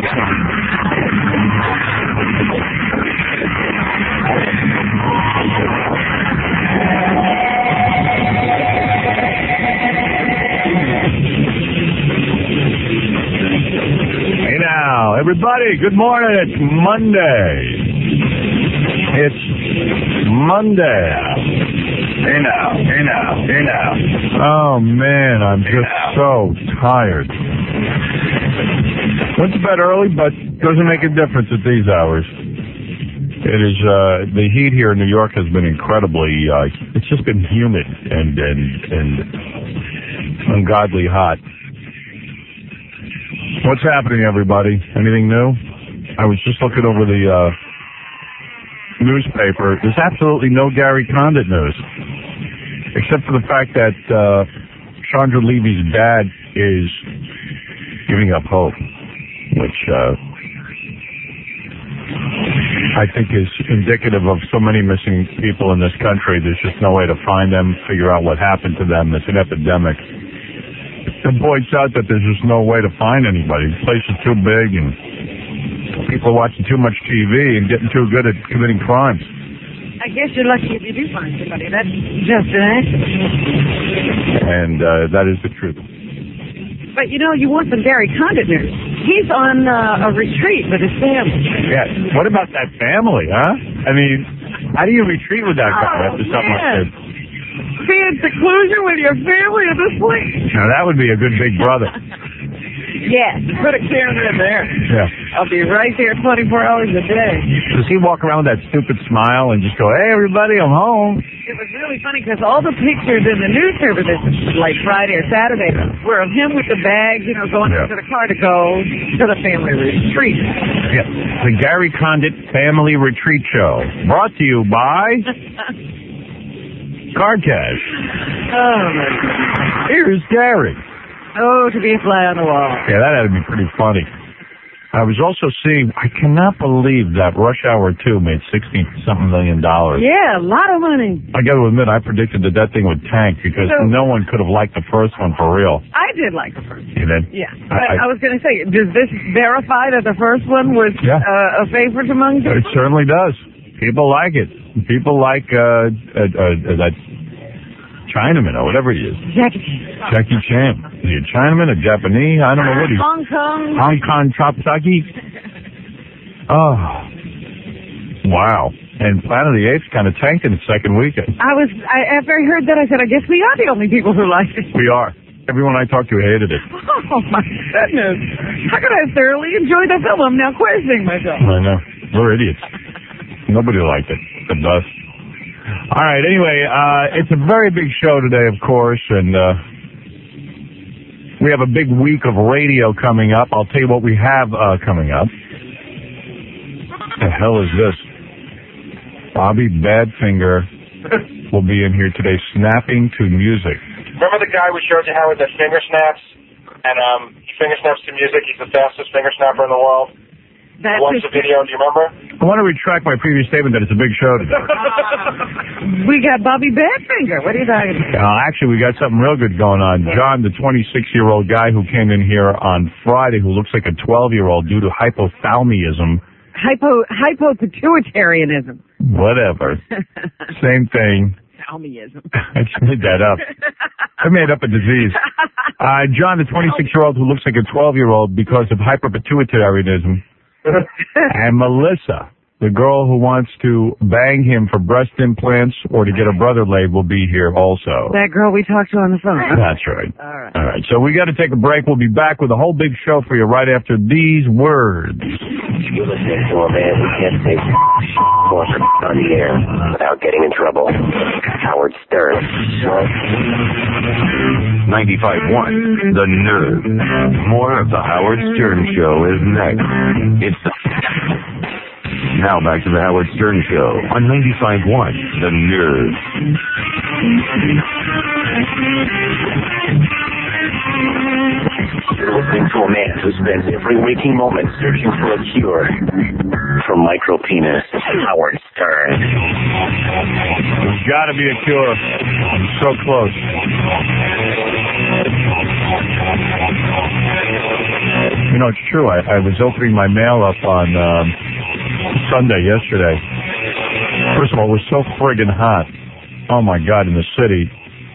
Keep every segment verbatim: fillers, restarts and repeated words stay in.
Hey now, everybody, good morning. It's Monday. It's Monday. Hey now, hey now, hey now. Oh, man, I'm hey just now. so tired. Went to bed early, but doesn't make a difference at these hours. It is, uh, the heat here in New York has been incredibly, uh, it's just been humid and, and, and ungodly hot. What's happening, everybody? Anything new? I was just looking over the uh, newspaper. There's absolutely no Gary Condit news, except for the fact that uh, Chandra Levy's dad is giving up hope, which uh, I think is indicative of so many missing people in this country. There's just no way to find them, figure out what happened to them. It's an epidemic. It points out that there's just no way to find anybody. The place is too big and people are watching too much T V and getting too good at committing crimes. I guess you're lucky if you do find somebody. That's just an accident. And uh, that is the truth. But, you know, you want some Gary Condit news. He's on uh, a retreat with his family. Yeah. What about that family, huh? I mean, how do you retreat with that guy oh, after something man. like this? Be in seclusion with your family at this point? Now, that would be a good big brother. Yes, put a camera in there. Yeah. I'll be right there twenty-four hours a day. Does he walk around with that stupid smile and just go, hey, everybody, I'm home? It was really funny because all the pictures in the newspaper, this is like Friday or Saturday, yeah. were of him with the bags, you know, going yeah. to the car to go to the family retreat. Yeah. The Gary Condit Family Retreat Show. Brought to you by Card Cash. Oh, my God. Here's Gary. Oh, to be a fly on the wall. Yeah, that had to be pretty funny. I was also seeing, I cannot believe that Rush Hour two made sixty-something million dollars. Yeah, a lot of money. I got to admit, I predicted that that thing would tank because so, no one could have liked the first one for real. I did like the first one. You did? Yeah. But I, I, I was going to say, does this verify that the first one was yeah. uh, a favorite among people? It certainly does. People like it. People like uh, uh, uh, that Chinaman or whatever he is. Jackie Chan. Jackie Chan. Is he a Chinaman, a Japanese? I don't know what he is. Hong Kong. Hong Kong Chopsaki. Oh. Wow. And Planet of the Apes kind of tanked in its second weekend. I was, I, after I heard that, I said, I guess we are the only people who like it. We are. Everyone I talked to hated it. Oh, my goodness. How could I thoroughly enjoy the film? I'm now questioning myself. I know. We're idiots. Nobody liked it. The dust. All right, anyway, uh, it's a very big show today, of course, and uh, we have a big week of radio coming up. I'll tell you what we have uh, coming up. What the hell is this? Bobby Badfinger will be in here today snapping to music. Remember the guy we showed you, Howard, that finger snaps? And um, he finger snaps to music. He's the fastest finger snapper in the world. That's Watch the video, do you remember? I want to retract my previous statement that it's a big show today. uh, we got Bobby Badfinger. What are you talking about? Uh, actually, we got something real good going on. John, the twenty-six-year-old guy who came in here on Friday who looks like a twelve-year-old due to hypothalamism. Hypo, hypopituitarianism. Whatever. Same thing. Thalamism. I just made that up. I made up a disease. Uh, John, the twenty-six-year-old who looks like a twelve-year-old because of hyperpituitarianism. And Melissa, the girl who wants to bang him for breast implants or to get a brother laid, will be here also. That girl we talked to on the phone. That's right. All right. All right. So we got to take a break. We'll be back with a whole big show for you right after these words. You're listening to a man who can't say more on the air without getting in trouble. Howard Stern. ninety-five point one, The Nerve. More of the Howard Stern Show is next. It's the... Now back to the Howard Stern Show on ninety-five point one, The Nerve. You're listening to a man who spends every waking moment searching for a cure for micropenis. Howard Stern. There's got to be a cure. I'm so close. You know, it's true. I, I was opening my mail up on um, Sunday yesterday. First of all, it was so friggin' hot. Oh, my God, in the city.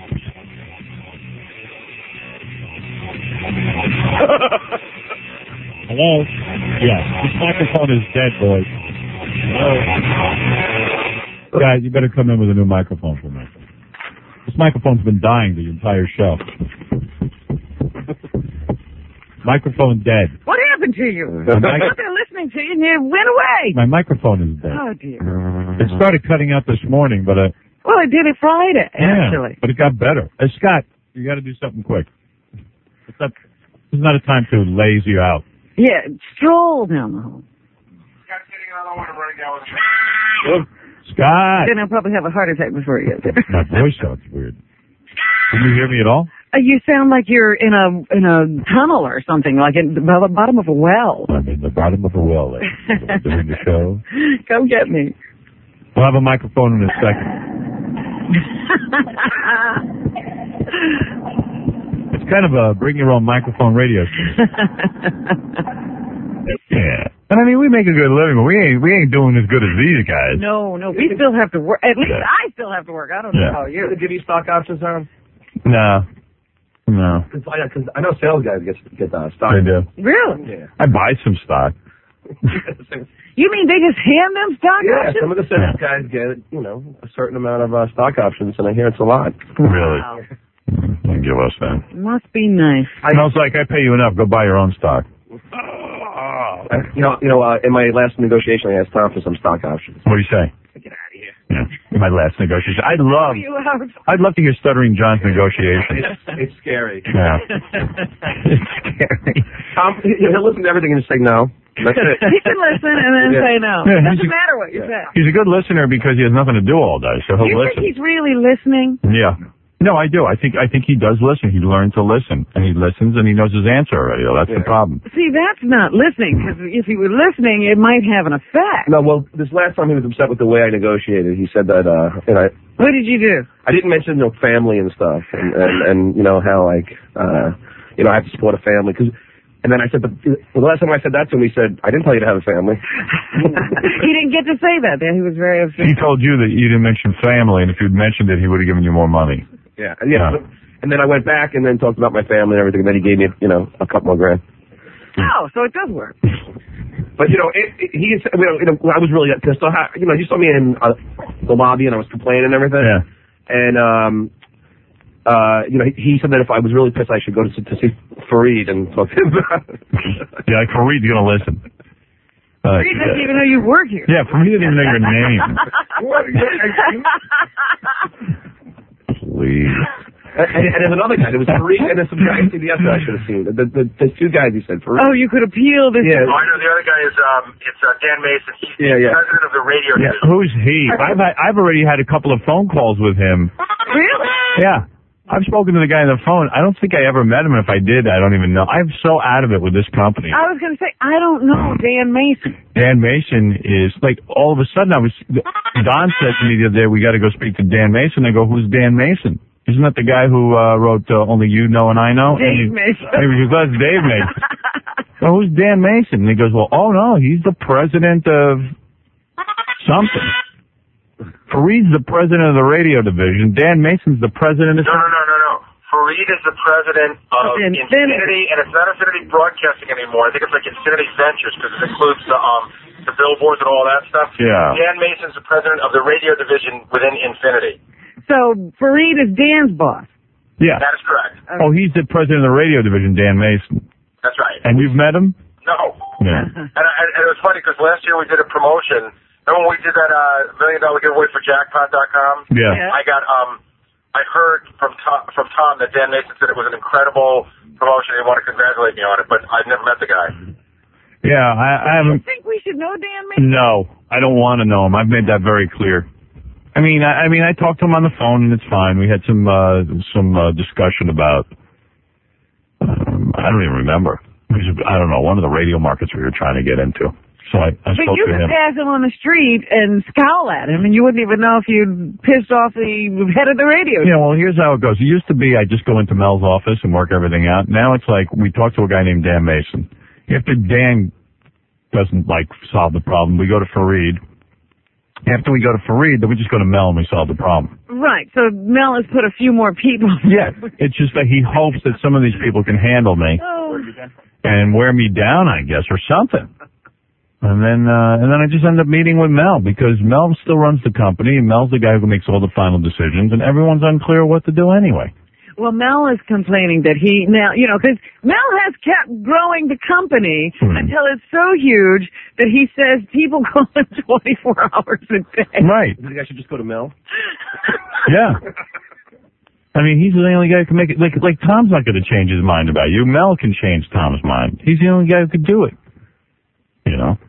Hello? Yes. This microphone is dead, boys. Hello? Guys, you better come in with a new microphone for me. This microphone's been dying the entire show. Microphone dead. What happened to you? My mic- I've been listening to you and you went away. My microphone is dead. Oh, dear. It started cutting out this morning, but uh, Well, it did it Friday, yeah, actually. but it got better. Hey, Scott, you got to do something quick. It's not, this is not a time to laze you out. Yeah, stroll down the hall. Scott's getting another one. I'm running down with Scott! Then I'll probably have a heart attack before you get there. My voice sounds weird. Can you hear me at all? Uh, you sound like you're in a in a tunnel or something, like in the b- bottom of a well. I'm in the bottom of a well there. Doing the show. Come get me. We'll have a microphone in a second. It's kind of a bring your own microphone radio show. Yeah. And I mean, we make a good living, but we ain't we ain't doing as good as these guys. No, no, we still have to work. At least Yeah. I still have to work. I don't know Yeah. how you. Give you stock options, Aaron? No. No. Cause, I, cause I know sales guys get get uh, stock. I do. Really? Yeah. I buy some stock. You mean they just hand them stock Yeah, options? some of the sales guys get, you know, a certain amount of uh, stock options, and I hear it's a lot. Really? Wow. Don't give us that. Must be nice. Smells like I pay you enough. Go buy your own stock. Uh, you know, you know. Uh, in my last negotiation, I asked Tom for some stock options. What do you say? Get out of here. Yeah. In my last negotiation. I'd love You out. I'd love to hear Stuttering John's negotiations. It's, it's scary. Yeah. It's scary. Tom, he'll listen to everything and just say no. That's it. He can listen and then Yeah. say no. Yeah, Doesn't he's a- matter what you yeah. say. He's a good listener because he has nothing to do all day, so Do he'll you listen. think he's really listening? Yeah. No, I do. I think I think he does listen. He learned to listen, and he listens, and he knows his answer already. That's the Yeah. problem. See, that's not listening, because if he were listening, it might have an effect. No, well, this last time he was upset with the way I negotiated. He said that, uh, and I, What did you do? I didn't mention, you know, family and stuff, and and, and you know how like, uh, you know, I have to support a family. Cause, and then I said, but well, the last time I said that to him, he said, I didn't tell you to have a family. He didn't get to say that. Then he was very upset. He told you that you didn't mention family, and if you'd mentioned it, he would have given you more money. Yeah, yeah. Yeah. And then I went back and then talked about my family and everything, and then he gave me, you know, a couple more grand. Oh, so it does work. But you know, it, it, he, is, you know, you know, I was really pissed off. You know, you saw me in uh, the lobby and I was complaining and everything. Yeah. And um, uh, you know, he, he said that if I was really pissed, I should go to, to see Fareed and talk to him. Yeah, like Fareed's gonna listen. Uh, He doesn't even know you work here. Yeah, Fareed didn't even know your name. Please. And, and there's another guy. There was Fareed and there's some guy at C B S that I should have seen. The, the, there's two guys. He said Fareed. Oh, you could appeal this. Yeah. Oh, I know the other guy is um, it's uh, Dan Mason. He's Yeah, the yeah. president of the radio Yeah, division. who's he? I've had, I've already had a couple of phone calls with him. Really? Yeah. I've spoken to the guy on the phone. I don't think I ever met him. If I did, I don't even know. I'm so out of it with this company. I was going to say, I don't know Dan Mason. Dan Mason is like, all of a sudden I was, Don said to me the other day, we got to go speak to Dan Mason. I go, who's Dan Mason? Isn't that the guy who uh, wrote uh, Only You Know and I Know? Dave and he, Mason. And he goes, that's Dave Mason. Well, who's Dan Mason? And he goes, well, oh no, he's the president of something. Fareed's the president of the radio division. Dan Mason's the president of... No, no, no, no, no. Fareed is the president of Of Infinity. Infinity, and it's not Infinity Broadcasting anymore. I think it's like Infinity Ventures because it includes the um the billboards and all that stuff. Yeah. Dan Mason's the president of the radio division within Infinity. So Fareed is Dan's boss. Yeah. That is correct. Oh, he's the president of the radio division, Dan Mason. That's right. And you've met him? No. Yeah. And, and, and it was funny because last year we did a promotion. Remember when we did that uh, million dollar giveaway for jackpot dot com? Yeah. Yeah. I got um, I heard from Tom, from Tom that Dan Mason said it was an incredible promotion. He wanted to congratulate me on it, but I've never met the guy. Yeah, I, I You haven't... think we should know Dan Mason? No, I don't want to know him. I've made that very clear. I mean, I, I mean, I talked to him on the phone, and it's fine. We had some uh, some uh, discussion about... Um, I don't even remember. It was, I don't know, one of the radio markets we were trying to get into. So I, I But spoke you to could him. pass him on the street and scowl at him, and you wouldn't even know if you'd pissed off the head of the radio. Yeah, well, here's how it goes. It used to be I just go into Mel's office and work everything out. Now it's like we talk to a guy named Dan Mason. After Dan doesn't, like, solve the problem, we go to Fareed. After we go to Fareed, then we just go to Mel and we solve the problem. Right, so Mel has put a few more people. Yeah, it's just that he hopes that some of these people can handle me Oh. and wear me down, I guess, or something. And then, uh, and then I just end up meeting with Mel because Mel still runs the company and Mel's the guy who makes all the final decisions and everyone's unclear what to do anyway. Well, Mel is complaining that he now, you know, because Mel has kept growing the company Hmm. until it's so huge that he says people call him twenty-four hours a day. Right. You think I should just go to Mel? Yeah. I mean, he's the only guy who can make it. Like, like Tom's not going to change his mind about you. Mel can change Tom's mind. He's the only guy who could do it. You know?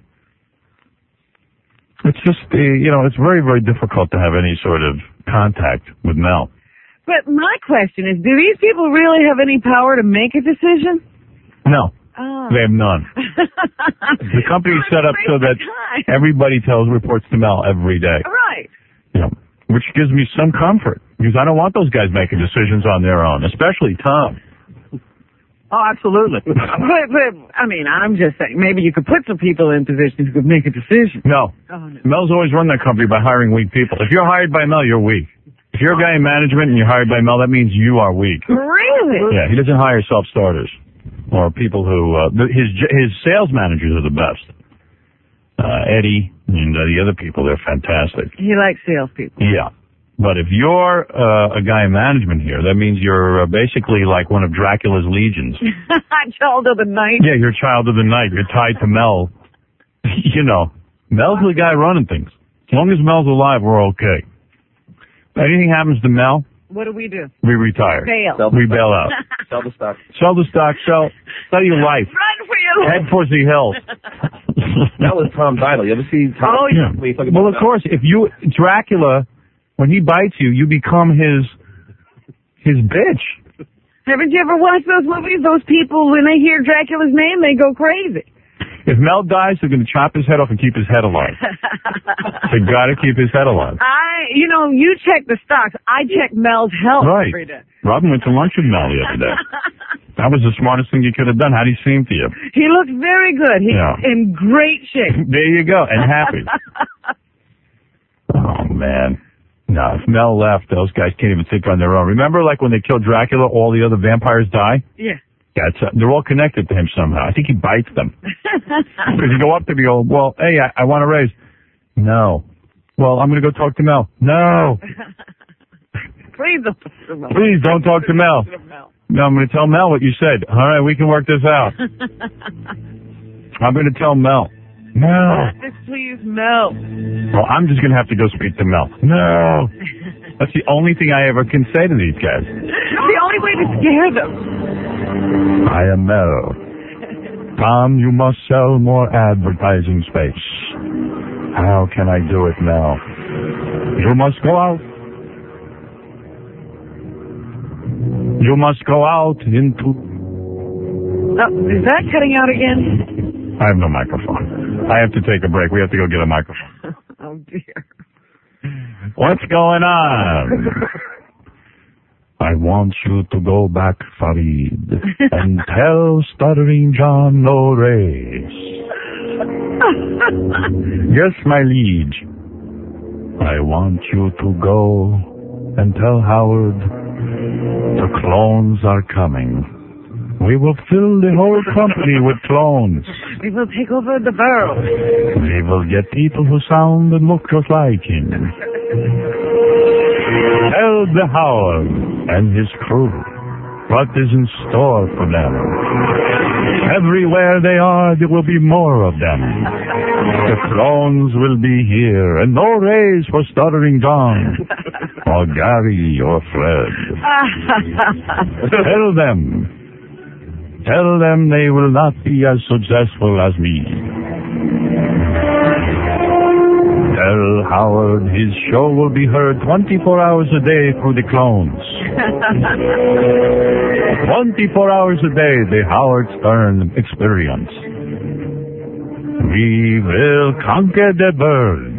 It's just, uh, you know, it's very, very difficult to have any sort of contact with Mel. But my question is, do these people really have any power to make a decision? No. Oh. They have none. The company's set up so that everybody tells reports to Mel every day. Right. You know, which gives me some comfort because I don't want those guys making decisions on their own, especially Tom. Oh, absolutely. but, but, I mean, I'm just saying, maybe you could put some people in positions who could make a decision. No. Oh, no. Mel's always run that company by hiring weak people. If you're hired by Mel, you're weak. If you're a guy in management and you're hired by Mel, that means you are weak. Really? Yeah, he doesn't hire self-starters or people who, uh, the- his his sales managers are the best. Uh, Eddie and uh, the other people, they're fantastic. He likes salespeople. Yeah. But if you're uh, a guy in management here, that means you're uh, basically like one of Dracula's legions. Child of the night. Yeah, you're a child of the night. You're tied to Mel. You know, Mel's the guy running things. As long as Mel's alive, we're okay. If anything happens to Mel, What do we do? we retire. Bail. Sell We the bail stock. out. Sell the stock. Sell the stock, sell, sell your life. Run for your life. Head towards the hills. That was Tom's idol. You ever see Tom? Oh, yeah. When you talk Well, about of course, if you, Dracula, when he bites you, you become his, his bitch. Haven't you ever watched those movies? Those people, when they hear Dracula's name, they go crazy. If Mel dies, they're going to chop his head off and keep his head alive. They got to keep his head alive. I, you know, you check the stocks. I check Mel's health Right. every day. Robin went to lunch with Mel the other day. That was the smartest thing you could have done. How do you seem to you? He looks very good. He's Yeah. in great shape. There you go, and happy. Oh, man. No, if Mel left, those guys can't even think on their own. Remember, like, when they killed Dracula, all the other vampires die? Yeah. Yeah, it's, uh, they're all connected to him somehow. I think he bites them. Because you go up to me, go, well, hey, I, I want to raise. No. Well, I'm going to go talk to Mel. No. Please don't talk to Mel. Please don't talk to Mel. No, I'm going to tell Mel what you said. All right, we can work this out. I'm going to tell Mel. No. Please, Mel. Well, I'm just going to have to go speak to Mel. No. That's the only thing I ever can say to these guys. The only way to scare them. I am Mel. Tom, you must sell more advertising space. How can I do it, Mel? You must go out. You must go out into... Oh, is that cutting out again? I have no microphone. I have to take a break. We have to go get a microphone. Oh, dear. What's going on? I want you to go back, Fareed, and tell Stuttering John no race. Yes, my liege. I want you to go and tell Howard the clones are coming. We will fill the whole company with clones. We will take over the world. We will get people who sound and look just like him. Tell the Howard and his crew what is in store for them. Everywhere they are, there will be more of them. The clones will be here, and no race for Stuttering John, or Gary, or Fred. Tell them. Tell them they will not be as successful as me. Tell Howard his show will be heard twenty-four hours a day through the clones. twenty-four hours a day, the Howard Stern experience. We will conquer the world.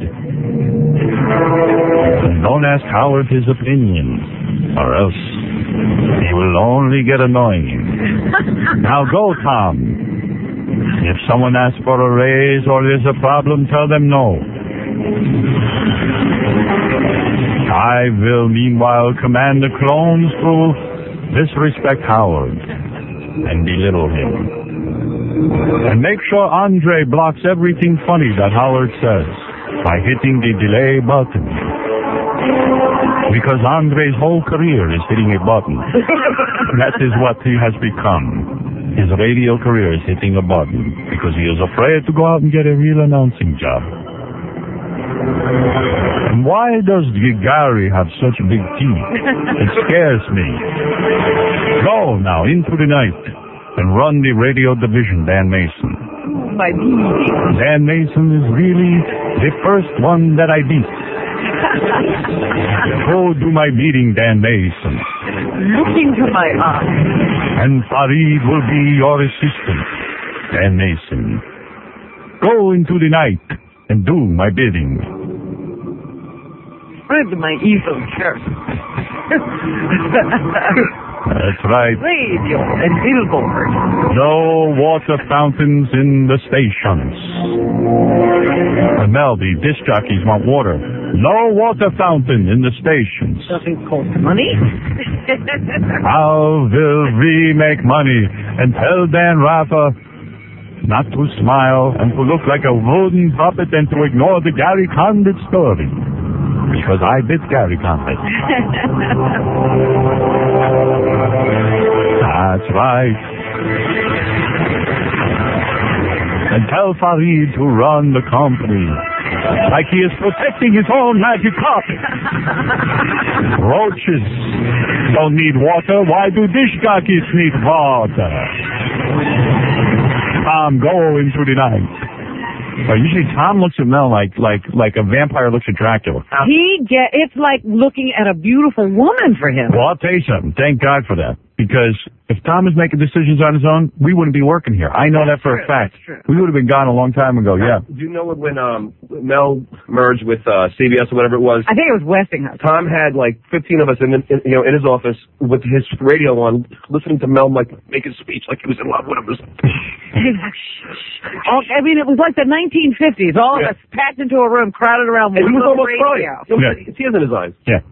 Don't ask Howard his opinion, or else he will only get annoying. Now go, Tom. If someone asks for a raise or there's a problem, tell them no. I will, meanwhile, command the clones to disrespect Howard and belittle him. And make sure Andre blocks everything funny that Howard says by hitting the delay button. Because Andre's whole career is hitting a button. That is what he has become. His radio career is hitting a button because he is afraid to go out and get a real announcing job. And why does Gary have such big teeth? It scares me. Go now into the night and run the radio division, Dan Mason. My baby. Dan Mason is really the first one that I beat. Go do my beating, Dan Mason. Look into my eyes. And Farid will be your assistant, Dan Mason. Go into the night and do my bidding. Spread my evil curse. That's right. Radio and billboard. No water fountains in the stations. And Mel, the disc jockeys want water. No water fountain in the stations. Doesn't cost money. How will we make money? And tell Dan Raffa not to smile and to look like a wooden puppet and to ignore the Gary Condit story. Because I bit Gary Condit. That's right. And tell Farid to run the company like he is protecting his own magic carpet. Roaches don't need water. Why do dish jockeys need water? Tom, go into the night. But usually Tom looks at Mel like like like a vampire looks at Dracula. He get it's like looking at a beautiful woman for him. Well, I'll tell you something. Thank God for that. Because if Tom is making decisions on his own, we wouldn't be working here. I know that for a fact. We would have been gone a long time ago, yeah. Do you know when um, Mel merged with uh, C B S or whatever it was? I think it was Westinghouse. Tom had like fifteen of us in, in you know in his office with his radio on, listening to Mel like make his speech like he was in love with him. All, I mean, it was like the nineteen fifties. All Yeah. of us packed into a room, crowded around. And he was one almost crying. radio. He Yeah. had tears in his eyes. Yeah.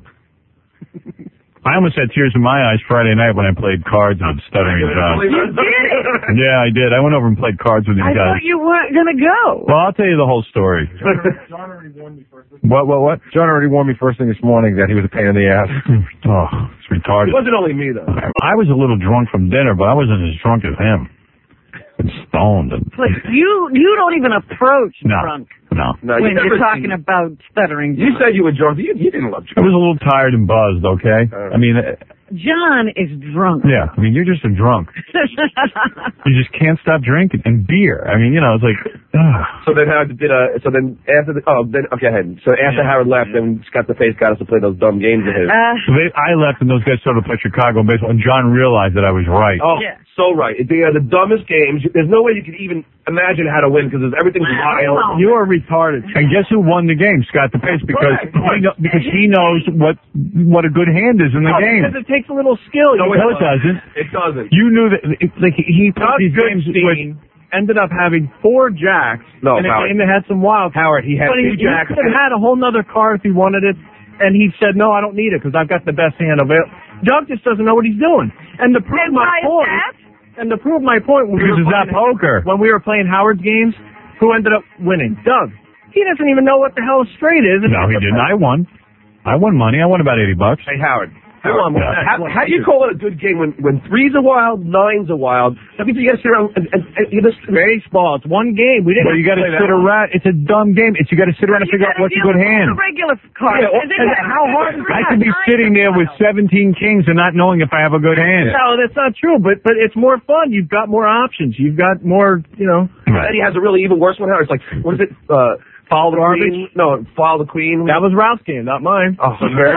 I almost had tears in my eyes Friday night when I played cards with Stuttering John. You did. Yeah, I did. I went over and played cards with these I guys. thought you weren't gonna go. Well, I'll tell you the whole story. John already warned me first. What, what, what? John already warned me first thing this morning that he was a pain in the ass. Oh, it's retarded. It wasn't only me though. I was a little drunk from dinner, but I wasn't as drunk as him. And stoned. And, Like you, you don't even approach no, drunk no. No, when you you're never talking seen- about stuttering. You said you were drunk. You, you didn't love I was a little tired and buzzed, okay? I mean, uh, John is drunk. yeah, I mean, you're just a drunk. You just can't stop drinking. And beer. I mean, you know, it's like, ugh. So then Howard did a. So then after the. Oh, then okay. Ahead. So after Yeah. Howard left, then Scott the Face got us to play those dumb games of his. Uh, So they, I left and those guys started to play Chicago baseball, and John realized that I was right. Oh, Yeah. so right. They are the dumbest games. There's no way you could even imagine how to win because everything's wild. You are retarded. And guess who won the game? Scott the Pace, because Right. he know, because he knows what what a good hand is in the No, game. because it takes a little skill. No, You it know, doesn't. It doesn't. You knew that. It, like he played these games with. ended up having four jacks No, in a Howard. game that had some wild. Howard, he had But he, two he jacks. could have had a whole nother card if he wanted it, and he said, no, I don't need it because I've got the best hand available. Doug just doesn't know what he's doing. And to prove and my why is point, that? and to prove my point, when we, Because were it's not playing, poker. when we were playing Howard's games, who ended up winning? Doug. He doesn't even know what the hell straight is. No, he didn't. I won. I won money. I won about eighty bucks. Hey, Howard. Hang on, Yeah. How, how do you call it a good game when, when threes are wild, nines are wild? That means you got to sit around and, and, and you just Baseball. It's one game. We didn't. Well, you got to play that sit one. around. It's a dumb game. It's you got to sit around and You figure out gotta what's a deal good with all hand. the regular cards. Yeah, And then and you how hard is I could be sitting there with seventeen kings and not knowing if I have a good hand. No, that's not true. But but it's more fun. You've got more options. You've got more. You know. Eddie has a really even worse one, Howard. It's like, what is it? Uh, Follow the Garbage? Queen. No, Follow the Queen. That was Ralph's game, not mine. Oh, very.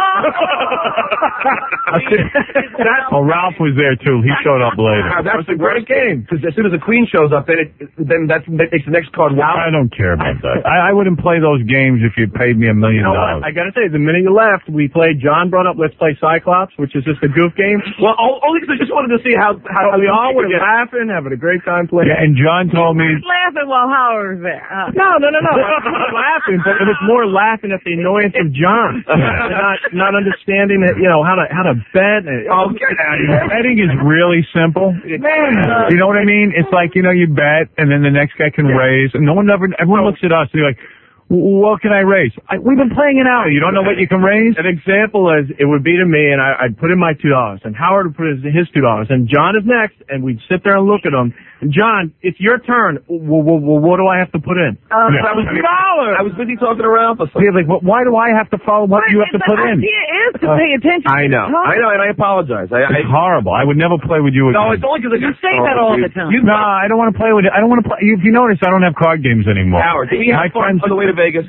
Oh, Ralph was there too. He showed up later. Uh, that's a great game. Because as soon as the Queen shows up, then it, then that makes the next card. Wow. I don't care about that. I, I wouldn't play those games if you paid me a million You know what? dollars. I gotta say, the minute you left, we played. John brought up Let's Play Cyclops, which is just a goof game. Well, only because I just wanted to see how how We all were get. laughing, having a great time playing. Yeah, and John told me. Laughing while Howard was there. Uh, No, no, no, no. I was laughing, but it was more laughing at the annoyance of John, not not understanding that, you know, how to how to bet. And, Oh, get out of here. Betting is really simple. You know what I mean? It's like, you know, you bet, and then the next guy can raise, and no one ever. Everyone looks at us and they're like, "What can I raise?" I, we've been playing an hour. You don't know what you can raise? An example is it would be to me, and I, I'd put in my two dollars, and Howard would put his, his two dollars, and John is next, and we'd sit there and look at him. And John, it's your turn. Well, well, well, what do I have to put in? uh, Yeah. I was two dollars. I was busy talking to Ralph. Yeah, like, well, why do I have to follow what you have to put The in? idea is to pay attention. I know, to the I know, and I apologize. I, I It's horrible. I would never play with you again. no, it's only because I You got say that all the time. You, No, I don't want to play with it. I don't want to play. If you notice, I don't have card games anymore. Howard, did we My have fun friends- on the way to Vegas?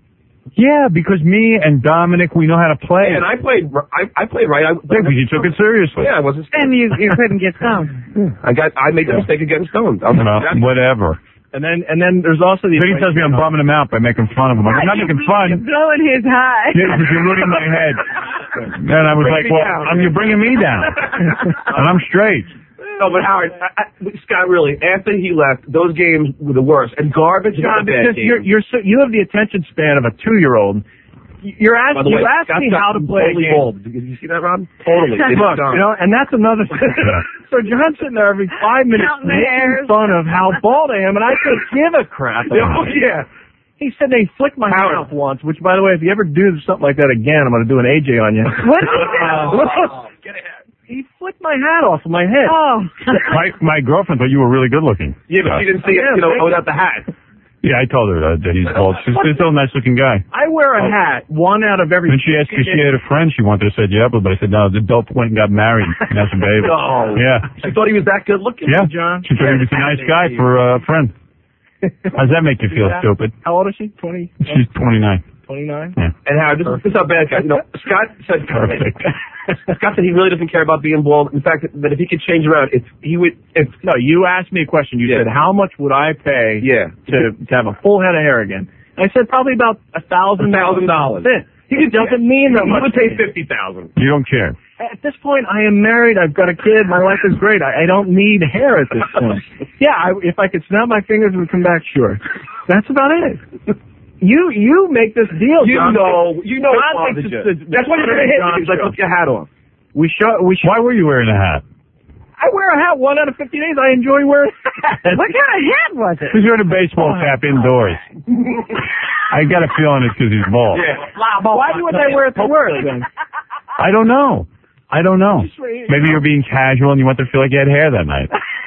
Yeah, because me and Dominic, we know how to play. And I played. I, I played right. I, Yeah, because you took it seriously. Yeah, I wasn't. And you you couldn't get stoned. I got. I made the mistake of getting stoned. I'm, Well, that's- whatever. And then and then there's also the. Then he tells me I'm bumming him out by making fun of him. I'm not making You're fun. blowing his high. Yeah, because you're ruining my head. And I was like, well, I'm, you're bringing me down. And I'm straight. No, but Howard, I, I, Scott, really, after he left, those games were the worst. And garbage is John, a bad because game. you're you're so, you have the attention span of a two year old. You're By asking the way, you asked Scott's me got how to play a totally game. bald. Did you see that, Rob? Totally. It's Look, done. you know, and that's another thing. So John's sitting there every five minutes Counting the making hairs. fun of how bald I am, and I couldn't give a crap. Oh, yeah. He said they flicked my hat off once, which, by the way, if you ever do something like that again, I'm going to do an A J on you. What did he do? Uh, Get ahead. he flicked my hat off of my head. Oh. My my girlfriend thought you were really good looking. Yeah, but she didn't see it, Yeah, you know, thank without the hat. Yeah, I told her that, that he's bald. She's he's still a nice looking guy. I wear a hat, one out of every. And she asked if she had a friend. She wanted to say yeah, but I said no. The dope went and got married and has a baby. No. Yeah, She thought he was that good looking. yeah. John. She thought he was a nice guy for a friend. How does that make you feel Yeah. stupid? How old is she? Twenty. She's twenty-nine. Twenty-nine. Yeah. And Howard, this, this is how bad guy. You know, Scott said Perfect. Scott said he really doesn't care about being bald. In fact, that if he could change around, if he would, if No, you asked me a question. You Yeah. said, how much would I pay yeah, to to have a full head of hair again? And I said probably about a thousand a thousand dollars. That's it. It doesn't mean that He much. would pay fifty thousand. You don't care. At this point, I am married. I've got a kid. My life is great. I, I don't need hair at this point. Yeah, I, if I could snap my fingers, it would come back. Sure. That's about it. You you make this deal. You John. know, you know, John it's thinks legit. it's the- That's why you're gonna hit me. John He's like, show. put your hat on. We show we show. Why were you wearing a hat? I wear a hat one out of fifty days. I enjoy wearing hats. What kind of hat was it? Because you're in a baseball cap indoors. I got a feeling it's because he's bald. Why would I wear it to work then? I don't know. I don't know. Maybe you're being casual and you want to feel like you had hair that night.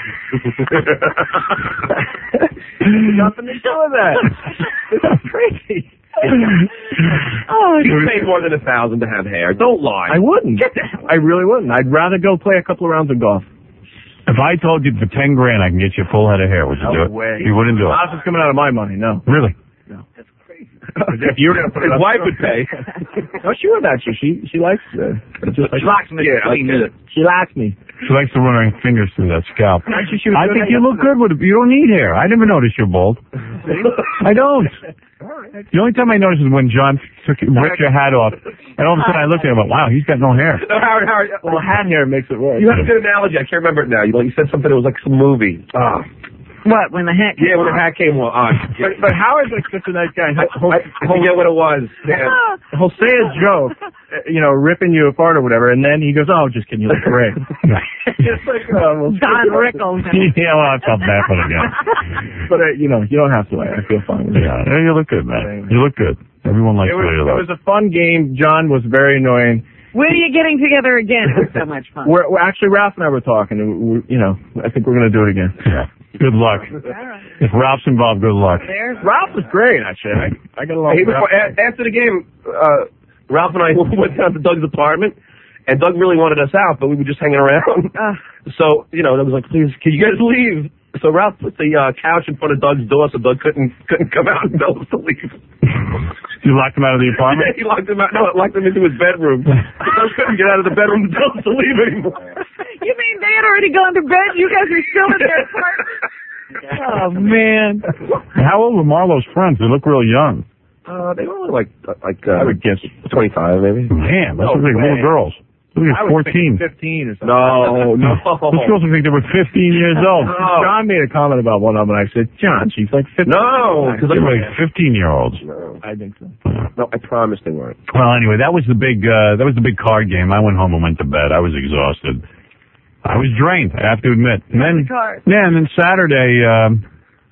Nothing to do with that. This is crazy. Oh, You pay more than a thousand to have hair. Don't lie. I wouldn't. I really wouldn't. I'd rather go play a couple of rounds of golf. If I told you for ten grand I can get you a full head of hair, would you do it? way. You wouldn't do it. Not if it's coming out of my money, no. Really? If you were going to put it His up, wife would pay. no, she would actually. She she likes uh, just like, She likes me. Yeah, I knew it. She likes me. She likes to run her fingers through that scalp. Actually, she was I good think at- you look good with it. You don't need hair. I never noticed you're bald. I don't. The only time I noticed is when John took ripped your hat off, and all of a sudden I looked at him and went, wow, he's got no hair. No, Howard, Howard. Well, hat hair makes it worse. You had a good analogy. I can't remember it now. You, like, you said something that was like some movie. Ah. what, when the hat came Yeah, when the off? hat came on. But, but Howard's like such a nice guy. He'll, I, I forget what it was. Yeah. he'll say a joke, uh, you know, ripping you apart or whatever, and then he goes, "Oh, just kidding, you look great." It's like uh, well, Don Rickles. Yeah, well, I felt bad for the guy. But uh, you know, you don't have to. I feel fine with it. Yeah, you look good, man. You look good. Everyone likes It the was, way you it look. was a fun game. John was very annoying. When are you getting together again? It was so much fun. We're, we're actually Ralph and I were talking. And we, you know, I think we're going to do it again. Yeah. Good luck. All right. If Ralph's involved, good luck. There's Ralph was great, actually. I, I got along He with was, Ralph. a- after the game, uh, Ralph and I went down to Doug's apartment, and Doug really wanted us out, but we were just hanging around. Uh, So, you know, I was like, please, can you guys leave? so Ralph put the uh, couch in front of Doug's door so Doug couldn't couldn't come out and tell us to leave. You locked him out of the apartment? Yeah, he locked him out. No, locked him into his bedroom. Doug couldn't get out of the bedroom to tell us to leave anymore. You mean they had already gone to bed? You guys are still in their apartment? Oh, man. How old were Marlo's friends? They look real young. Uh, they were like, like, uh, I would guess twenty-five maybe. Man, those No look like way. little girls. Look at I was fourteen. thinking fifteen or something. No, no. Those girls look like they were fifteen years old. No. John made a comment about one of them, and I said, John, she's like fifteen. No, because They were like fifteen-year-olds. no, I think so. no, I promise they weren't. Well, anyway, that was the big uh, that was the big card game. I went home and went to bed. I was exhausted. I was drained, I have to admit. And then, yeah, and then Saturday, um,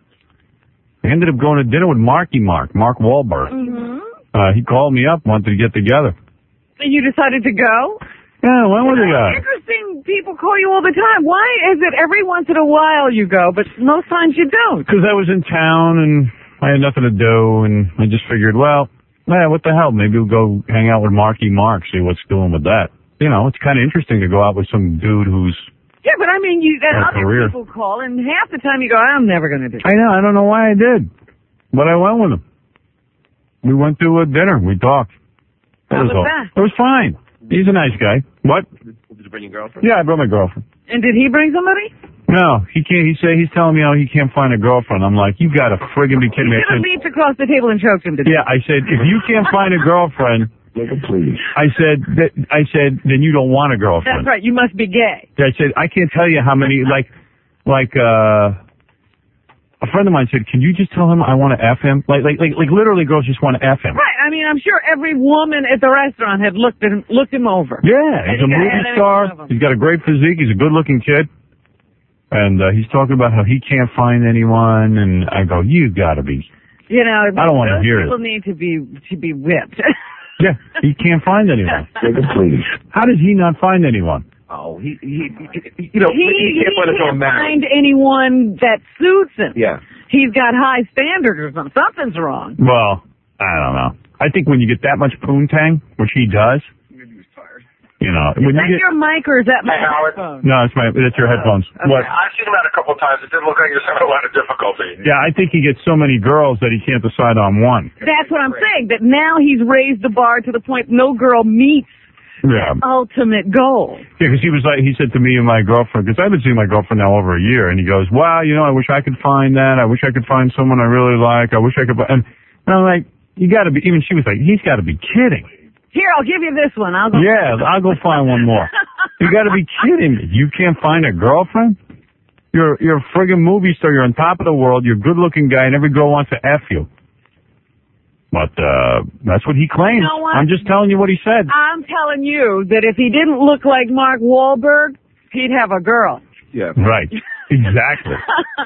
I ended up going to dinner with Marky Mark, Mark Wahlberg. Mm-hmm. Uh, he called me up, wanted to get together. And you decided to go? Yeah, when was the guy? Interesting. People call you all the time. Why is it every once in a while you go, but most times you don't? Because I was in town and I had nothing to do, and I just figured, well, yeah, what the hell? Maybe we'll go hang out with Marky Mark, see what's doing with that. You know, it's kind of interesting to go out with some dude who's... Yeah, but I mean, you then Our other career. people call, and half the time you go, I'm never going to do it. I know, I don't know why I did, but I went with him. We went to a dinner, we talked. How was was all. that? It was fine. He's a nice guy. What? Did you bring your girlfriend? Yeah, I brought my girlfriend. And did he bring somebody? No, he can't. He say he's telling me, oh, he can't find a girlfriend. I'm like, you got to friggin' be kidding me. I He should have said, leaped across the table and choked him to death. yeah, I said, if you can't find a girlfriend, Please. I said, that, I said, then you don't want a That's girlfriend. right. You must be gay. I said, I can't tell you how many, like, like, uh, a friend of mine said, can you just tell him I want to F him? Like, like, like, like literally girls just want to F him. Right. I mean, I'm sure every woman at the restaurant had looked at him, looked him over. Yeah, he's a And he movie got any star. one of 'em. He's got a great physique. He's a good-looking kid. And uh, he's talking about how he can't find anyone. And I go, you got to be. You know, I don't wanna those hear it. people need to be to be whipped. Yeah, he can't find anyone. Please. How does he not find anyone? Oh, he, he, he you know, he, he can't find a girl can't married. find anyone that suits him. Yeah. He's got high standards or something. Something's wrong. Well, I don't know. I think when you get that much poontang, which he does, you know, when Is that you get your mic or is that my Hey, Howard. headphone? no, it's my that's your headphones. What? I've seen him out a couple of times. It didn't look like he was having a lot of difficulty. Yeah, I think he gets so many girls that he can't decide on one. That's what I'm saying. That now he's raised the bar to the point no girl meets Yeah. ultimate goal. Yeah, because he was like, he said to me and my girlfriend, because I've been seeing my girlfriend now over a year, and he goes, wow, you know, I wish I could find that. I wish I could find someone I really like. I wish I could, and, and I'm like, you got to be, even she was like, he's got to be kidding. Here, I'll give you this one. I'll go. Yeah, I'll go find one more. You got to be kidding me. You can't find a girlfriend? You're, you're a friggin' movie star. You're on top of the world. You're a good-looking guy, and every girl wants to F you. But, uh, that's what he claims. You know what? I'm just telling you what he said. I'm telling you that if he didn't look like Mark Wahlberg, he'd have a girl. Yeah. Right. Exactly.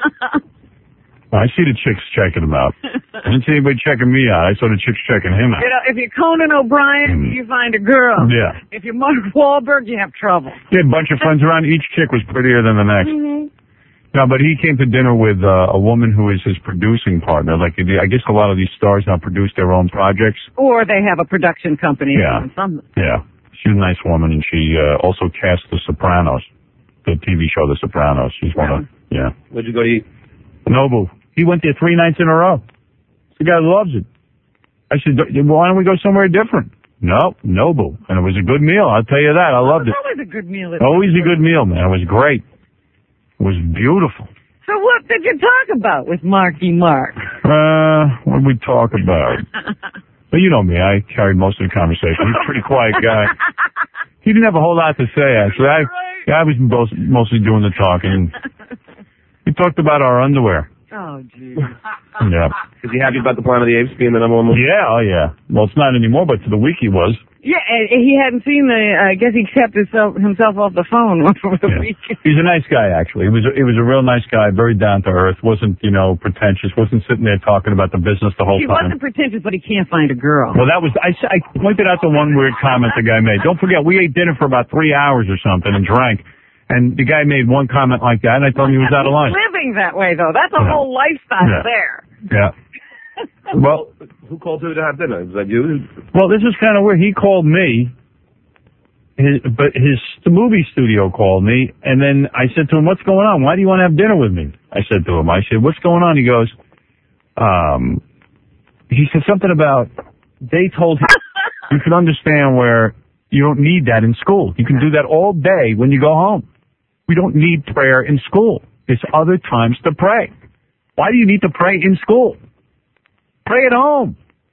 I see the chicks checking him out. I didn't see anybody checking me out. I saw the chicks checking him out. You know, if you're Conan O'Brien, Mm. you find a girl. Yeah. If you're Mark Wahlberg, you have trouble. He had a bunch of friends around. Each chick was prettier than the next. Mm-hmm. No, but he came to dinner with uh, a woman who is his producing partner. Like, I guess a lot of these stars now produce their own projects. Or they have a production company. Yeah. Or something. Yeah. She's a nice woman, and she uh, also cast The Sopranos, the T V show The Sopranos. She's one of, yeah. Where'd you go to eat? Nobu. He went there three nights in a row. The guy loves it. I said, why don't we go somewhere different? No, Nobu. And it was a good meal, I'll tell you that. I loved it. That was a good meal. at- Always a good meal, man. It was great. It was beautiful. So what did you talk about with Marky Mark? Uh, what did we talk about? Well, you know me. I carried most of the conversation. He's a pretty quiet guy. He didn't have a whole lot to say, actually. I, I was most, mostly doing the talking. We talked about our underwear. Oh, gee. Yeah. Is he happy about the Planet of the Apes being the number one movie? Yeah, oh yeah. Well, it's not anymore, but to the week he was. Yeah, and he hadn't seen the. I guess he kept himself himself off the phone for the Yeah. week. He's a nice guy, actually. He was a, he was a real nice guy, very down to earth. Wasn't, you know, pretentious. Wasn't sitting there talking about the business the whole He time. wasn't pretentious, but he can't find a girl. Well, that was, I, s- I pointed out the one weird comment the guy made. Don't forget, we ate dinner for about three hours or something and drank. And the guy made one comment like that, and I told him he was out of line. Living that way, though, that's a Yeah. whole lifestyle Yeah. there. Yeah. Well, Who called you to have dinner? Was that you? well, this is kind of weird. He called me, his, but his the movie studio called me, and then I said to him, "What's going on? Why do you want to have dinner with me?" I said to him, "I said, what's going on?" He goes, um, he said something about they told him you can understand where you don't need that in school. You can do that all day when you go home. We don't need prayer in school. There's other times to pray. Why do you need to pray in school? Pray at home.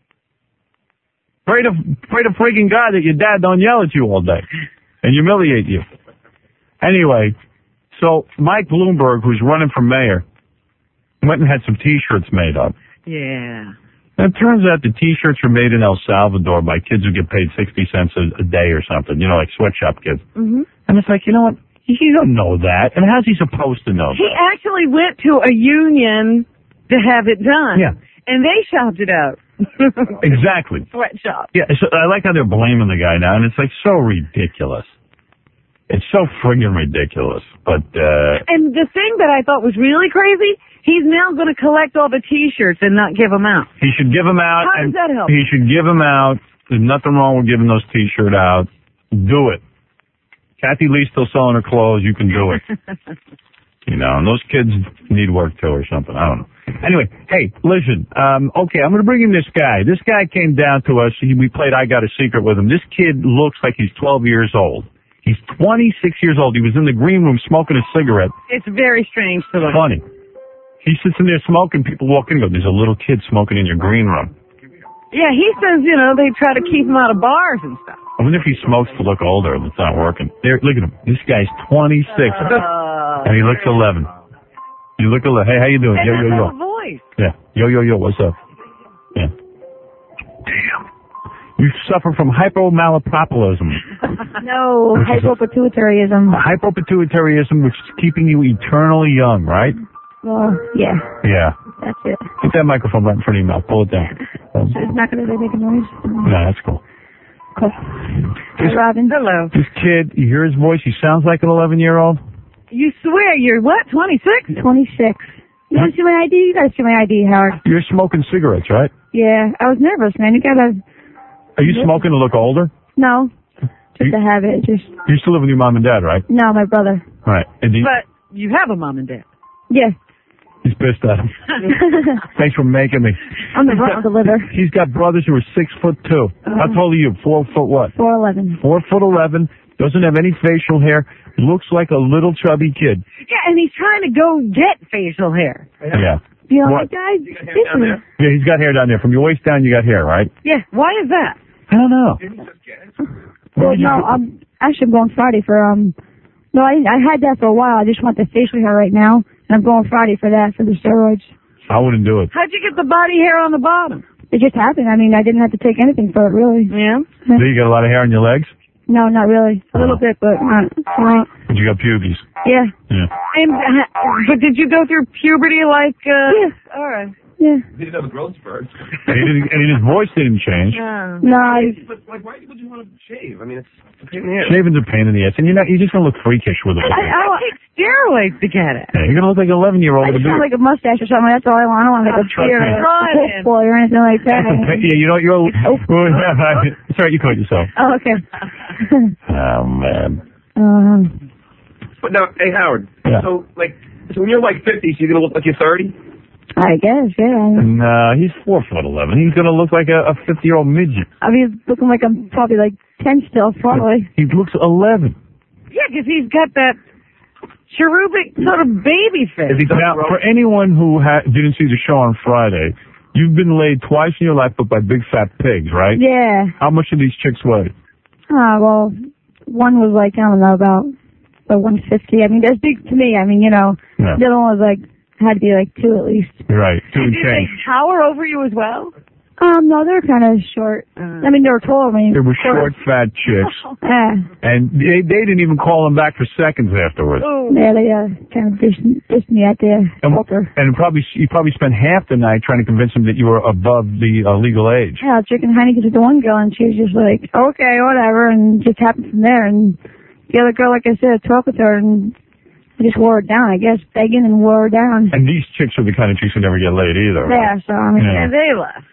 Pray to pray to freaking God that your dad don't yell at you all day and humiliate you. Anyway, so Mike Bloomberg, who's running for mayor, went and had some T-shirts made up. Yeah. And it turns out the T-shirts are made in El Salvador by kids who get paid sixty cents a, a day or something, you know, like sweatshop kids. Mm-hmm. And it's like, you know what? He don't know that. And how's he supposed to know He that? actually went to a union to have it done. Yeah. And they shopped it out. Exactly. Sweatshop. Yeah, so I like how they're blaming the guy now, and it's like so ridiculous. It's so friggin' ridiculous. But, uh... And the thing that I thought was really crazy, he's now going to collect all the T-shirts and not give them out. He should give them out. How and does that help? He should give them out. There's nothing wrong with giving those T-shirts out. Do it. Kathy Lee's still selling her clothes. You can do it. You know, and those kids need work too or something. I don't know. Anyway, hey, listen. Um, okay, I'm going to bring in this guy. This guy came down to us. He, we played I Got a Secret with him. This kid looks like he's twelve years old. He's twenty-six years old. He was in the green room smoking a cigarette. It's very strange to look. Funny. He sits in there smoking. People walk in and go, there's a little kid smoking in your green room. Yeah, he says, you know, they try to keep him out of bars and stuff. I wonder if he smokes to look older and it's not working. There, look at him. This guy's twenty-six. Uh, and he looks eleven. You look eleven. Hey, how you doing? And Yo, yo, yo. a voice. Yeah. Yo, yo, yo. What's up? Yeah. Damn. You suffer from hypomalapropilism. No, Which is a- hypopituitarism. Hypopituitarism, which is keeping you eternally young, right? Well, yeah, Yeah. that's it. Put that microphone right in front of your mouth. Pull it down. Um, So it's not going to make a noise? no, that's cool. Cool. Hey, Robin. Hello. This kid, you hear his voice, he sounds like an eleven-year-old. You swear you're what, twenty-six? twenty-six. You want to see my I D? You got to see my I D, Howard. You're smoking cigarettes, right? Yeah, I was nervous, man. You got to... Are you smoking to look older? No, just You- a habit. Just You still live with your mom and dad, right? No, my brother. Right. And he, But you have a mom and dad. Yeah. he's pissed at him. Thanks for making me. I'm the front of the liver. He's got brothers who are six foot two. How tall are you? Four foot what? four eleven. Four foot eleven. Doesn't have any facial hair. Looks like a little chubby kid. Yeah, and he's trying to go get facial hair. Yeah. You know What? what, guys? Yeah, he's got hair down there. From your waist down, you got hair, right? Yeah, why is that? I don't know. Well, no, I'm actually I'm going Friday for um. No, I I had that for a while. I just want the facial hair right now, and I'm going Friday for that for the steroids. I wouldn't do it. How'd you get the body hair on the bottom? It just happened. I mean, I didn't have to take anything for it, really. Yeah. Do you got a lot of hair on your legs? No, not really. A little bit, but not. not. But you got pubes. Yeah. Yeah. And, uh, but did you go through puberty like, uh... Yeah. All right. Yeah. He didn't have a growth spurt. And, he didn't, and his voice didn't change. Yeah. No, I, But like, why would you want to shave? I mean, it's a pain in the ass. Shaving's a pain in the ass, and you're not. You're just gonna look freakish with it. I, I take steroids to get it. Yeah, you're gonna look like an eleven-year-old I with a just want beard. like a mustache or something. That's all I want. I don't want like a Trust beard me. or a Right. foot boy or anything like that. Yeah, you know you're. It's all right. You caught yourself. Oh, okay. Oh man. um, But now, hey Howard. Yeah. So like, so when you're like fifty, so you're gonna look like you're thirty. I guess, yeah. Nah, he's four foot eleven. He's gonna look like a fifty-year-old midget. I mean, looking like I'm probably like ten still, probably. He looks eleven. Yeah, because he's got that cherubic sort of baby face. Is he Now, for anyone who ha- didn't see the show on Friday, you've been laid twice in your life, but by big fat pigs, right? Yeah. How much do these chicks weigh? Ah, well, one was like, I don't know, about, about one fifty. I mean, that's big to me. I mean, you know, Yeah. the other one was like, had to be like two at least. Right. Two and Did they change. tower over you as well? Um, no, they're kind of short. I mean, they were tall. I mean, They were short, fat chicks, Yeah. and they, they didn't even call them back for seconds afterwards. Oh. Yeah, they uh, kind of dished, dished me at the And, altar. and probably you probably spent half the night trying to convince them that you were above the uh, legal age. Yeah, I was drinking Heineken with the one girl, and she was just like, okay, whatever, and just happened from there. And the other girl, like I said, I talked with her, and I just wore her down, I guess, begging and wore her down. And these chicks are the kind of chicks who never get laid either. Yeah, so I mean, Yeah. And they left.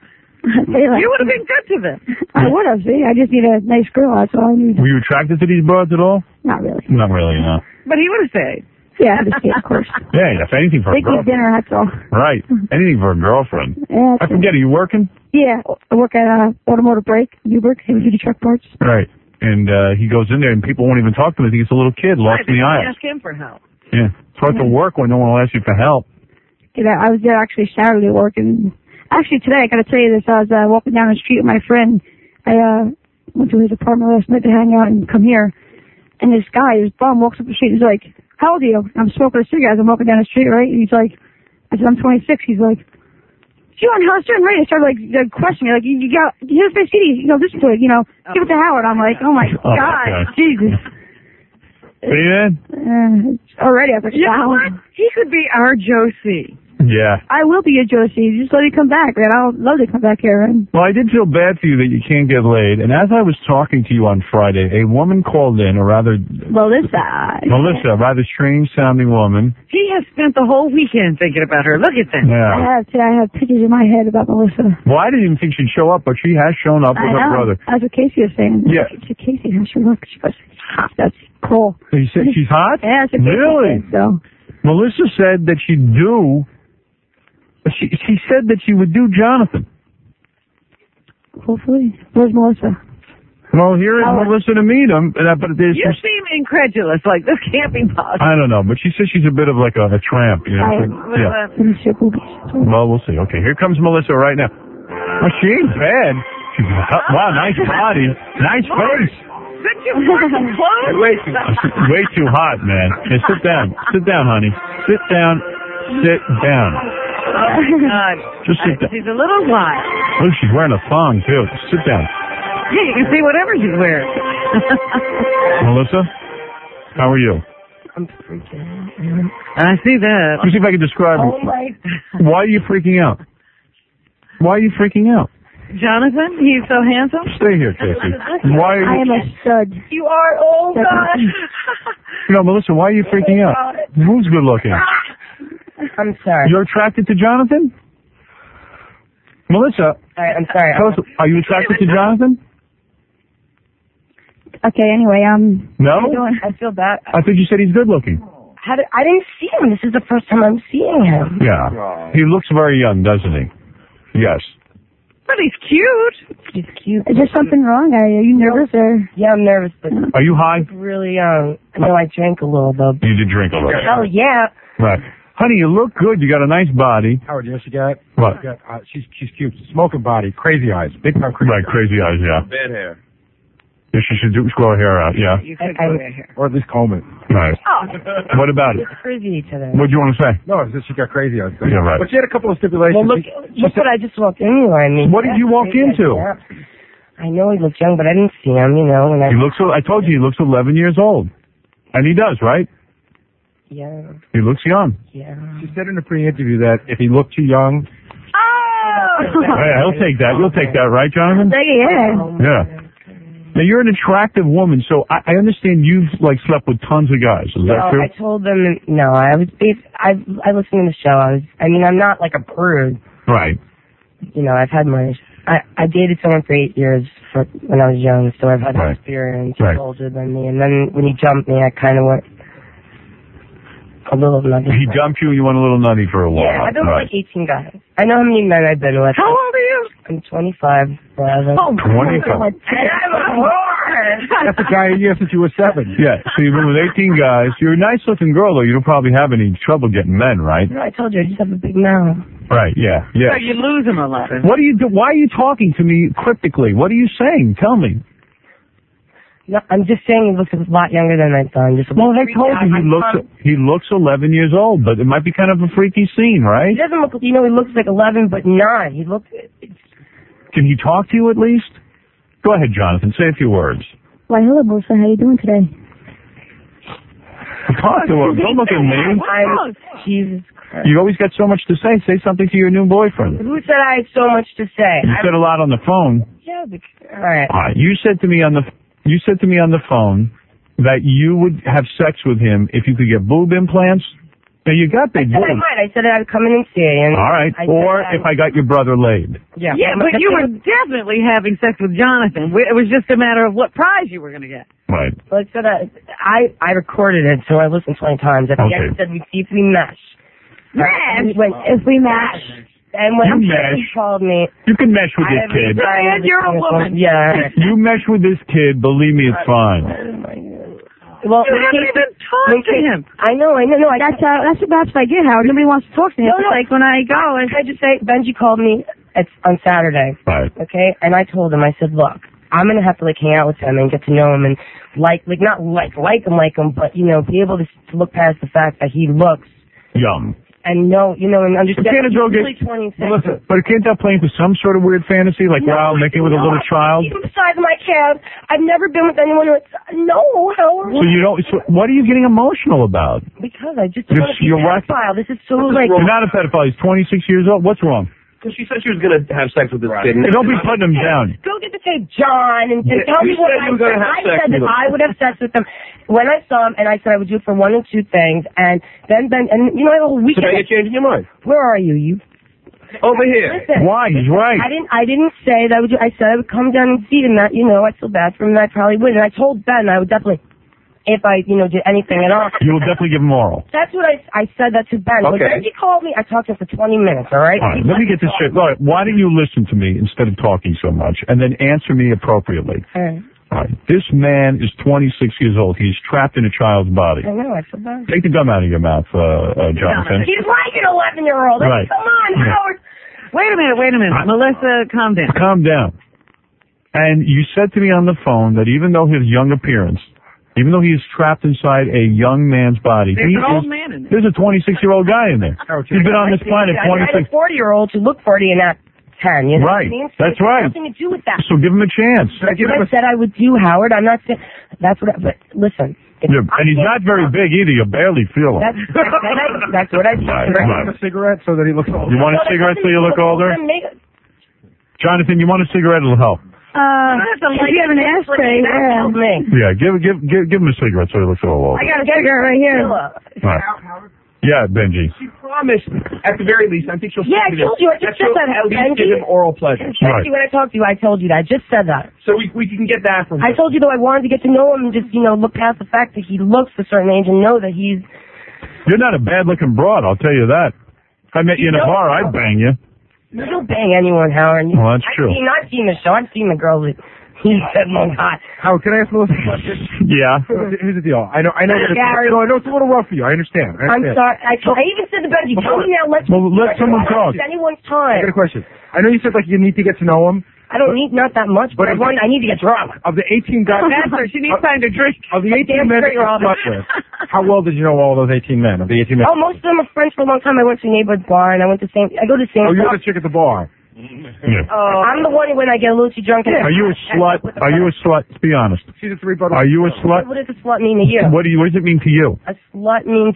They like You would have me. been good to them. I would have, see. I just need a nice girl. That's all I need. Were you attracted to these broads at all? Not really. Not really, no. But he would have stayed. Yeah, I understand, of course. Yeah, if anything for a They keep girlfriend. dinner, that's all. Right. Anything for a girlfriend. Yeah, I forget, are you working? Yeah, I work at uh, Automotive Brake, Newburgh, heavy duty truck parts. Right. And uh, he goes in there and people won't even talk to him. They think it's a little kid lost in the aisle. Ask him for help. Yeah. It's hard to work when no one will ask you for help. Yeah, I was there actually Saturday working. Actually, today, I got to tell you this. I was uh, walking down the street with my friend. I uh, went to his apartment last night to hang out and come here. And this guy, this bum, walks up the street. He's like, how old are you? And I'm smoking a cigarette as I'm walking down the street, right? And he's like, I said, I'm twenty-six. He's like, you on Howard Stern Radio? I started like uh, questioning me. Like, you, you got, here's my C D. You know, listen to it. You know, give it to Howard. I'm like, oh my Oh, God, okay. Jesus. See that? Uh, already, I was like, You know wow. what? He could be our Josie. Yeah. I will be a Josie. Just let me come back, man. I'll love to come back here. And Well, I did feel bad for you that you can't get laid. And as I was talking to you on Friday, a woman called in, or rather, Melissa. Melissa, a rather strange-sounding woman. He has spent the whole weekend thinking about her. Look at that. I Yeah. have today. I have pictures in my head about Melissa. Well, I didn't even think she'd show up, but she has shown up with I her know. brother. That's what Casey was saying. Yeah. She, Casey, how she looks. She goes, that's cool. So you said she's hot? Yeah, that's what Casey Really? said, so. Melissa said that she'd do. She she said that she would do Jonathan. Hopefully. Where's Melissa? Well, here is Oh. Melissa to meet him, but but there's. You seem incredulous. Like, this can't be possible. I don't know, but she says she's a bit of like a, a tramp. You know? I- Yeah. Let me see her boobies. Well, we'll see. Okay, here comes Melissa right now. Well, she ain't bad. She's, wow, nice body, nice face. Did you fucking close? Way too, way too hot, man. Hey, sit down. Sit down, honey. Sit down. Sit down. Oh, God. Just sit down. She's a little wild. Look, she's wearing a thong, too. Sit down. Yeah, you can see whatever she's wearing. Melissa, how are you? I'm freaking out. I see that. Let me see if I can describe Oh, it. my. Why are you freaking out? Why are you freaking out? Jonathan, he's so handsome. Stay here, Casey. Why are I am you... a stud. You are, oh, God. You know, Melissa, why are you freaking out? Who's good looking? I'm sorry. You're attracted to Jonathan? Melissa, All right, I'm sorry. tell us, are you attracted to Jonathan? Okay, anyway, um. No? how you doing? I feel bad. I think you said he's good looking. How did, I didn't see him. This is the first time I'm seeing him. Yeah. He looks very young, doesn't he? Yes. But he's cute. He's cute. Is there something wrong? Are you nervous or? Yeah, I'm nervous, but Are you high? he's really young. I know I drank a little, though. You did drink a little. Hell yeah. Right. Honey, you look good. You got a nice body. Howard, you know what she got? What? She got, uh, she's she's cute. Smoking body, crazy eyes, big time crazy. Right, crazy eyes, yeah. Bad hair. Yeah, she should do, grow her hair out, yeah. You could I- go there here. Or at least comb it. Right. What about it? It's crazy today. What do you want to say? No, it's just she got crazy eyes. Yeah, right. But she had a couple of stipulations. Well, look, She- she look said- what I just walked into. I mean, What did you walk that's crazy. into? Yeah. I know he looked young, but I didn't see him, you know. And I, He looks, I told you he looks eleven years old. And he does, right? yeah, He looks young. yeah. She said in a pre-interview that if he looked too young, Oh! Hey, I'll take that. You'll take that, right, Jonathan? Say yeah. Yeah. Now, you're an attractive woman, so I, I understand you've, like, slept with tons of guys. Is that No, true? I told them no. I was. I I listened to the show. I was. I mean, I'm not like a prude. Right. You know, I've had my. I I dated someone for eight years for when I was young, so I've had Right. experience. Right. He's older than me, and then when he jumped me, I kind of went a little nutty. He dumped you and you went a little nutty for a while. Yeah, I've been right. with like eighteen guys. I know how many men I've been with. How old are you? I'm twenty-five, brother. Oh, twenty-five. that's a guy a year since you were seven. Yeah, so you've been with eighteen guys. You're a nice-looking girl, though. You don't probably have any trouble getting men, right? No, I told you I just have a big mouth. Right, yeah, yeah. So you lose him a lot. What do you do? Why are you talking to me cryptically? What are you saying? Tell me. No, I'm just saying he looks a lot younger than I thought. I'm just Well, I told you he looks he looks eleven years old, but it might be kind of a freaky scene, right? He doesn't look. You know, he looks like eleven, but not. He looks. Can he talk to you at least? Go ahead, Jonathan. Say a few words. Why, hello, Melissa. How you doing today? Talk to him. Don't look at me. I'm, Jesus Christ. You always got so much to say. Say something to your new boyfriend. Who said I had so much to say? You said a lot on the phone. Yeah, but, all right. All right. You said to me on the you said to me on the phone that you would have sex with him if you could get boob implants Now, you got I big said I boobs. might. I said I'd come in and see. And All right. I Or said if I got your brother laid. Yeah, Yeah, but you were definitely having sex with Jonathan. It was just a matter of what prize you were going to get. Right. Like I said, I, I I recorded it, so I listened twenty times. At the Okay. end, it said we see if we match. Match? When, If we match. And when You he match. called me, You can mesh with I this kid. And you're a woman. Yeah. You mesh with this kid, believe me, it's fine. Well, You when haven't Kate- even talked when to Kate- him. I know, I know, no. I, That's how. That's that's what I get, Howard. Nobody wants to talk to me. No, It's no. like when I go, I it's I just say Benji called me at, on Saturday. Right. Okay, and I told him, I said, look, I'm gonna have to like hang out with him and get to know him and like, like not like like him, like him, but you know, be able to, to look past the fact that he looks Young. and know, you know, and understand. But can't a girl he's get- really twenty-six. Well, listen, but can't that play into some sort of weird fantasy, like, No, wow, making with a no, little child? Even besides my cab, I've never been with anyone who. No, Howard. So you don't. So what are you getting emotional about? Because I just You're- want to be you're a right. pedophile. This is so What's like. You're not a pedophile. He's twenty-six years old. What's wrong? Because she said she was going to have sex with this kid. Hey, don't be putting him down. Go get to say John and, and Yeah, tell you me what said I you were gonna said. have I sex said with that him. I would have sex with him when I saw him, and I said I would do it for one or two things, and then then and you know I have a whole So weekend. now you're changing your mind. Where are you? You Over here. listen. Why? He's right. I didn't. I didn't say that I would. Do, I said I would come down and see him. That you know, I feel bad for him. And I probably would. And I told Ben I would definitely, if I you know did anything at all. You will definitely give him oral. That's what I I said that to Ben. When Okay. Benji called me, I talked to him for twenty minutes. All right. All right, let me get this straight. All right, why don't you listen to me instead of talking so much, and then answer me appropriately? All right. All right. This man is twenty-six years old. He's trapped in a child's body. I know. I feel bad. Take the gum out of your mouth, uh, uh, Jonathan. He's like an eleven-year-old. Right. Come on, Yeah. Howard. Wait a minute, wait a minute. Melissa, calm down. Calm down. And you said to me on the phone that even though his young appearance, even though he is trapped inside a young man's body, There's he an old is, man in there. there's a twenty-six-year-old guy in there. He's been on this planet I had a twenty-six. forty-year-old to look forty and not ten. You know Right. what I mean? So That's it has right. Nothing to do with that. So give him a chance. That's what I said I would do, Howard. I'm not saying that's what. I, but listen. if Yeah, I and he's can't- not very big either. You barely feel him. That's that's, what I, that's what I Right, said. right. A cigarette so that he looks old. You want a cigarette so you look older? Jonathan, you want a cigarette? It'll help. Uh, if you have an ashtray, yeah. Yeah, give give give give him a cigarette so he looks a little older. I got a cigarette right here. Right. Yeah, Benji. She promised, at the very least, I think she'll Yeah, I stick to told this, you. I just she'll said that. at least give him oral pleasure. Right. When I talked to you, I told you that. I just said that. So we we can get that from I her. told you though I wanted to get to know him and just, you know, look past the fact that he looks a certain age and know that he's. You're not a bad-looking broad, I'll tell you that. If I met you in a bar, I'd bang you. You don't bang anyone, Howard. You, Well, that's I've true. Seen, I've seen the show. I've seen the girls that he said, "Oh God." Howard, can I ask Melissa a question? Yeah. Here's the deal. I know, I know, that it's, Gary. no, I know it's a little rough for you. I understand. I I'm understand. sorry. I, told, I even said to Benji, tell me now. Let's. Well, let someone talk. It's anyone's I time. got a question. I know you said like you need to get to know him. I don't need not that much, but, But I want. I need to get drunk. Of the eighteen guys, That's her. She needs time to drink. of the eighteen Damn men that straight, you Robin. slept with, how well did you know all those eighteen men? Of the eighteen men. Oh, most of them are friends for a long time. I went to a neighborhood bar and I went to Saint. I go to Saint. Oh, you're the chick at the bar. Yeah. Oh, I'm the one when I get a little too drunk. And Are you a slut? Are you a slut? Be honest. She's a three brother. Are you a slut? What does a slut mean to you? What do you? What does it mean to you? A slut means.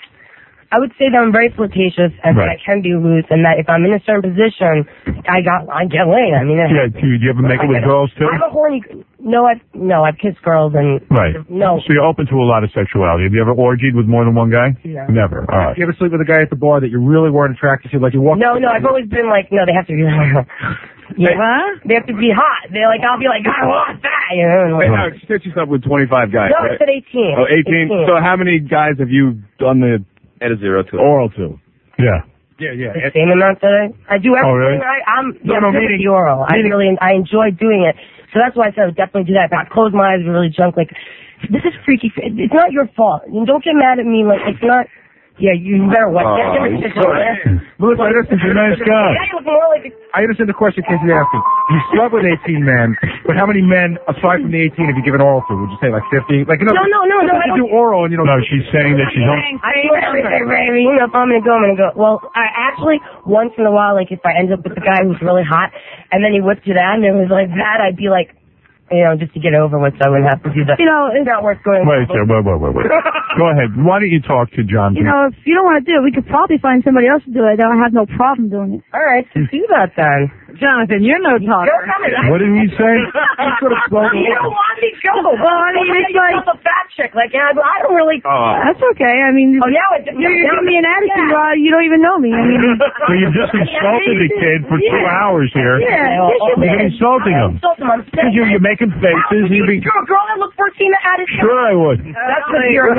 I would say that I'm very flirtatious and Right. that I can be loose, and that if I'm in a certain position, I got I get laid. I mean, Yeah. Do you, do you ever make it with girls too? I'm a horny. No, I've no, I've kissed girls and Right. no. So you're open to a lot of sexuality. Have you ever orgied with more than one guy? Yeah. Never. All right. You ever sleep with a guy at the bar that you really weren't attracted to? Like you walk. No, no, I've always been like, no, they have to be. Yeah, What? they have to be hot. They're like, I'll be like, I want that. You know, and Wait, like, Howard, she said she's up with twenty-five guys, no, I right? said eighteen. Oh, eighteen. So how many guys have you done the at a zero to? Oral too. Yeah. Yeah, yeah. The same amount that I, I do everything. Oh, really? I, I'm No, yeah, no, I'm good meaning- with the oral. I meaning- really, I enjoy doing it. So that's why I said I would definitely do that. If I close my eyes, be really drunk. Like, this is freaky. It's not your fault. You don't get mad at me. Like, it's not. Yeah, you better watch. Oh, Get him he's a cigarette. Melissa, I understand. He's a nice guy. Yeah, you look more like a I understand the question Casey's asking. You slept with eighteen men, but how many men aside from the eighteen have you given oral to? Would you say like fifty? Like you know, No, no, no, no, I You do don't- oral and you know. No, she's saying that she's on. I do everything, baby. You know, if I'm gonna go, I'm gonna go. Well, I actually once in a while, like if I end up with a guy who's really hot, and then he whipped it out, and it was like that, I'd be like, you know, just to get over with, so I wouldn't have to do that. You know, It's not worth going. Wait, sir, wait, wait, wait, wait. Go ahead. Why don't you talk to John? You know, if you don't want to do it, we could probably find somebody else to do it. I don't have no problem doing it. All right, so do that then. Jonathan, you're no talker. You're coming. What did he say? You could have spoken. You don't want me to go. Well, I mean, it's like a fat chick. Like, I, I don't really. Oh. That's okay. I mean, Oh, now it's. you're, you're giving me an attitude while you don't even know me. I mean, So you just insulted the kid for two Yeah. hours here. Yeah. You're insulting him. Insult him. I'm Because you're, you're making faces. You're You're being... a girl that looks fourteen that attitude. Sure I would. That's because you're.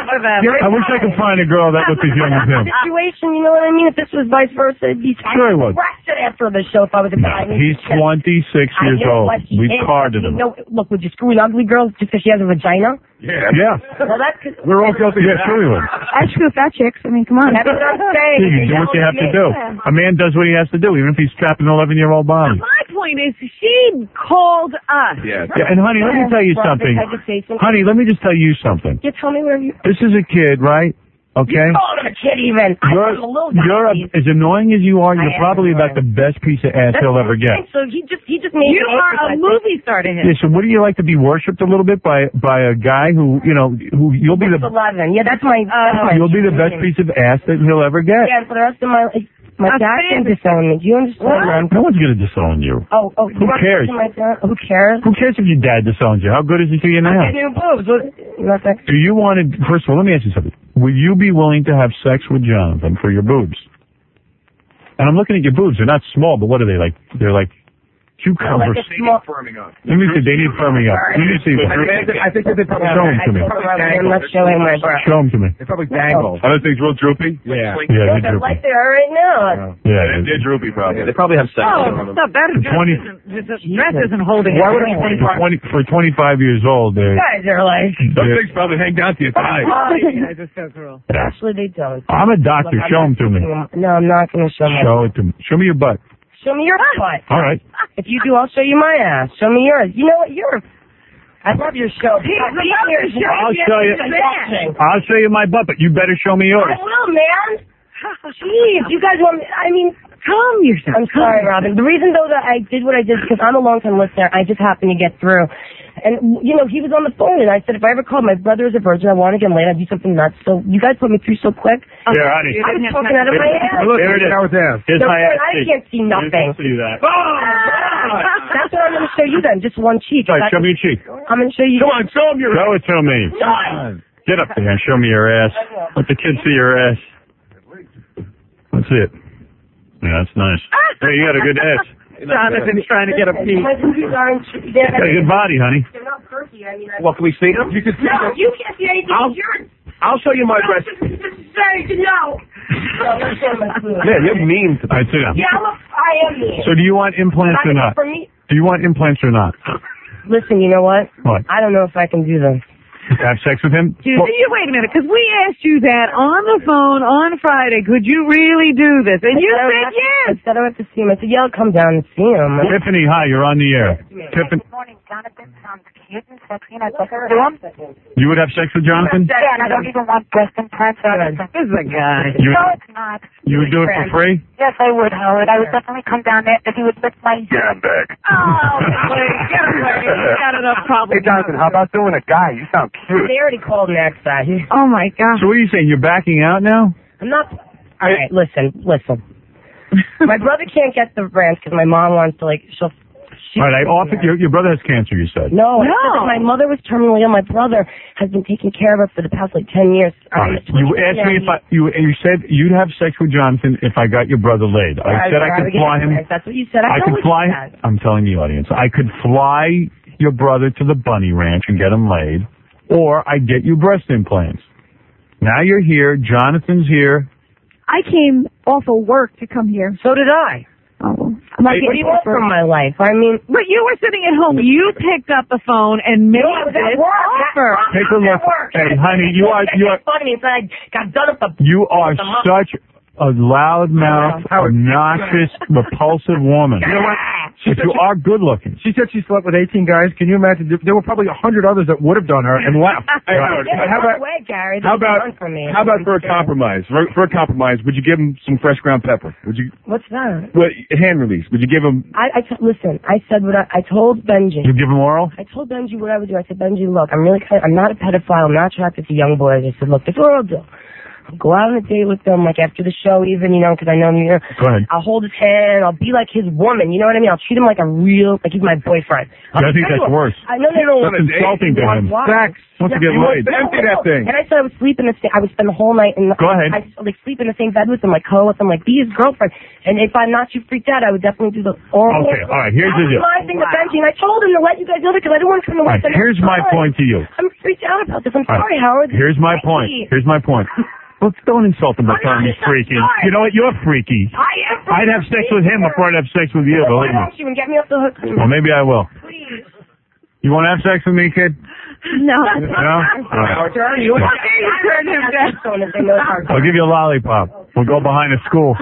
I wish I could find a girl that looked as young as him. Situation, you know what I mean? If this was vice versa, it'd be Sure I would. arrested after the show if I was a guy. He's twenty-six I years know old. what he We've is. carded You him. know, look, would you screw an ugly girl just because she has a vagina? Yeah. Yeah. Well, that's cause, We're all guilty. Yeah, sure we would. I screw fat chicks. I mean, come on. that's what I'm saying. Yeah, you do what you have to do. A man does what he has to do, even if he's trapped an eleven-year-old body. My point is, she called us. Yeah. Yeah, and honey, let me tell you Robin, something. I could say something. Honey, let me just tell you something. You tell me where you. This is a kid, right? Okay? You called him a kid even. You're, I'm a little guy. you're a, as annoying as you are, I you're am probably about the annoying. best piece of ass That's he'll what ever I'm get. saying. So he just he just made You me are a movie star to him. Yeah, so wouldn't you like to be worshipped a little bit by by a guy who, you know, who you'll be the eleven. Yeah, that's my. that's my you'll be the best piece of ass that he'll ever get. Yeah, and for the rest of my life, my A dad can fan. disown me. Do you understand? No one's gonna disown you. Oh, oh, Who cares? My dad, who cares? Who cares if your dad disowns you? How good is he to you now? I get new boobs. What, nothing. Do you want to? First of all, let me ask you something. Would you be willing to have sex with Jonathan for your boobs? And I'm looking at your boobs. They're not small, but what are they like? They're like cucumbers. Like a small. Let me see. They need firming up. Let me see. I think, I think that they probably Show them to me. I'm not showing my breath. Show them to me. They probably dangle. Are those things real droopy? Yeah. Yeah, They're they're like droopy. they are right now. Yeah, they're droopy probably. They probably have sex. Oh, on them. stop. That dress twenty isn't, this dress isn't holding Why would it. for twenty for twenty-five years old? They're, You guys are like. those things probably hang down to your thigh. Oh, you guys are so cruel. Actually, they don't. I'm a doctor. Look, I'm Show them not to me. teaching them. No, I'm not going to show them. Show it to me. Show me your butt. Show me your butt. All right. If you do, I'll show you my ass. Show me yours. You know what? You're. I love your show. He- I'll he loves your show. I'll show you. Watching. I'll show you my butt, but you better show me yours. I will, man. Jeez, you guys want me, I mean, Calm yourself. I'm sorry, Robin. The reason, though, that I did what I did, because I'm a long-time listener, I just happened to get through. And, you know, he was on the phone, and I said, if I ever called my brother is a virgin, I want to get laid, I'd do something nuts. So you guys put me through so quick. Here, honey. I was talking out of my ass. Look, There it is. that was ass. Here's No, my ass I cheek. can't see nothing. See that. That's what I'm going to show you then, just one cheek. All right, show me your cheek. I'm going to show you. Come on, show him your. Show it to me. Get up there and show me your ass. Let the kids see your ass. Let's see it. Yeah, that's nice. Hey, you got a good ass. Jonathan's trying to get a peek. My boobies aren't. They're, Got a good body, honey. they're not perky. I mean, I, Well, can we see them? You can see no, them. you can't see anything. I'll- You're. I'll show you my breast. This is very to know. No, let's show my food. Man, you're mean to All right, sit down. Yeah, I'm a, I am mean. So do you want implants or not? For me, Do you want implants or not? listen, you know what? What? I don't know if I can do this. Have sex with him? Dude, Well, you wait a minute, because we asked you that on the phone on Friday. Could you really do this? And you I don't said have to- yes. I said I have to see him. I said, yeah, I'll come down and see him. Tiffany, hi, you're on the air. Tiffany, Good morning, Jonathan. Sounds cute and sexy, and I'd love to do him. you would have sex with Jonathan? Yeah, and I don't even want breast implants or anything. This is a guy. You, No, it's not. you would do it for free? Yes, I would, Howard. I would definitely come down there if he would lift my... Yeah, I'm back. Oh, please, get away. You got enough problems. Hey, Jonathan, how about doing a guy? You sound cute. They already called next side. Oh my God. So what are you saying? You're backing out now? I'm not. All right, listen, listen. My brother can't get the branch because my mom wants to, like, she'll. She, All right, I offered, your, your brother has cancer, you said. No, I No. said that my mother was terminally ill. My brother has been taking care of her for the past, like, ten years. All right. You asked me if I, you, you said you'd have sex with Jonathan if I got your brother laid. I said I could fly him. That's what you said. I I, know could what fly. you said. I'm telling the audience, I could fly your brother to the bunny ranch and get him laid, or I'd get you breast implants. Now you're here. Jonathan's here. I came off of work to come here. So did I. Oh, I'm not What do getting you want paid for from it. my life? I mean, But you were sitting at home. You picked up the phone and made no, I was at this work. offer. Take a look. Hey, honey, you are you are funny. It's like I got done with the. you are such a loudmouth, obnoxious, repulsive woman. You know what? But you are good looking. She said she slept with eighteen guys. Can you imagine? There were probably a hundred others that would have done her and left. Hey, Howard, Yeah, how about way, Gary. how This is about fun for me. how about for a compromise? For, for a compromise, would you give him some fresh ground pepper? Would you? What's that? What hand release? Would you give him? I, I t- listen. I said what I, I told Benji. You give him oral? I told Benji what I would do. I said, Benji, look, I'm really kind of, I'm not a pedophile. I'm not attracted to young boys. I said, look, this is what I'll do. go out on a date with him, like after the show even, you know, because I know him, you know. Go ahead. I'll hold his hand. I'll be like his woman. You know what I mean? I'll treat him like a real, like he's my boyfriend. I'll I think that's him. worse. I know, no, no. That's insulting to him. Sex. Wants to get No, laid. no, Empty no, that no. thing. And I said I would sleep in the same, I would spend the whole night in the, Go ahead. I like sleep in the same bed with him, like cuddle with him, like be his girlfriend. And if I'm not too freaked out, I would definitely do the oral. Okay, all right, here's that the was deal. my thing to Benji, and I told him to let you guys know that because I didn't want to come to All work. right, here's my point to you. I'm freaked out about this. I'm All sorry, right, Howard. Here's my point. Here's my point. Well, don't insult him by telling me he's freaky. You know what? You're freaky. I am freaky. I'd have sex with him before I'd have sex with you, believe me. you and get me off the hook. Well, maybe I will. Please. You want to have sex with me, kid? No. No? All right. Turn you. Okay, turn him down. I'll give you a lollipop. We'll go behind a school.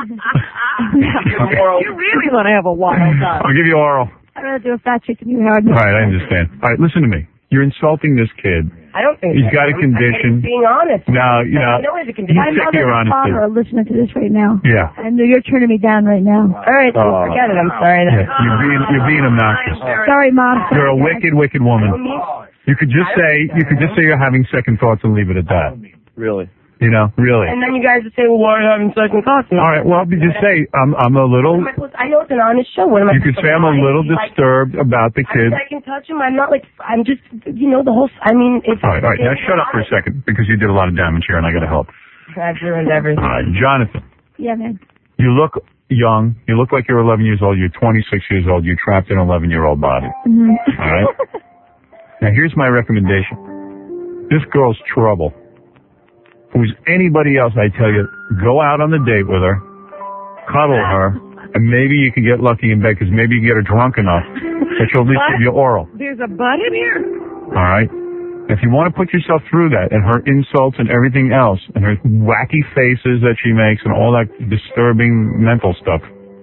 You really want to have a wild time. I'll give you oral. I'd rather do a fat chick than you, Howard. All right, I understand. All right, listen to me. You're insulting this kid. I don't think He's so. got a I'm- condition. I'm being honest. No, you know, I know it's a condition. My he's sick of mother your and honesty. father are listening to this right now. Yeah. And you're turning me down right now. All right, then Oh. forget it. I'm sorry. Yeah, you're being you're being obnoxious. Sorry, Mom. You're a wicked, wicked woman. You could just say you could just say you're having second thoughts and leave it at that. Really? You know, really. And then you guys would say, well, why are you having second thoughts? All right. Well, you just say I'm I'm a little. What am I supposed- I know it's an honest show. What am I You could supposed say to I'm a lie? little Like, disturbed about the I kid. mean, I can touch him. I'm not like, I'm just, you know, the whole, I mean, it's... All right, all right. Now shut up for a second because you did a lot of damage here and I got to help. I've ruined everything. All right, Jonathan. Yeah, man. You look young. You look like you're eleven years old. You're twenty-six years old. You're trapped in an eleven-year-old body. Mm-hmm. All right? Now, here's my recommendation. This girl's trouble. Who's anybody else, I tell you, go out on the date with her, cuddle her, and maybe you can get lucky in bed because maybe you can get her drunk enough that she'll at least give you oral. There's a butt in here? All right? If you want to put yourself through that and her insults and everything else and her wacky faces that she makes and all that disturbing mental stuff,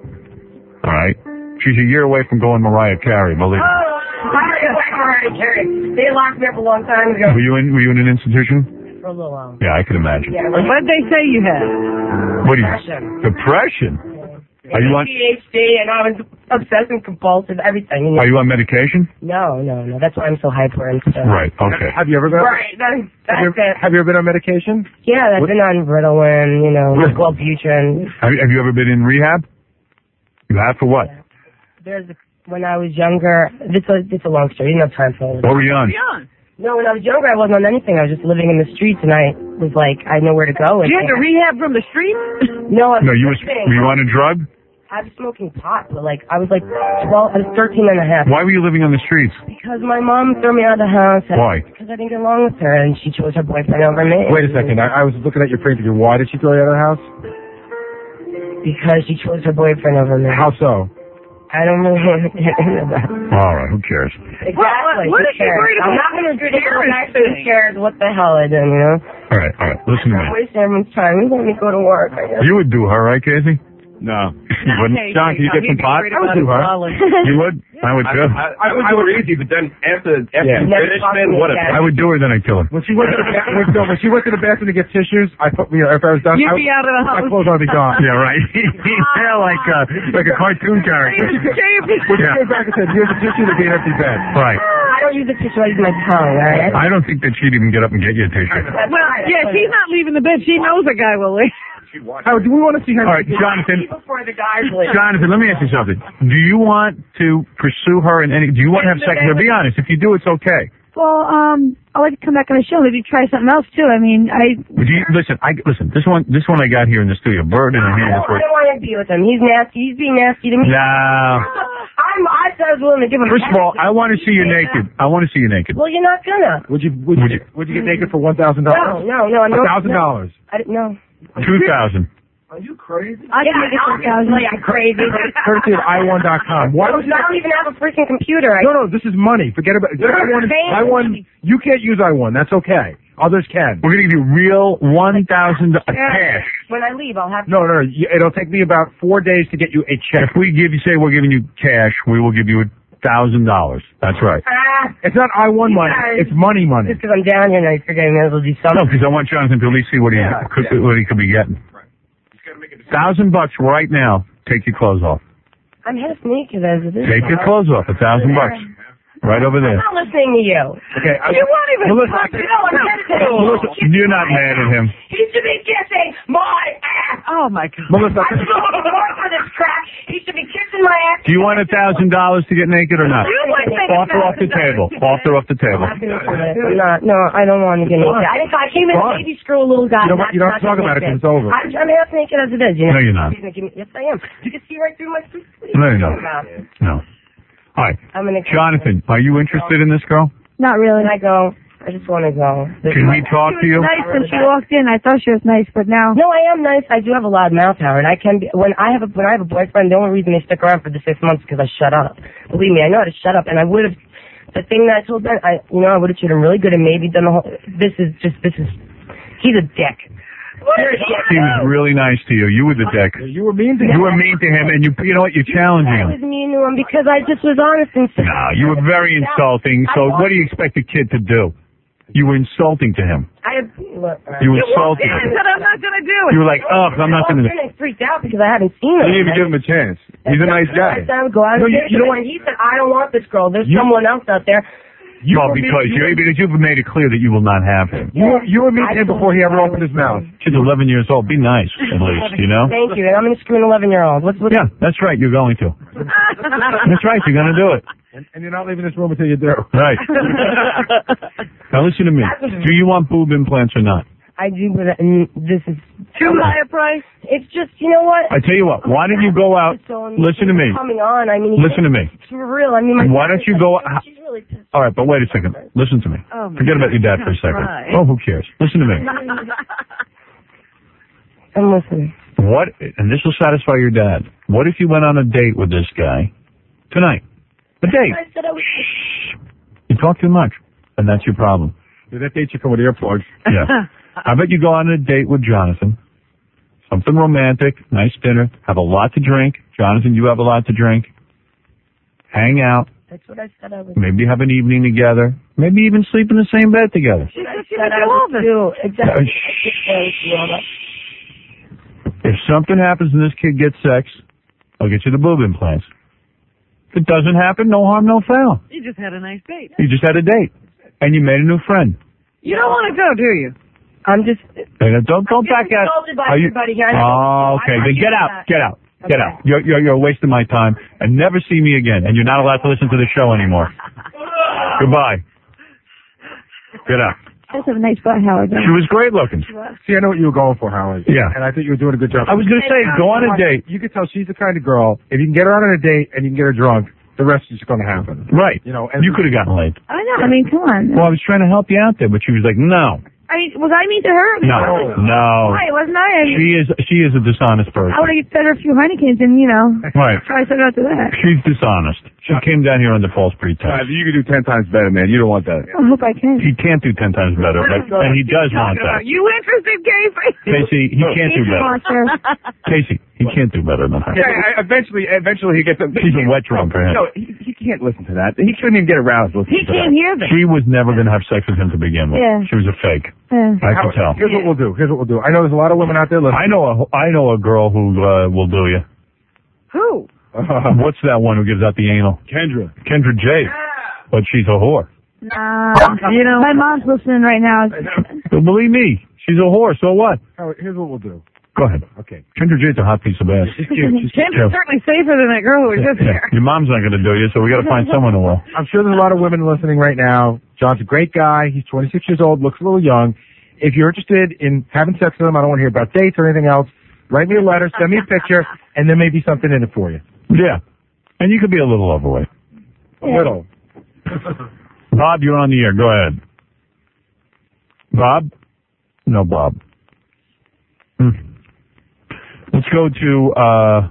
all right? She's a year away from going Mariah Carey, believe me. Oh, Mariah Carey. They locked me up a long time ago. Were you in, were you in an institution? For a little while. Yeah, I could imagine. Yeah, What did they say you had? What do you? Depression. Depression? Are you on? A D H D, and I was obsessive compulsive, everything. Are you on medication? No, no, no. That's why I'm so hyper and stuff. Right. Okay. Have you ever been? Right. That, that's Have you, it. have you ever been on medication? Yeah, I've What- been on Ritalin, you know, Wellbutrin. Have, have you ever been in rehab? You have for what? There's a, when I was younger. It's a it's a long story. You don't have time for it. What were you on? No, when I was younger, I wasn't on anything. I was just living in the streets, and I was like, I know where to go. And You had to rehab from the street? No, I was No, you was. living- Were you on a drug? I was smoking pot, but like I was like twelve, I was thirteen and a half. Why were you living on the streets? Because my mom threw me out of the house. and- Why? Because I didn't get along with her, and she chose her boyfriend over me. Wait a second. I, I was looking at your printer. Why did she throw you out of the house? Because she chose her boyfriend over me. How so? I don't really want to get into that. All right. Who cares? Exactly. What- what who if you're cares? worried I'm about not going to do this. parents Actually, who thing? cares what the hell I did, you know? All right. All right. Listen to I'm me. wasting everyone's time. You let me go to work, I guess. You would do her, right, Casey? No. You wouldn't. Okay, John, can you get he'd some be pot? worried I would about do her. Holland. You would? I would too. I, I would do it easy, but then after after Yeah. you Never finish, talk to man, me what a again. I would do her, then I'd kill her. When she went to the ba- when, no, when she went to the bathroom to get tissues, I put you know if I was done, You'd I, be out of the my house. clothes would be gone. Yeah, right. yeah, like uh, like a cartoon character. When she Yeah. came back and said, "Here's a tissue," there'd be an empty bed. Right. I don't use a tissue. I use my tongue, all right? I don't think that she'd even get up and get you a tissue. Well, yeah, she's not leaving the bed. She knows a guy will leave. Howard, do we want to see her? All right, Jonathan. Before the guys leave. Jonathan, let me ask you something. Do you want to pursue her in any? Do you want to have sex with her? Be honest. If you do, it's okay. Well, um, I'd like to come back on the show. Maybe try something else too. I mean, I. Would you listen? I listen. This one, this one I got here in the studio. Bird in the I hand. don't, I don't want to be with him. He's nasty. He's being nasty to me. No. I'm, I said I was willing to give him. First of all, I want to see you naked. I want to see you naked. Well, you're not gonna. Would you would, Would you, you- would you get naked for one thousand No, dollars? no, no. A thousand dollars. I didn't know. Two thousand. Are you crazy? I Yeah, can make it for a thousand. obviously I'm crazy. Courtesy of i one dot com. Why I don't you? don't even have a freaking computer. I, No, no. This is money. Forget about it. I one. paying I one. You can't use I one. That's okay. Others can. We're gonna give you real one thousand cash. When I leave, I'll have. No, no, no. You- It'll take me about four days to get you a check. If we give you, say, we're giving you cash, we will give you a thousand dollars. That's right. Ah, It's not I one money. guys. It's money money. just because I'm down here and I figured I may as well do No, something. because I want Jonathan to at least see what he could, what he could be getting. Thousand bucks right now. Take your clothes off. I'm half naked as it is. Take your clothes off. A thousand bucks. Right over there. I'm not listening to you. Okay. I, You won't even Melissa, talk to no, I'm meditating. Melissa, you're not mad at him. He should be kissing my ass. Oh, my God. Melissa, I'm so bored for this crap. He should be kissing my ass. Do you want a thousand dollars to get naked or not? You want to take Off or off the table? Off or off the table? I'm not, no, I don't want to get naked. I, I came in a Fine. baby screw a little guy. You don't, you don't have to talk about it because it's over. I'm, I'm half naked as it is. You know? No, you're not. Yes, I am. You can see right through my sleeve. No, you're not. No. All right. I'm gonna Jonathan, are you interested in this girl? Not really. Can I go? I just want to go. Can we talk to you? Nice when she walked in. I thought she was nice, but now. No, I am nice. I do have a loud mouth, Howard. I can be. When I have a when I have a boyfriend, the only reason they stick around for the six months is because I shut up. Believe me, I know how to shut up, and I would have. The thing that I told Ben, I you know I would have treated him really good and maybe done the whole. This is just this is. He's a dick. You're a dick. He was really nice to you. You were the dick. You were mean to him. You were mean to him, and you you know what? You're challenging I him. was mean to him because I just was honest and said. No, you were very insulting. So what do you expect a kid to do? You were insulting to him. I look. You insulted I him. said I'm not going to do it. You were like, oh, I'm not going to. I freaked out because I haven't seen You him. didn't even give him a chance. He's a nice guy. I said I would go out No, and you- date you him, know and he said I don't want this girl. There's You- someone else out there. You Well, were mean- because you because you've made it clear that you will not have him. You were, you were mean to him before he ever opened his mouth. She's eleven years old. Be nice, at least, you know? Thank you. And I'm going to screw an eleven year old. What's what's Yeah, that's right. You're going to. That's right. You're going to do it. And, and you're not leaving this room until you do. Right. Now listen to me. Do you want boob implants or not? I do, but uh, this is Too high a price? It's just you know what. I tell you what. Why don't you go out? Listen to me. Coming on. I mean, Listen to me. It's for real. I mean, my Why don't you go? She's really pissed. All right, but wait a second. Listen to me. Oh, my Forget God. about your dad for a second. Right. Oh, who cares? Listen to me. I'm listening. What? And this will satisfy your dad. What if you went on a date with this guy tonight? A date. I said I was. You talk too much, and that's your problem. Did that date you come with earplugs? Yeah. How about you go on a date with Jonathan? Something romantic, nice dinner, have a lot to drink. Jonathan, you have a lot to drink. Hang out. That's what I said I was. Maybe have an evening together. Maybe even sleep in the same bed together. That's what I said I would do. Exactly. If something happens and this kid gets sex, I'll get you the boob implants. If it doesn't happen, no harm, no foul. You just had a nice date. You just had a date, and you made a new friend. You don't want to go, do you? I'm just. And don't don't back out. insulted by Are you- everybody here. I Oh, know. okay. I- I Then get get out. that. Get out. Get Okay. out. You're, you're you're wasting my time, and never see me again. And you're not allowed to listen to the show anymore. Goodbye. Get out. She does have a nice butt, Howard. She was great looking. See, I know what you were going for, Howard. Yeah. And I think you were doing a good job. I was going to say, go on a date. You could tell she's the kind of girl, if you can get her out on a date and you can get her drunk, the rest is just going to happen. Right. You know, and You could have gotten laid. I know. I mean, come on. Well, I was trying to help you out there, but she was like, no. I mean, was I mean to her? No. No. Why wasn't I? I mean, She is she is a dishonest person. I would have fed her a few Heinekens and, you know, Right. try to set her out to that. She's dishonest. She came down here under false pretense. you could do ten times better, man. You don't want that. I hope I can. He can't do ten times better, but, and he does want that. Are you interested, Casey? Casey, he can't do better. Sponsor. Casey, he can't do better than her. Yeah, I- eventually, eventually he gets a... She's a wet drum for him. No, he, he can't listen to that. He couldn't even get aroused listening He to can't that. hear them. She was never going to have sex with him to begin with. Yeah. She was a fake. Yeah. I could tell. Here's what we'll do. Here's what we'll do. I know there's a lot of women out there listening. I know a I know a girl who uh, will do you. Who? What's that one who gives out the anal? Kendra. Kendra J. But she's a whore. Nah. You know, my mom's listening right now. But believe me, she's a whore. So what? Howard, here's what we'll do. Go ahead. Okay. Kendra J's a hot piece of ass. She's cute. She's cute. Kendra's certainly safer than that girl who was just Yeah. here. Your mom's not going to do you, so we got to find someone who will. I'm sure there's a lot of women listening right now. John's a great guy. He's twenty-six years old, looks a little young. If you're interested in having sex with him, I don't want to hear about dates or anything else. Write me a letter, send me a picture, and there may be something in it for you. Yeah. And you could be a little overweight. A little. Bob, you're on the air. Go ahead. Bob? No, Bob. Hmm. Let's go to uh,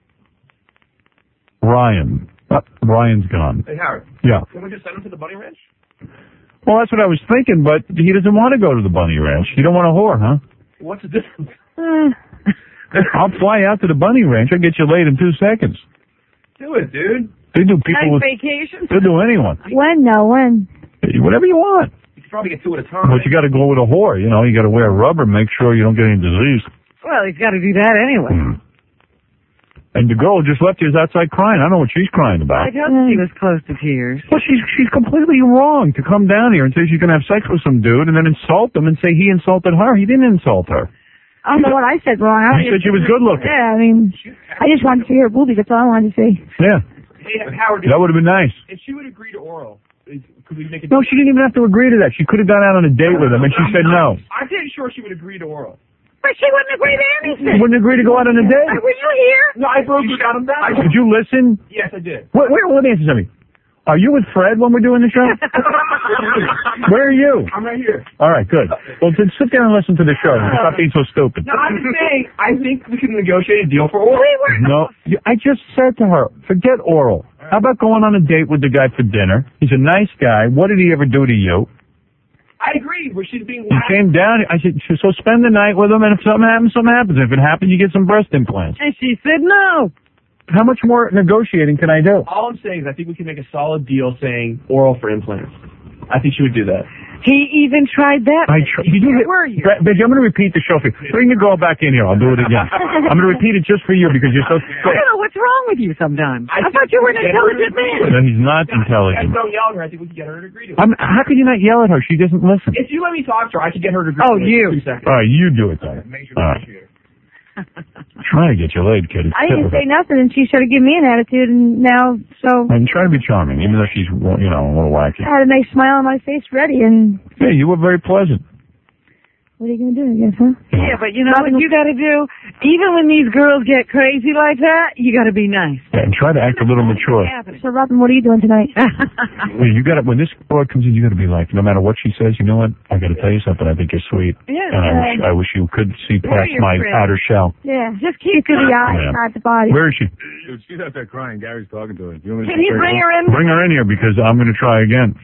Ryan. Uh, Ryan's gone. Hey, Howard. Yeah. Can we just send him to the Bunny Ranch? Well, that's what I was thinking, but he doesn't want to go to the Bunny Ranch. You don't want a whore, huh? What's the difference? I'll fly out to the Bunny Ranch. I'll get you laid in two seconds. Do it, dude. They do people Nice with... vacation. They'll do anyone. When? No, when? Whatever you want. You can probably get two at a time. But you got to go with a whore. You know, you got to wear rubber, make sure you don't get any disease. Well, he's got to do that anyway. Hmm. And the girl who just left you is outside crying. I don't know what she's crying about. I told you she was close to tears. Well, she's she's completely wrong to come down here and say she's going to have sex with some dude and then insult him and say he insulted her. He didn't insult her. I don't know what I said wrong. I You said she was good looking. Yeah, I mean, I just wanted to see her boobies. That's all I wanted to see. Yeah. Hey, Howard, That would have been nice. if she would agree to oral, is- could we make it? No, she didn't even have to agree to that. She could have gone out on a date with him and she said no. I'm pretty sure she would agree to oral. But she wouldn't agree to anything. She wouldn't agree to go out on a date. Were you here? No, I broke her down. Did you listen? Yes, I did. Wait, wait, let me answer something. Are you with Fred when we're doing the show? Where are you? I'm right here. All right, good. Well, then sit down and listen to the show. Stop being so stupid. No, I'm just saying, I think we can negotiate a deal for oral. No, you- I just said to her, forget oral. How about going on a date with the guy for dinner? He's a nice guy. What did he ever do to you? I agree, but she's being He came down. I said, so spend the night with him, and if something happens, something happens. If it happens, you get some breast implants. And she said no. How much more negotiating can I do? All I'm saying is I think we can make a solid deal saying oral for implants. I think she would do that. He even tried that. I tr- you Where did- were you? Bre- Benji, I'm going to repeat the show for you. Bring the girl back in here. I'll do it again. I'm going to repeat it just for you because you're so. I don't know what's wrong with you sometimes. I, thought you were an intelligent man. No, he's not I intelligent. don't yell at her. I think we can get her to agree to it. I'm, how could you not yell at her? She doesn't listen. If you let me talk to her, I can get her to agree Oh, to it you. in two seconds. All right, you do it then. All right. Trying to get you laid, kid. It's I didn't typical. say nothing, and she started giving me an attitude, and now, so I'm trying to be charming, even though she's, you know, a little wacky. I had a nice smile on my face ready, and Hey, you were very pleasant. what are you going to do, I guess, huh? Yeah, but you know what you got to do? Even when these girls get crazy like that, you got to be nice. Yeah, and try to act a little mature. So, Robin, what are you doing tonight? Well, you got to, when this boy comes in, you got to be like, no matter what she says, you know what? I got to tell you something. I think you're sweet. Yeah. And I wish, I wish you could see Where are past your my friends? outer shell. Yeah, just keep to the eye, Yeah. not the body. Where is she? Dude, she's out there crying. Gary's talking to her. You want me to Can you straight bring up? her in? Bring her in here because I'm going to try again.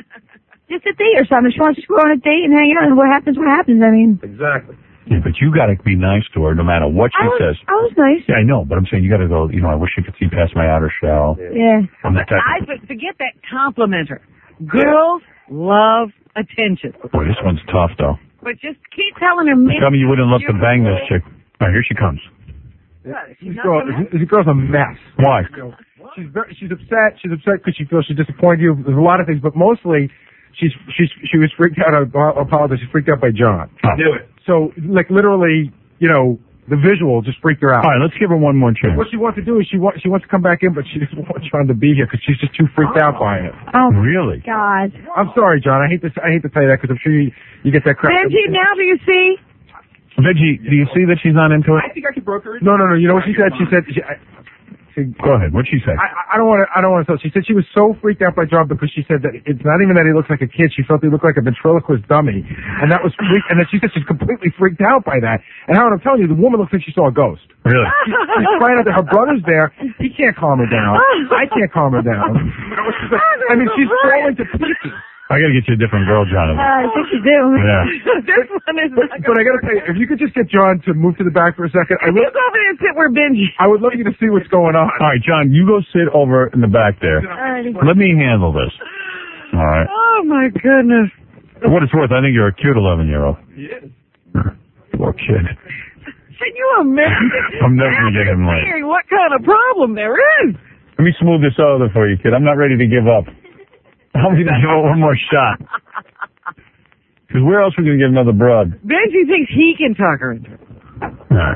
Just a date or something. If she wants to go on a date and hang out, and what happens, what happens. I mean, Exactly. Yeah, but you got to be nice to her no matter what she I was, says. I was nice. Yeah, I know, but I'm saying you got to go, you know, I wish you could see past my outer shell. Yeah. I'm that type I of, but forget that complimenter. Girls love attention. boy, this one's tough, though. But just keep telling her. "Miss, Tell me you wouldn't love to you're bang this cool." chick. All right, here she comes. This girl, this girl's a mess. Why? She's very, she's upset. She's upset because she feels she disappointed you. There's a lot of things, but mostly, she's she's she was freaked out. I apologize. She's freaked out by John. Oh. Do it. So, like literally, you know, the visual just freaked her out. All right, let's give her one more chance. What she wants to do is she wants she wants to come back in, but she doesn't want John to be here because she's just too freaked out by it. Oh, Really? God. I'm sorry, John. I hate to I hate to tell you that because I'm sure you, you get that crap. Benji, now do you see? Veggie, do you see that she's not into it? I think I could broker it. No, no, no. You know what she said? She said. She, I, she, Go ahead. What'd she say? I, I don't want to. I don't want to tell. She said she was so freaked out by John because she said that it's not even that he looks like a kid. She felt he looked like a ventriloquist dummy, and that was freak. And then she said she's completely freaked out by that. And Howard, I'm telling you, the woman looks like she saw a ghost. Really? She's crying out that her brother's there. He can't calm her down. I can't calm her down. I mean, she's falling to pieces. I got to get you a different girl, Jonathan. Uh, I think you do. Yeah. This one is not But I got to tell you, if you could just get John to move to the back for a second, I You would. go over there and sit where Benji. I would love you to see what's going on. All right, John, you go sit over in the back there. Alrighty. Let me handle this. All right. Oh my goodness. For what it's worth, I think you're a cute eleven-year-old. Yes. Poor kid. Can you imagine? I'm never gonna get him laid. Hearing what kind of problem there is? Let me smooth this over for you, kid. I'm not ready to give up. I'm going to give it one more shot. Because where else are we going to get another broad? Benji thinks he can talk her into it. All right.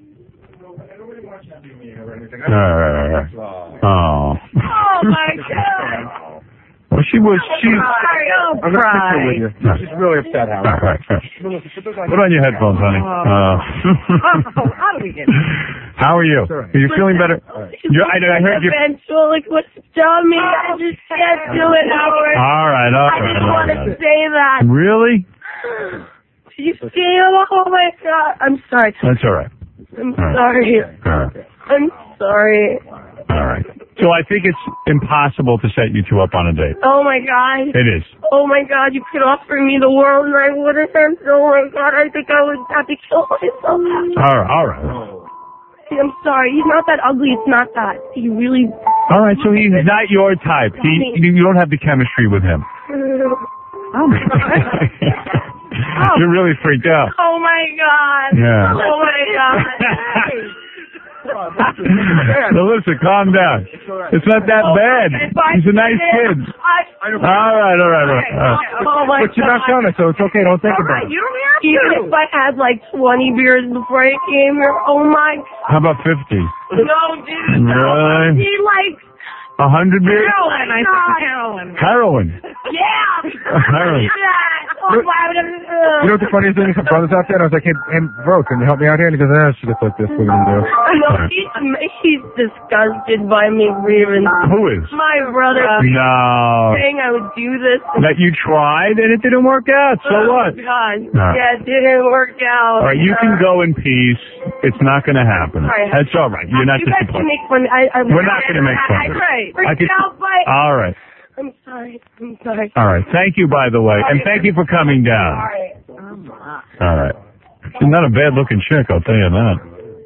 All right, all right. Oh. Oh my God. Well, she was, she... Sorry, don't I'm not cry. with you. She's really upset, Howard. All right, all right. Put on your headphones, honey. Uh, Oh, how do we get how are you? Are you feeling better? You're, I, I heard you... Eventually, what's done me? I just can't do it, Howard. All right, all I right. just all want right. to say that. Really? You feel? Oh my God! I'm sorry. That's all right. I'm All right. sorry. All right. I'm sorry. All right. So I think it's impossible to set you two up on a date. Oh my God. It is. Oh my God! You could offer me the world, and I wouldn't. Oh my God! I think I would have to kill myself. All right. All right. I'm sorry. He's not that ugly. It's not that. He really. All right. So he's not your type. He, you don't have the chemistry with him. Oh my God. You're really freaked out. Oh my God. Yeah. Oh my God. Melissa, calm down. It's not that bad. He's a nice kid. All right, all right, all right. All right. Oh my But you're not showing it, so it's okay. Don't think about it. You don't have to. Even if I had like twenty beers before I came here, oh my. How about fifty? No, dude. Really? He like. A hundred beers? Heroin, I said heroin. Heroin. Yeah. Heroin. Oh, why would I- You know what the funniest thing is? Some brothers out there, and I was like, hey, hey, bro, can you help me out here? And he goes, ah, she just like this. What are you going to do? No, he's, he's disgusted by me even. Who is? My brother. No. Saying I would do this. That you tried and it didn't work out. So Oh, what? God. All right. Yeah, it didn't work out. All right, you can go in peace. It's not going to happen. All right. That's all right. You're not You guys can disappointed. make fun. I, I, We're not going to make fun. I, I, I freaked can- out by. All right. I'm sorry. I'm sorry. All right. Thank you, by the way. And thank you for coming down. All right. All right. She's not a bad-looking chick, I'll tell you that.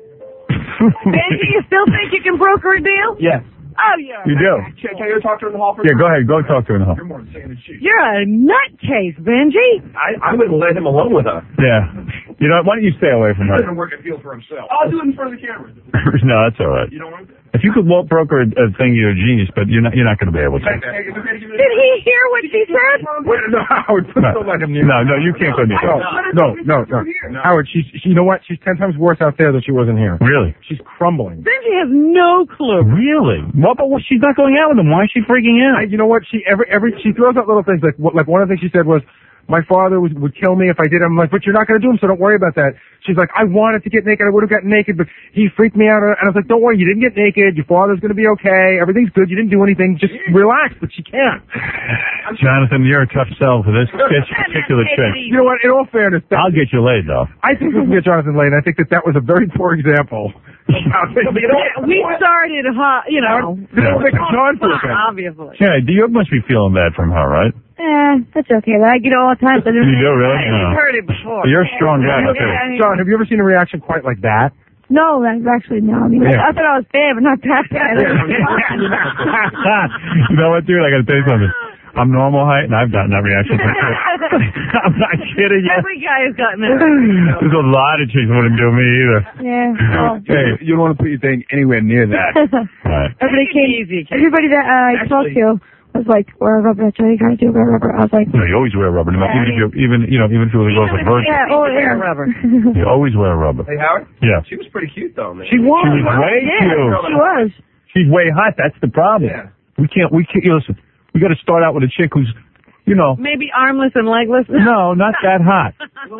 Benji, you still think you can broker a deal? Yes. Oh, yeah. You do? Can, can you talk to her in the hall for Yeah, go ahead. Go talk to her in the hall. You're a nutcase, Benji. I, I would let him alone with her. Yeah. You know, why don't you stay away from her? work a deal for himself. I'll do it in front of the camera. No, that's all right. You don't want to? If you could wall broker a, a thing, you're a genius, but you're not. You're not going to be able to. Did he hear what she said? Wait, no, Howard, No, don't let him near. no, no, you can't go near. No, no, no, no. Howard, she's, she, you know what? She's ten times worse out there than she was in here. Really? She's crumbling. Benji has no clue. Really? What? But what, she's not going out with him. Why is she freaking I, out? you know what? She every every she throws out little things like what- like one of the things she said was, my father was, would kill me if I did it. I'm like, but you're not going to do him, so don't worry about that. She's like, I wanted to get naked. I would have gotten naked, but he freaked me out. And I was like, don't worry, you didn't get naked. Your father's going to be okay. Everything's good. You didn't do anything. Just relax. But she can't. Jonathan, you're a tough sell for this, this particular chick. You know what? In all fairness, that, I'll get you laid, though. I think we can get Jonathan Lane. I think that that was a very poor example. We started, hot, you know. Yeah. Make a John for it. Obviously. Yeah, you must be feeling bad from her, right? Eh, that's okay. I get it all the time. So You do, really? I've No. heard it before. You're a strong guy, I'll tell you. John, have you ever seen a reaction quite like that? no, that's actually no. I mean, Yeah. I thought I was bad, but not that bad. You know what, dude? I got to tell you something. I'm normal height, and I've gotten that reaction. I'm not kidding you. Every guy has gotten that. There's a lot of chicks wouldn't do me either. Yeah. Well, Hey, you don't want to put your thing anywhere near that. Right. everybody came. Easy. Everybody that uh, I talked to was like, "Wear a rubber. That's all you gotta do. Wear a rubber." I was like, No, you always wear rubber. No matter even if you even you know even if you really go for virgin, "Yeah, oh yeah." Rubber. you always wear rubber. Hey, Howard? Yeah. She was pretty cute, though, man. She was. She was way Yeah, cute. she was. She's way hot. That's the problem. Yeah. We can't. We can't. You listen. We got to start out with a chick who's, you know, Maybe armless and legless. no, not that hot.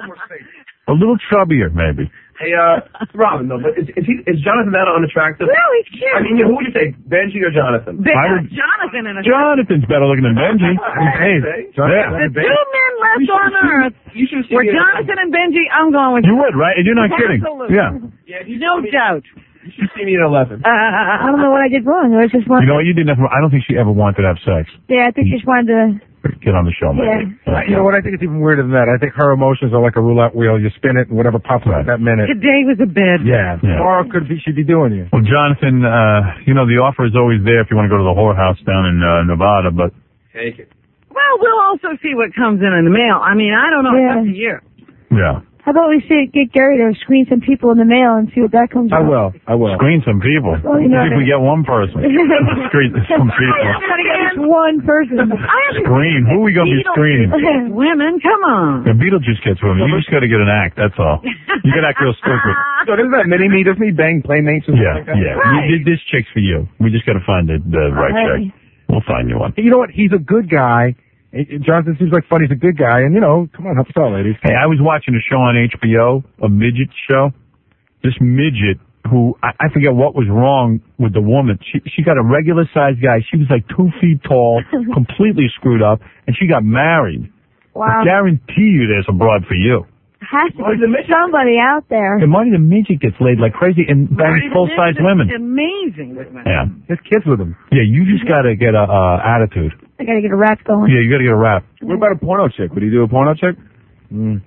A little chubbier, maybe. Hey, uh, Robin, though, but is, is, he, is Jonathan that unattractive? No, he's cute. I mean, who would you say, Benji or Jonathan? Big- I would- Jonathan in a Jonathan's better looking than Benji. Hey, Yeah. The two men left on earth You should see were me in- Jonathan and Benji. I'm going with You would, right? And you're not kidding. Absolutely. Yeah. Yeah, you no should see me- doubt. You should see me at eleven. I don't know what I did wrong. It was just one. You know what? You didn't have. I don't think she ever wanted to have sex. Yeah, I think she just wanted to. Get on the show, maybe. You know what? I think it's even weirder than that. I think her emotions are like a roulette wheel. You spin it, and whatever pops up at that minute. Today was a bad day. Yeah. Yeah. Tomorrow could be. She'd be doing you. Well, Jonathan, uh, you know the offer is always there if you want to go to the whorehouse down in uh, Nevada, but Take it. Well, we'll also see what comes in in the mail. I mean, I don't know. Yeah. It's up to you. yeah. How about we see, get Gary to screen some people in the mail and see what that comes I out? will. I will. Screen some people. Well, you know See if we get one person. Screen some people. Gotta get just one person. Screen. Who are we going to be screening? Women, come on. The Beetlejuice gets women. You just got to get an act. That's all. You got to act real stupid. So doesn't that mini me? Doesn't he bang playmates and Yeah, stuff like that? yeah. You did this chick's for you. We just got to find the, the right chick. We'll find you one. You know what? He's a good guy. Eh, Jonathan seems like fun. He's a good guy, and you know, come on, help us out, ladies. Hey, I was watching a show on H B O, a midget show. This midget who, I, I forget what was wrong with the woman. She she got a regular sized guy. She was like two feet tall, completely screwed up, and she got married. Wow. I guarantee you there's a broad for you. Has to be somebody out there. And Marty the midget gets laid like crazy and bangs full size women. Amazing. Yeah. There's kids with him. Yeah, you just got to get a uh, attitude. I gotta get a rap going. Yeah, you got to get a rap. What about a porno chick? Would he do a porno chick? Mm.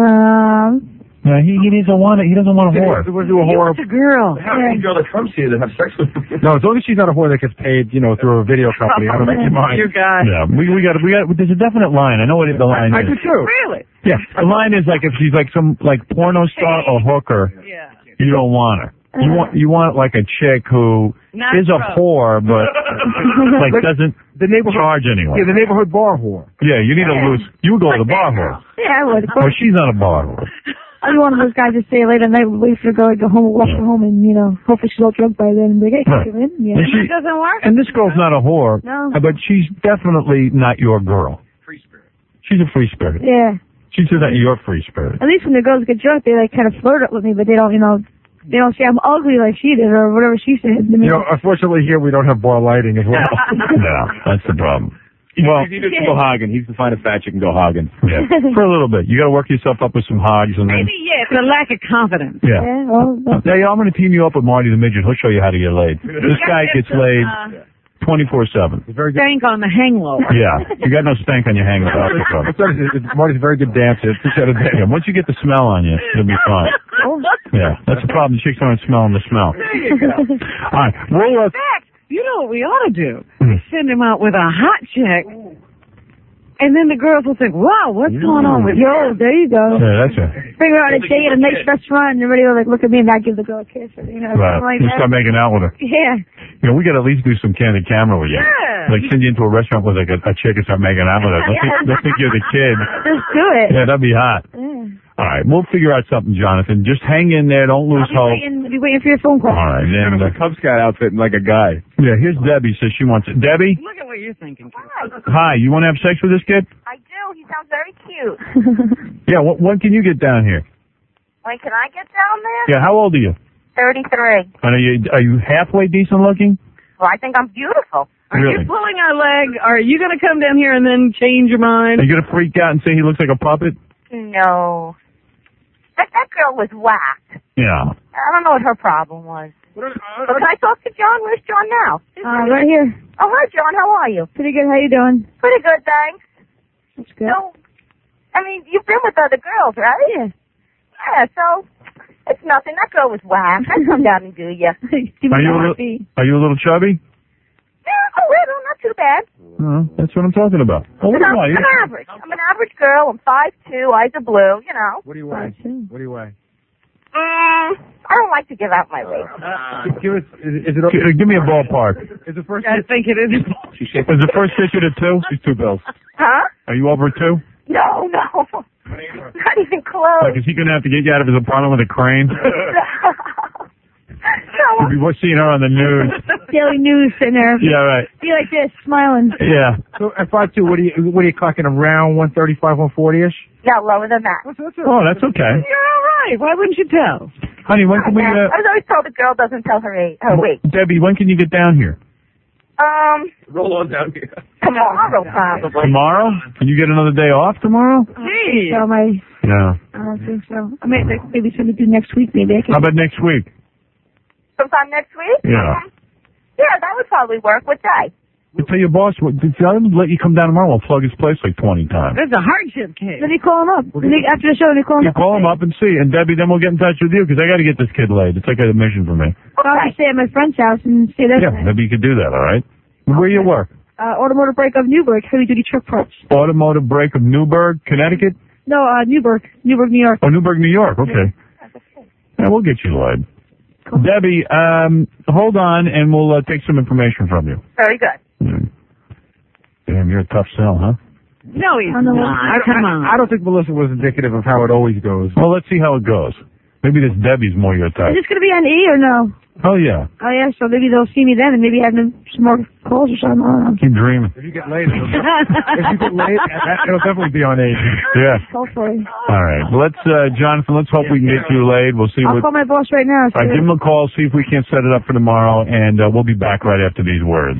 Um, Yeah, he he doesn't want it. He doesn't want a whore. He would do a whore. It's a girl. How many girl that comes here to have sex with him? No, as long as she's not a whore that gets paid, you know, through a video company. I don't make your mind. You guys. Yeah, we we got we got. There's a definite line. I know what the line I is. do too. Really? Yeah, the line is like if she's like some like porno star or hooker, Yeah. you don't want her. You want you want like a chick who Not is a broke. whore, but like doesn't the neighborhood charge anyone. Yeah, the neighborhood bar whore. Yeah, you need a loose. You would go to the bar whore. Yeah, I would. Of Well, course. she's not a bar whore. I'd be one of those guys that stay late at night, wait for her to go, go home, walk her home, and, you know, hopefully she's all drunk by then. And be like, hey, Right. come in. Yeah. And she- It doesn't work. And this girl's not a whore, No. uh, but she's definitely not your girl. Free spirit. She's a free spirit. Yeah. She's just not your free spirit. At least when the girls get drunk, they, like, kind of flirt with me, but they don't, you know, they don't say I'm ugly like she did or whatever she said. I mean, You know, unfortunately here we don't have bar lighting as well. Yeah, that's the problem. Well, He's either to go Hagen. He's to find a fat chick and go Hagen. yeah, for a little bit. You got to work yourself up with some hogs, and then Maybe, yeah, it's a lack of confidence. yeah. yeah, well, that's, Hey, I'm going to team you up with Marty the Midget. He'll show you how to get laid. This guy gets laid Uh, twenty-four seven. very good. stank on the hang low. Yeah, you got no stank on your hangover. That's the problem. It's- it's- it's- Marty's a very good dancer. It's just out of bed. Yeah, once you get the smell on you, it'll be fine. Yeah, that's the problem. The chicks aren't smelling the smell. There you go. All right, we'll uh, In fact, you know what we ought to do? Hmm. Send him out with a hot chick, and then the girls will think, wow, what's going on with you? yo, there you go. yeah, that's it. Bring her out a date at a nice restaurant, and everybody will, like, look at me and not give the girl a kiss. Or, you know, Right, something like you that. start making out with her. Yeah. You know, we got to at least do some candid camera with you. Yeah. Like send you into a restaurant with like a, a chick and start making out with her. They'll think, they'll think you're the kid. Just do it. Yeah, that'd be hot. Yeah. All right, we'll figure out something, Jonathan. Just hang in there. Don't lose I'll be hope. waiting, I'll be waiting for your phone call. All right, Him then. in a Cub Scout outfit and like a guy. Yeah, here's Debbie. Says she wants it. Debbie, Look at what you're thinking. hi. You want to have sex with this kid? I do. He sounds very cute. Yeah. Wh- when can you get down here? When can I get down there? Yeah. How old are you? thirty-three. And are you are you halfway decent looking? Well, I think I'm beautiful. Are Really? you pulling our leg? Are you going to come down here and then change your mind? Are you gonna freak out and say he looks like a puppet? No. That, that girl was whacked. Yeah. I don't know what her problem was. But can I talk to John? Where's John now? Uh, right here. Oh, hi, John. How are you? Pretty good. How you doing? Pretty good, thanks. That's good. So, I mean, you've been with other girls, right? Yeah. Yeah, so it's nothing. That girl was whacked. I'd come down and do you. Give Are me you a a little, are you a little chubby? Yeah, a little, not too bad. Uh, that's what I'm talking about. Oh, what You know, about you? I'm average. I'm an average girl. I'm five two, eyes are blue, you know. What do you weigh? What do you weigh? Mm, I don't like to give out my weight. Give us, is, is it G- Give me a ballpark. Is the first I think it is. Is the first digit a two? She's two bills. Huh? Are you over two? No, no. Not even close. Like, is he going to have to get you out of his apartment with a crane? No. You'll be seeing her on the news. Daily News sitting there. Yeah, right. Be like this, smiling. Yeah. So at five two, what are you what are you clocking around one thirty five, one forty ish? No, lower than that. Oh, that's okay. You're all right. Why wouldn't you tell? Honey, when can we I get was always told a girl doesn't tell her age, her weight. Debbie, when can you get down here? Um, Roll on down here. tomorrow probably. Tomorrow? Can you get another day off tomorrow? Gee. So my, Yeah. I don't think so. I may like, maybe something to do next week. Maybe I can. How about next week? Sometime next week? Yeah. Yeah, that would probably work. What day? You tell your boss, what- tell him to let you come down tomorrow. We'll plug his place like twenty times. There's a hardship case. Let me call him up. Let me, after the show, let me call him You up. call him up and see. And Debbie, then we'll get in touch with you because I got to get this kid laid. It's like a mission for me. I'll just stay at my friend's house and stay there. Yeah, maybe you could do that, all right? Where you work? Uh, Automotive Break of Newburgh, heavy duty truck parts. Automotive Break of Newburgh, Connecticut? No, uh, Newburgh, Newburgh, New York. Oh, Newburgh, New York. Okay. Yeah, we'll get you laid. Debbie, um, hold on, and we'll uh, take some information from you. Very good. Hmm. Damn, you're a tough sell, huh? No, he's I don't know. not. I, Come I, on. I don't think Melissa was indicative of how it always goes. Well, let's see how it goes. Maybe this Debbie's more your type. Is this going to be on E or no? Oh, yeah. Oh, yeah, so maybe they'll see me then and maybe have them some more calls or something. I don't know. Keep dreaming. If you get laid, it'll, if you get laid, that, it'll definitely be on age. Yeah. Hopefully. All right. Well, let's, uh, Jonathan, let's hope we can get you laid. We'll see I'll what... call my boss right now. All right, give him a call, see if we can't set it up for tomorrow, and uh, we'll be back right after these words.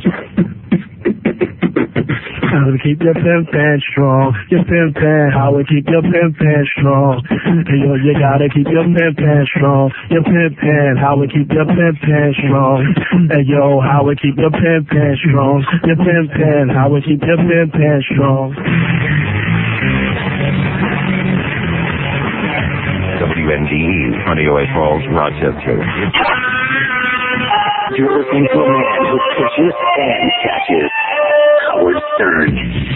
How to keep your pimp pants strong, your pimp pants. How to keep your pimp pants strong. Hey, yo, you gotta keep your pimp pants strong, your pimp pants. How to keep your pimp pants strong. Hey, yo, how to keep your pimp pants strong, your pimp pants. How to keep your pimp pants strong. W N D E, Honey Away Falls, Rochester. You're listening to a man who pushes and catches. Howard Stern.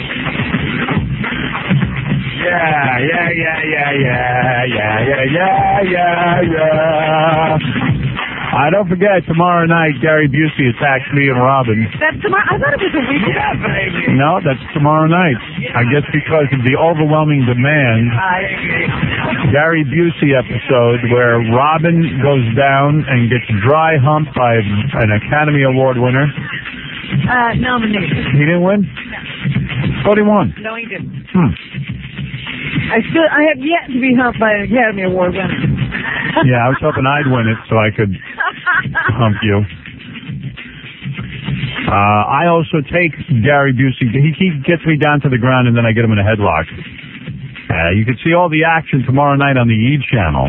Yeah, yeah, yeah, yeah, yeah, yeah, yeah, yeah, yeah, yeah. Uh, don't forget, tomorrow night, Gary Busey attacks me and Robin. That's tomorrow. I thought it was a weekend. No, that's tomorrow night. I guess because of the overwhelming demand. Gary Busey episode where Robin goes down and gets dry humped by an Academy Award winner. Uh, nominated. He didn't win? Thought he won. No, he didn't. Hmm. I still, I have yet to be humped by an Academy Award winner. Yeah, I was hoping I'd win it so I could hump you. Uh, I also take Gary Busey. He, he gets me down to the ground and then I get him in a headlock. Uh, you can see all the action tomorrow night on the E! channel.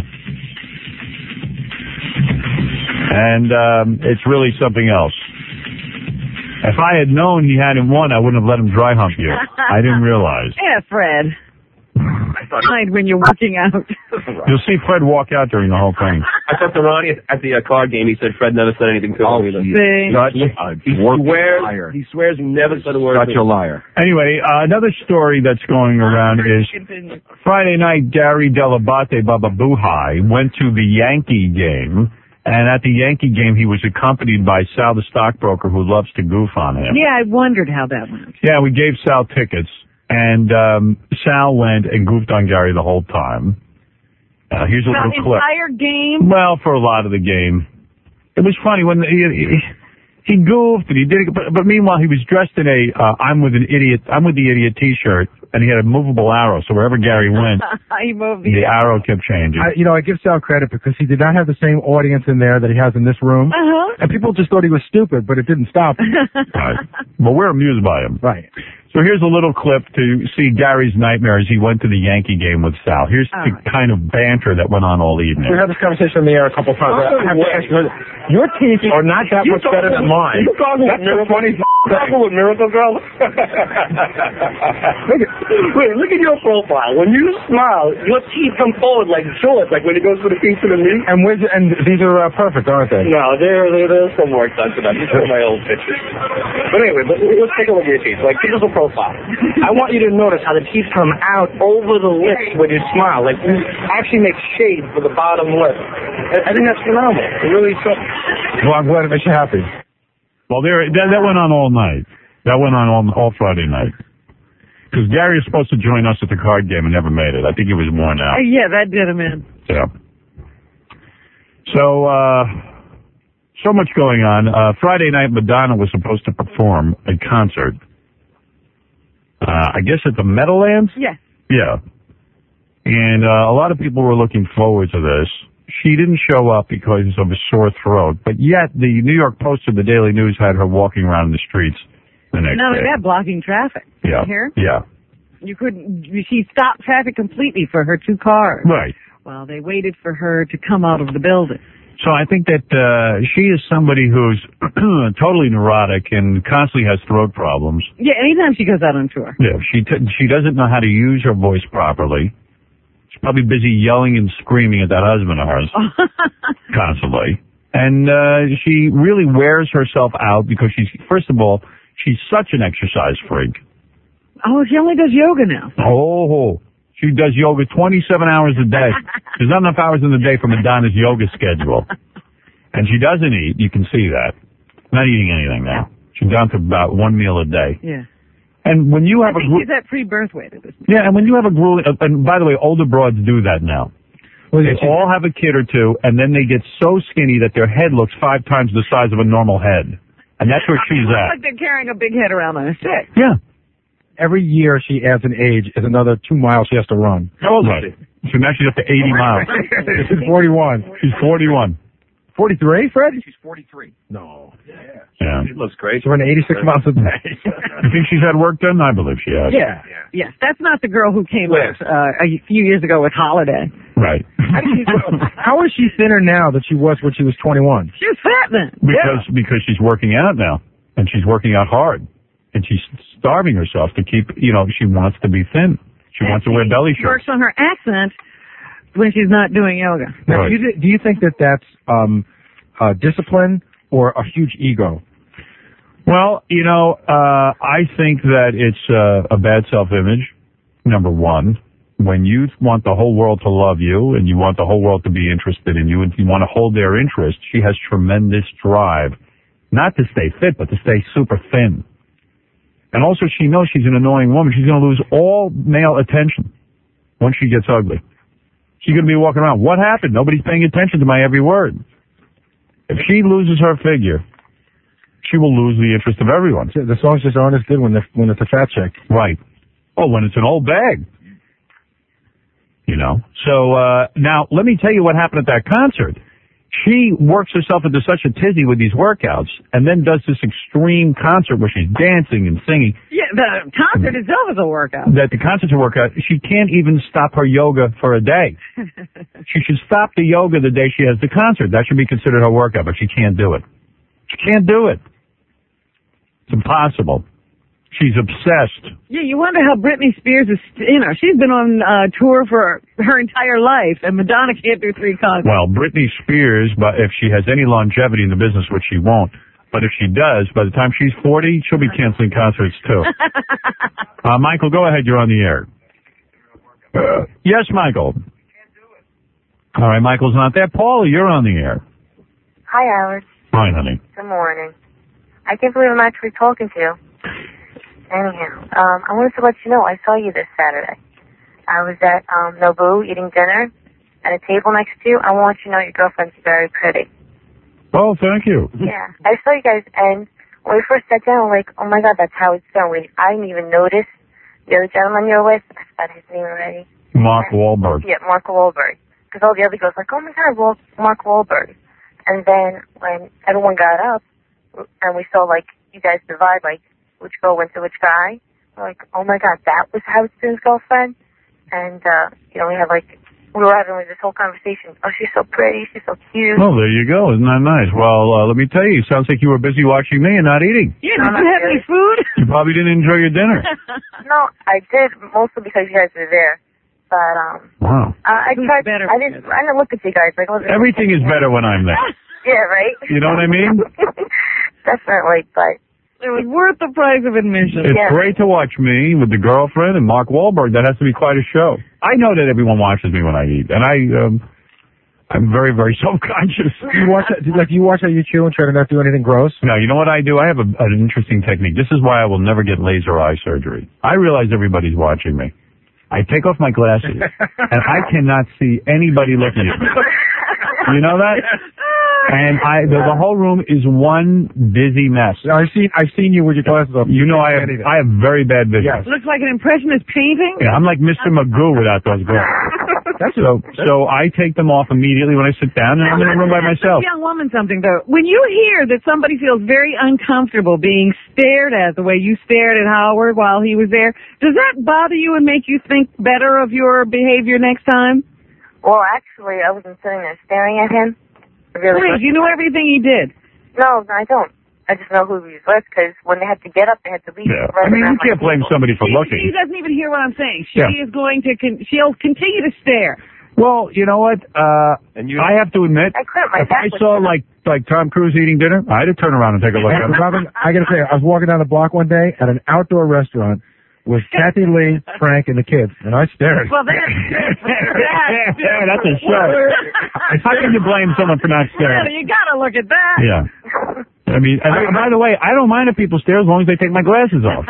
And um, it's really something else. If I had known he hadn't won, I wouldn't have let him dry hump you. I didn't realize. Yeah, Fred. I thought mind when you're working out. You'll see Fred walk out during the whole thing. I talked to Ronnie at the uh, card game. He said Fred never said anything to him. See? He, he swears. He swears he never said a word. Such a liar. Anyway, uh, another story that's going around is Friday night, Gary Delabate Baba Buhai went to the Yankee game, and at the Yankee game, he was accompanied by Sal, the stockbroker, who loves to goof on him. Yeah, I wondered how that went. Yeah, we gave Sal tickets, and um, Sal went and goofed on Gary the whole time. Uh, here's a The little clip. entire game? Well, for a lot of the game. It was funny when he, he, he goofed and he did it, but, but meanwhile he was dressed in a uh, I'm with an idiot, I'm with the idiot T-shirt, and he had a movable arrow, so wherever Gary went, he moved the arrow kept changing. I, you know, I give Sal credit because he did not have the same audience in there that he has in this room. Uh-huh. And people just thought he was stupid, but it didn't stop him. Right. But we're amused by him. Right. So here's a little clip to see Gary's nightmare as he went to the Yankee game with Sal. Here's All the right. kind of banter that went on all evening. We had this conversation in the air a couple times. I have to ask you, your teeth are not that much better than mine. You talking That's with the Miracle? funny You talking with Miracle Girl? look at, wait, look at your profile. When you smile, your teeth come forward like shorts, like when it goes for the piece of the meat. And where's, and these are uh, perfect, aren't they? No, there, there, there's some work done to them. These are my old pictures. But anyway, but let's take a look at your teeth. Like, here's a profile. I want you to notice how the teeth come out over the lips when you smile. Like, you actually make shade for the bottom lip. I, I think that's phenomenal. It really so. Well, I'm glad it makes you happy. Well, there, that, that went on all night. That went on all, all Friday night. Because Gary was supposed to join us at the card game and never made it. I think he was worn out. Uh, yeah, that did him in. Yeah. So, uh, so much going on. Uh, Friday night, Madonna was supposed to perform a concert. Uh, I guess at the Meadowlands? Yeah. Yeah. And uh, a lot of people were looking forward to this. She didn't show up because of a sore throat, but yet the New York Post and the Daily News had her walking around the streets the next Not only day. that, blocking traffic. Yeah. Here? Yeah. You couldn't, she stopped traffic completely for her two cars. Right. Well, they waited for her to come out of the building. So I think that uh, she is somebody who's totally neurotic and constantly has throat problems. Yeah, anytime she goes out on tour. Yeah, she t- she doesn't know how to use her voice properly. She's probably busy yelling and screaming at that husband of hers constantly. And uh, she really wears herself out because she's, first of all, she's such an exercise freak. Oh, she only does yoga now. Oh, she does yoga twenty-seven hours a day. There's not enough hours in the day for Madonna's yoga schedule. And she doesn't eat. You can see that. Not eating anything now. She's down to about one meal a day. Yeah. And when you I have a think group, she's at pre-birth weight at this point. yeah, and when you have a grueling, uh, and by the way, older broads do that now. Well, they all have a kid or two, and then they get so skinny that their head looks five times the size of a normal head. And that's where she's It's at. like they're carrying a big head around on a stick. Yeah. Every year she adds an age is another two miles she has to run. How old is she? So now she's up to eighty miles. She's forty-one. She's forty-one. forty-three, Fred? She's forty-three. No. Yeah. Yeah. She looks great. She's running eighty-six miles a day. You think she's had work done? I believe she has. Yeah. Yes, that's not the girl who came out uh, a few years ago with Holiday. Right. How is she thinner now than she was when she was twenty-one? She was fat then. Because because she's working out now, and she's working out hard, and she's starving herself to keep. You know, she wants to be thin. She wants to wear belly She works shirts. on her accent when she's not doing yoga. Now, Right. do, you, do you think that that's um, uh, discipline or a huge ego? Well, you know, uh, I think that it's uh, a bad self-image. Number one. when you want the whole world to love you and you want the whole world to be interested in you and you want to hold their interest, she has tremendous drive. Not to stay fit, but to stay super thin. And also she knows she's an annoying woman. She's going to lose all male attention once she gets ugly. She's going to be walking around. What happened? Nobody's paying attention to my every word. If she loses her figure, she will lose the interest of everyone. The songs just aren't as good when, when it's a fat chick. Right. Oh, when it's an old bag. You know. So, uh, now, let me tell you what happened at that concert. She works herself into such a tizzy with these workouts and then does this extreme concert where she's dancing and singing. Yeah, the concert itself is a workout. That the concert's a workout. She can't even stop her yoga for a day. She should stop the yoga the day she has the concert. That should be considered her workout, but she can't do it. She can't do it. It's impossible. She's obsessed. Yeah, you wonder how Britney Spears is, you know, she's been on uh, tour for her entire life, and Madonna can't do three concerts. Well, Britney Spears, but if she has any longevity in the business, which she won't, but if she does, by the time she's forty, she'll be canceling concerts too. uh, Michael, go ahead. You're on the air. Uh, yes, Michael. All right, Michael's not there. Paula, you're on the air. Hi, Howard. Hi, honey. Good morning. I can't believe I'm actually talking to you. Anyhow, um, I wanted to let you know I saw you this Saturday. I was at um, Nobu eating dinner at a table next to you. I want you to know your girlfriend's very pretty. Oh, thank you. Yeah. I saw you guys, and when we first sat down, I'm like, oh, my God, that's Howard Stern. We, I didn't even notice the other gentleman you were with. I forgot his name already. Mark Wahlberg. Yeah, Mark Wahlberg. Because all the other girls were like, oh, my God, well, Mark Wahlberg. And then when everyone got up and we saw, like, you guys divide, like, which girl went to which guy, we're like, oh, my God, that was Howard Stern's girlfriend? And, uh, you know, we had, like, we were having like, this whole conversation. Oh, she's so pretty. She's so cute. Oh, there you go. Isn't that nice? Well, uh, let me tell you, sounds like you were busy watching me and not eating. Yeah, did you have any food? You probably didn't enjoy your dinner. No, I did, mostly because you guys were there. But, um, wow. Uh, I tried, better I didn't, I didn't look at you guys. Like, look at Everything is better when I'm there. Yeah, right? You know what I mean? Definitely, but. It was worth the price of admission. It's Yeah. great to watch me with the girlfriend and Mark Wahlberg. That has to be quite a show. I know that everyone watches me when I eat, and I, um, I'm very, very self-conscious. Do you watch that, do, like, do you watch how you chew and try to not do anything gross? No, you know what I do? I have a, an interesting technique. This is why I will never get laser eye surgery. I realize everybody's watching me. I take off my glasses, and I cannot see anybody looking at me. You know that? And I, the, the whole room is one busy mess. I've seen, I've seen you with your glasses off. You know I have, I have very bad vision. Yes. Looks like an impressionist painting. Yeah, I'm like Mister Magoo without those glasses. That's so, so I take them off immediately when I sit down, and I'm in a room by myself. This young woman something, though. When you hear that somebody feels very uncomfortable being stared at the way you stared at Howard while he was there, does that bother you and make you think better of your behavior next time? Well, actually, I wasn't sitting there staring at him. Really? Please, you know everything he did. No, I don't. I just know who he was with, because when they had to get up, they had to leave. Yeah. I mean, you can't blame somebody for She, looking. she doesn't even hear what I'm saying. She Yeah. is going to, con- she'll continue to stare. Well, you know what? Uh, and you, I have to admit, I quit. My if back I was saw hurt. like like Tom Cruise eating dinner, I'd have turned around and take a look at him. Robin, I gotta say, I was walking down the block one day at an outdoor restaurant with Kathy Lee, Frank, and the kids, and I stared. Well, that's, that's, Yeah, that's a show. How can you blame someone for not staring? You gotta look at that. Yeah. I mean, and by the way, I don't mind if people stare as long as they take my glasses off.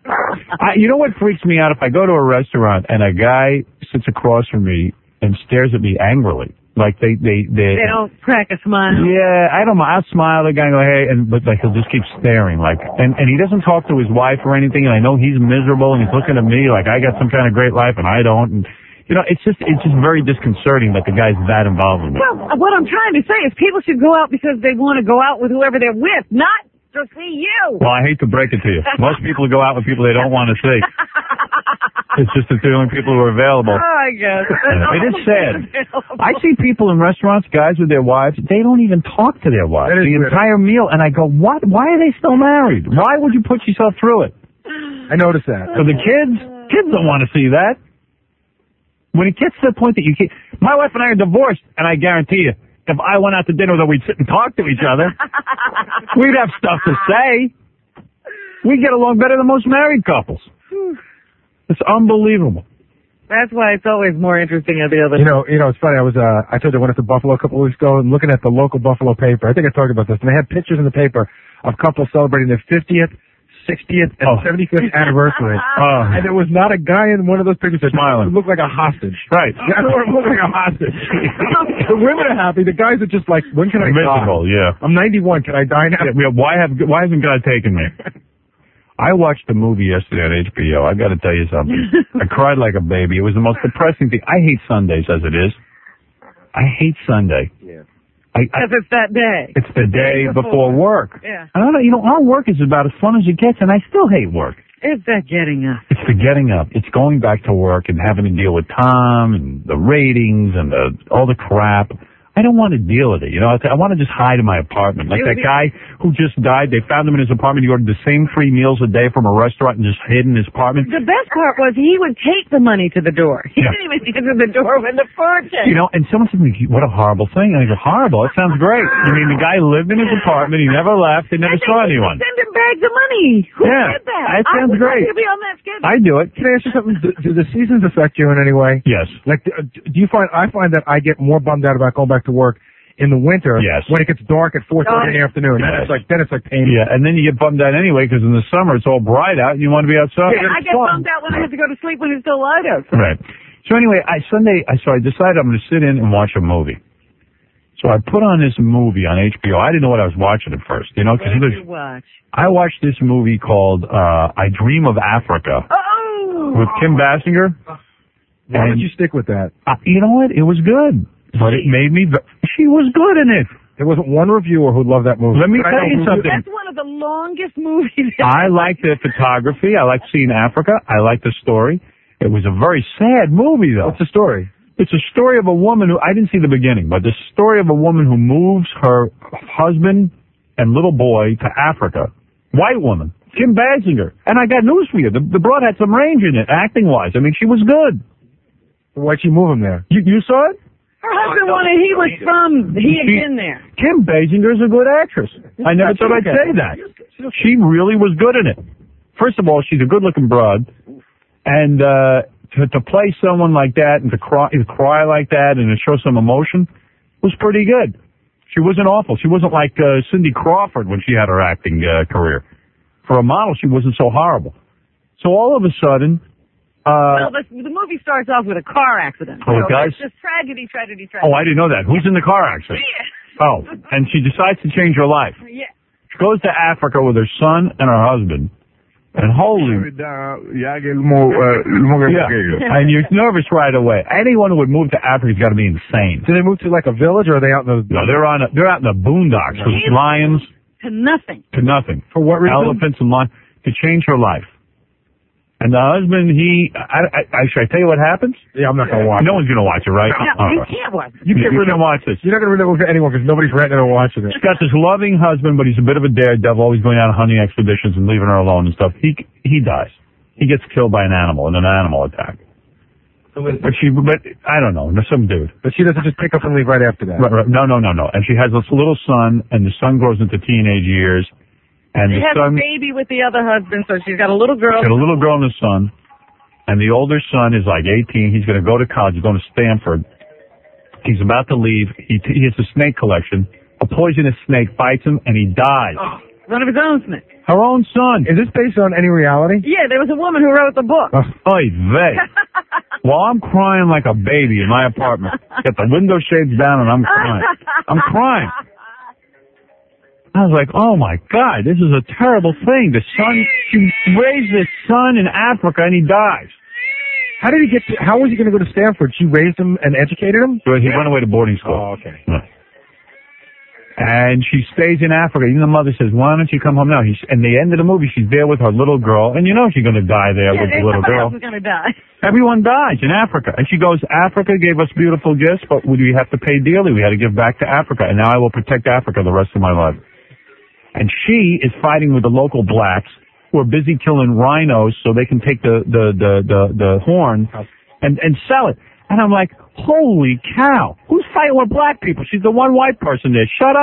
I, you know what freaks me out? If I go to a restaurant and a guy sits across from me and stares at me angrily, like they they they. They don't crack a smile. Yeah, I don't mind. I'll smile at the guy and go, hey, and but like he'll just keep staring, like, and and he doesn't talk to his wife or anything, and I know he's miserable, and he's looking at me like I got some kind of great life and I don't, and you know, it's just it's just very disconcerting that the guy's that involved in it. Well, what I'm trying to say is people should go out because they want to go out with whoever they're with, not to see you. Well, I hate to break it to you. Most people go out with people they don't want to see. It's just that they're the only people who are available. Oh, I guess. It is sad. I see people in restaurants, guys with their wives, they don't even talk to their wives the entire meal, and I go, what? Why are they still married? Why would you put yourself through it? I noticed that. For the kids, kids don't want to see that. When it gets to the point that you can't, my wife and I are divorced, and I guarantee you, if I went out to dinner with her, we'd sit and talk to each other. We'd have stuff to say. We get along better than most married couples. It's unbelievable. That's why it's always more interesting at the other. You know, you know, it's funny. I was, uh, I told you I went up to Buffalo a couple of weeks ago and looking at the local Buffalo paper. I think I talked about this, and they had pictures in the paper of couples celebrating their fiftieth, sixtieth, and Oh. seventy-fifth anniversary. Oh. And there was not a guy in one of those pictures that Smiling. looked like a hostage. Right. Yeah, it looked like a hostage. The women are happy. The guys are just like, when can I Miserable, die? yeah. I'm ninety-one. Can I die now? Yeah, why have why hasn't God taken me? I watched the movie yesterday on H B O. I got to tell you something. I cried like a baby. It was the most depressing thing. I hate Sundays as it is. I hate Sunday. Yeah. I, I, Because it's that day. it's the day before work. Yeah. I don't know. You know, our work is about as fun as it gets, and I still hate work. It's that getting up. It's the getting up. It's going back to work and having to deal with Tom and the ratings and the all the crap. I don't want to deal with it. You know, I, I want to just hide in my apartment. Like that guy who just died. They found him in his apartment. He ordered the same three meals a day from a restaurant and just hid in his apartment. The best part was he would take the money to the door. He Yeah. didn't even get to the door when the food came. You know, and someone said to me, what a horrible thing. And I go, horrible? It sounds great. I mean, the guy lived in his apartment. He never left. He never saw anyone. Send him bags of money. Who Yeah, did that? that sounds I would great. like to be on that schedule. I do it. Can I ask you something? Do, do the seasons affect you in any way? Yes. Like, do, do you find, I find that I get more bummed out about going back to work in the winter Yes. when it gets dark at four thirty in the afternoon. Then Yes. it's like, then it's like painful. Yeah, and then you get bummed out anyway because in the summer it's all bright out and you want to be outside. Yeah, I get bummed out when I have to go to sleep when it's still light out. Right. So anyway, I Sunday, I so I decided I'm going to sit in and watch a movie. So I put on this movie on H B O. I didn't know what I was watching at first, you know, What because did you watch? I watched this movie called uh I Dream of Africa Oh! with Kim Basinger. Why And- did you stick with that? Uh, you know what? It was good, but it made me. ve- She was good in it. There wasn't one reviewer who loved that movie. Let me But I tell know you who- something. That's one of the longest movies. I liked the photography. I liked seeing Africa. I liked the story. It was a very sad movie, though. What's the story? It's a story of a woman who, I didn't see the beginning, but the story of a woman who moves her husband and little boy to Africa. White woman. Kim Basinger. And I got news for you. The, the broad had some range in it, acting-wise. I mean, she was good. Why'd you move him there? You, you saw it? Her husband wanted, he was from, he had She- been there. Kim Basinger's a good actress. I never thought I'd say that. She really was good in it. First of all, she's a good-looking broad, and uh, to, to play someone like that and to cry, to cry like that and to show some emotion was pretty good. She wasn't awful. She wasn't like uh, Cindy Crawford when she had her acting uh, career. For a model, she wasn't so horrible. So all of a sudden, uh, well, the, the movie starts off with a car accident. Oh, it So does? It's just tragedy, tragedy, tragedy. oh, I didn't know that. Who's in the car accident? Oh, and she decides to change her life. Yeah. She goes to Africa with her son and her husband. And holy... Yeah. And you're nervous right away. Anyone who would move to Africa has got to be insane. Did they move to like a village or are they out in the... No, they're on. A, they're out in the boondocks with Jeez. lions To nothing. to nothing. For what reason? Elephants and lions to change her life. And the husband, he... I, I, I, should I tell you what happens? Yeah, I'm not going to watch No one's going to watch it, right? No, All you right. can't watch it. You can't really watch this. You're not going to really look at anyone because nobody's renting or watching it. She's got this loving husband, but he's a bit of a daredevil, always going out on hunting expeditions and leaving her alone and stuff. He he dies. He gets killed by an animal in an animal attack. But she, but I don't know, some dude. But she doesn't just pick up and leave right after that. Right, right. No, no, no, no. And she has this little son, and the son grows into teenage years, and She the has son a baby with the other husband, so she's got a little girl. got a little girl and a son, and the older son is like eighteen. He's going to go to college. He's going to Stanford. He's about to leave. He he has a snake collection. A poisonous snake bites him, and he dies. Oh, one of his own snakes. Her own son. Is this based on any reality? Yeah, there was a woman who wrote the book. Oy vey. Well, I'm crying like a baby in my apartment. Got the window shades down and I'm crying. I'm crying. I was like, oh my God, this is a terrible thing. The son, she raised this son in Africa and he dies. How did he get to, how was he going to go to Stanford? She raised him and educated him? So he went away to boarding school. Oh, okay. Yeah. And she stays in Africa. Even the mother says, why don't you come home now? He's, and the end of the movie, she's there with her little girl. And you know she's going to die there Yeah, with the there's little somebody girl. else is going to die. Everyone dies in Africa. And she goes, Africa gave us beautiful gifts, but we have to pay dearly. We had to give back to Africa. And now I will protect Africa the rest of my life. And she is fighting with the local blacks who are busy killing rhinos so they can take the, the, the, the, the horn and, and sell it. And I'm like, holy cow. Who's fighting with black people? She's the one white person there. Shut up.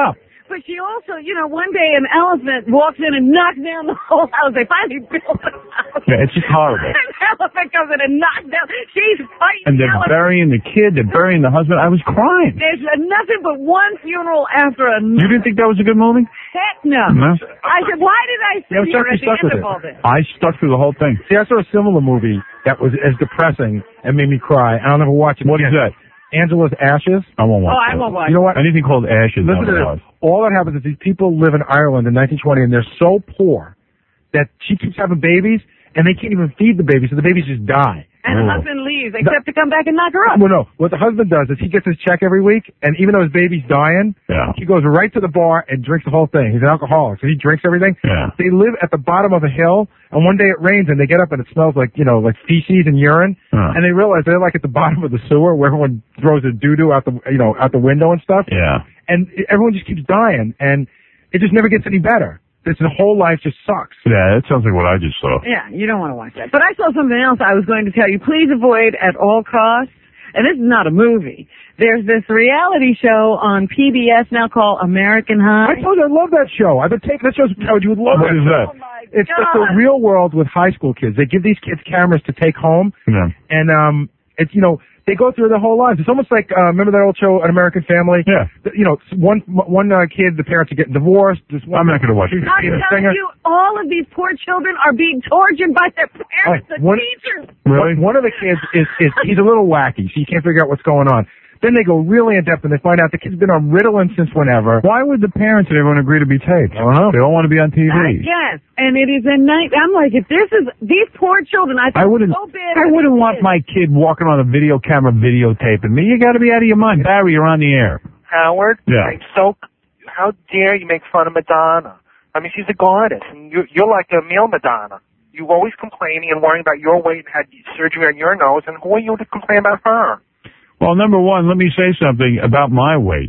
But she also, you know, one day an elephant walks in and knocks down the whole house. They finally built the house. Yeah, it's just horrible. An elephant comes in and knocks down. She's fighting And they're the elephant. burying the kid. They're burying the husband. I was crying. There's nothing but one funeral after another. You didn't think that was a good movie? Heck no. No. I said, why did I see Yeah, her Chuck, at you the stuck end with of it. all this? I stuck through the whole thing. See, I saw a similar movie that was as depressing and made me cry. I'll never watch it. What is again. that? Angela's Ashes. I won't watch Oh, I that. won't watch You know what? Anything called Ashes. Listen to I won't this. All that happens is these people live in Ireland in nineteen twenty, and they're so poor that she keeps having babies, and they can't even feed the babies, so the babies just die. And the Oh. husband leaves, except to come back and knock her up. Well, no. What the husband does is he gets his check every week, and even though his baby's dying, Yeah. he goes right to the bar and drinks the whole thing. He's an alcoholic, so he drinks everything. Yeah. They live at the bottom of a hill, and one day it rains, and they get up and it smells like, you know, like feces and urine, Huh. and they realize they're like at the bottom of the sewer where everyone throws their doo-doo out the, you know, out the window and stuff. Yeah. And everyone just keeps dying, and it just never gets any better. This whole life just sucks. Yeah, that sounds like what I just saw. Yeah, you don't want to watch that. But I saw something else I was going to tell you. Please avoid at all costs. And this is not a movie. There's this reality show on P B S now called American High. I told you I love that show. I've been taking that show. I told you would love What that is show. that? It's just the God. real world with high school kids. They give these kids cameras to take home, Yeah. and um, it's you know they go through their whole lives. It's almost like uh, remember that old show, An American Family? Yeah. You know, one one uh, kid, the parents are getting divorced. This one, I'm not going to watch it. I'm telling you, all of these poor children are being tortured by their parents, Oh, the one- teachers. Really? One of the kids is, is he's a little wacky, so you can't figure out what's going on. Then they go really in depth and they find out the kid's been on Ritalin since whenever. Why would the parents and everyone agree to be taped? I don't know. They don't want to be on T V. Yes, and it is a night. I'm like, if this is these poor children, I, I wouldn't. so bad. I wouldn't want my kid walking on a video camera videotaping me. You got to be out of your mind, Barry. You're on the air. Howard, Yeah. like, so how dare you make fun of Madonna? I mean, she's a goddess, and you're, you're like a male Madonna. You always complaining and worrying about your weight and had surgery on your nose, and who are you to complain about her? Well, number one, let me say something about my weight.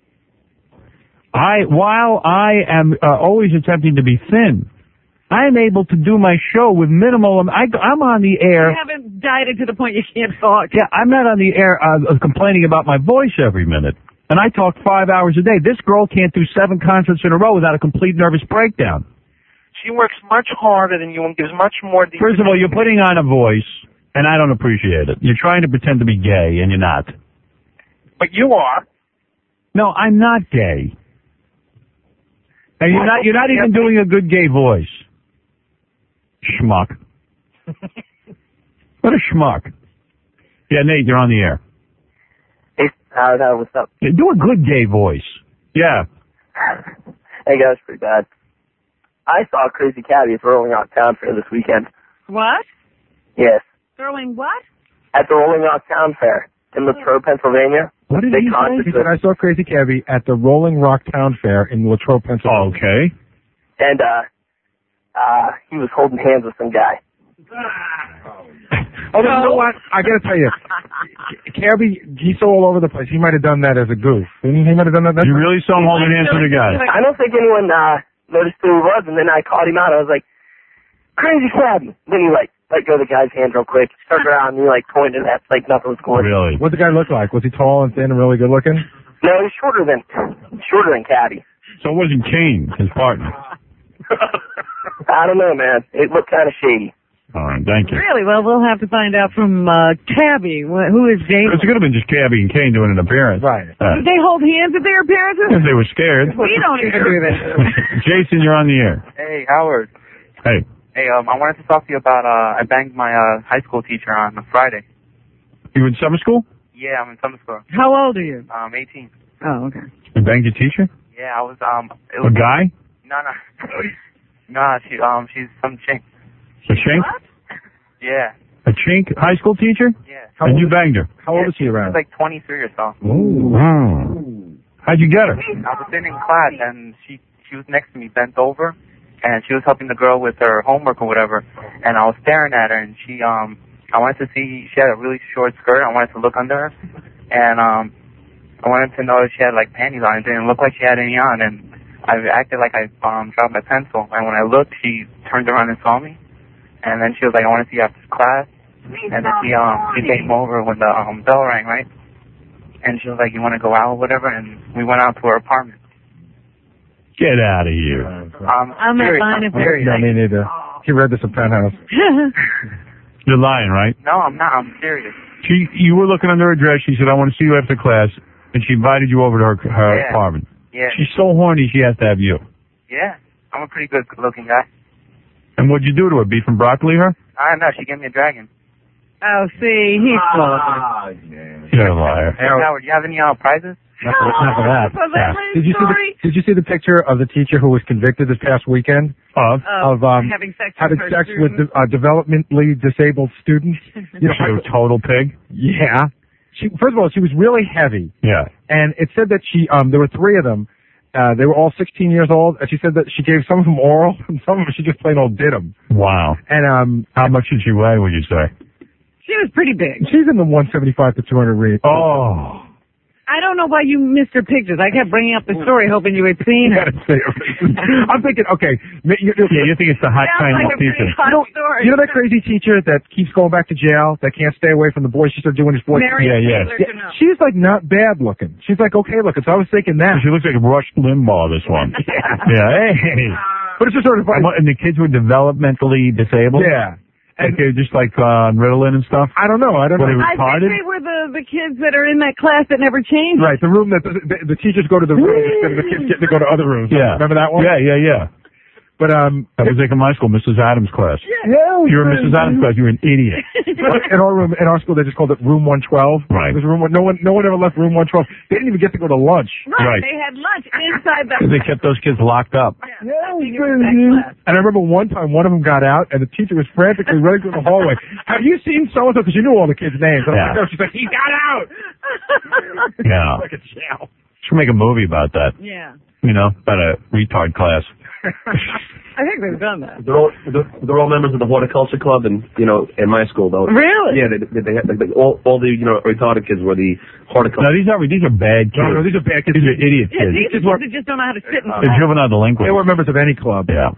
I, while I am uh, always attempting to be thin, I am able to do my show with minimal. I, I'm on the air. You haven't dieted to the point you can't talk. Yeah, I'm not on the air uh, complaining about my voice every minute. And I talk five hours a day. This girl can't do seven concerts in a row without a complete nervous breakdown. She works much harder than you and gives much more. De- First of all, you're putting on a voice, and I don't appreciate it. You're trying to pretend to be gay, and you're not. But you are. No, I'm not gay. And you're not. You're not even doing a good gay voice. Schmuck. What a schmuck. Yeah, Nate, you're on the air. Hey, Howard, Howard, what's up? Yeah, do a good gay voice. Yeah. Hey, guys, pretty bad. I saw Crazy Cabby at the Rolling Rock Town Fair this weekend. What? Yes, Throwing what? at the Rolling Rock Town Fair in Latrobe, Pennsylvania. What did Big he say? concert He said, I saw Crazy Cabby at the Rolling Rock Town Fair in Latrobe, Pennsylvania. Okay. And, uh, uh, he was holding hands with some guy. Oh, you know what? I gotta tell you, Cabby, he's so all over the place. He might have done that as a goof. He might have done that. You really saw him holding hands with a guy? I don't think anyone, uh, noticed who he was, and then I called him out. I was like, Crazy Cabby. Then he, like, let go of the guy's hand real quick, turned around, and he, like, pointed at, like, nothing was going on. Really? What'd the guy look like? Was he tall and thin and really good looking? No, he's shorter than, shorter than Cabby. So it wasn't Kane, his partner. I don't know, man. It looked kind of shady. All right, thank you. Really? Well, we'll have to find out from uh, Cabby, wh- who is James. It could have been just Cabby and Kane doing an appearance. Right. Uh, Did they hold hands at their appearances? if they were scared. We don't even do that. Jason, you're on the air. Hey, Howard. Hey. Hey, um, I wanted to talk to you about, uh, I banged my, uh, high school teacher on a Friday. You in summer school? Yeah, I'm in summer school. How old are you? Um, eighteen. Oh, okay. You banged your teacher? Yeah, I was, um, it A was. guy? No, no. no, she, um, she's some chink. A chink? Yeah. A chink high school teacher? Yeah. And you banged her? How old is she She around? was like twenty-three or so. Ooh. Wow. How'd you get her? I was sitting in class and she, she was next to me, bent over, and she was helping the girl with her homework or whatever, and I was staring at her, and she, um, I wanted to see, she had a really short skirt, I wanted to look under her, and, um, I wanted to know if she had, like, panties on. It didn't look like she had any on, and I acted like I, um, dropped my pencil, and when I looked, she turned around and saw me, and then she was like, I want to see you after class, and then she, um, she came over when the, um, bell rang, right? And she was like, you want to go out or whatever? And we went out to her apartment. Get out of here. Um, I'm not serious. buying it I'm for serious. No, me neither. He read this in Penthouse. You're lying, right? No, I'm not. I'm serious. She, you were looking under her dress. She said, I want to see you after class. And she invited you over to her, her Yeah. apartment. Yeah. She's so horny she has to have you. Yeah. I'm a pretty good looking guy. And what'd you do to her? Beef and broccoli her? I don't know. She gave me a dragon. Oh, see, he's Ah, You're a liar. Hey, Howard, do you have any uh, prizes? Not for, not for that. Was that my Did you see story? the Did you see the picture of the teacher who was convicted this past weekend Of? Of of um having sex with having her sex with students? uh, developmentally disabled students? You know, She was a total pig? yeah. She first of all, she was really heavy, Yeah. and it said that she um there were three of them. Uh, they were all sixteen years old, and she said that she gave some of them oral, and some of them she just plain old did them. Wow. And um, How much did she weigh, would you say? She was pretty big. she's in the one seventy-five to two hundred range. Oh. I don't know why you missed her pictures. I kept bringing up the story hoping you had seen her. I'm thinking, okay, ma- you, you, Yeah, you think it's the hot Sounds Chinese like a pretty teacher. hot You know, story. you know that crazy teacher that keeps going back to jail, that can't stay away from the boys she started doing his boys? Mary Yeah, yeah. Taylor Yeah, to know. she's like not bad looking. She's like okay looking. So I was thinking that. She looks like Rush Limbaugh, this one. Yeah. Yeah, hey. But it's just sort of And, funny. what, and the kids were developmentally disabled? Yeah. And they just like uh, on Ritalin and stuff? I don't know. I don't Were know. they I retarded? think they were the, the kids that are in that class that never changed. Right, the room that the, the, the teachers go to the room instead of the kids getting to go to other rooms. Yeah. Remember that one? Yeah, yeah, yeah. But um, That was like in my school, Missus Adams' class. yeah, You were in Missus Adams' class, you were an idiot. in our room, in our school, they just called it room one twelve. Right. It was room one, no one, no one ever left room one twelve. They didn't even get to go to lunch. Right. Right. They had lunch inside the. They kept those kids locked up. Yeah, it was class. And I remember one time, one of them got out, and the teacher was frantically running through the hallway. Have you seen so and so? Because you knew all the kids' names. And Yeah. I was like, no. She's like, he got out. Yeah. Like a jail. Should make a movie about that. Yeah. You know, about a retard class. I think they've done that. They're all they're, they're all members of the horticulture club, and you know, in my school though. Really? Yeah, they they, they, had- like, all all the you know retarded kids were the No, horticulture. these are these are bad kids. No, no, these are bad kids. These are idiot Yeah, kids. these are kids that just don't know how to sit and They're juvenile They delinquents. weren't members of any club. Yeah.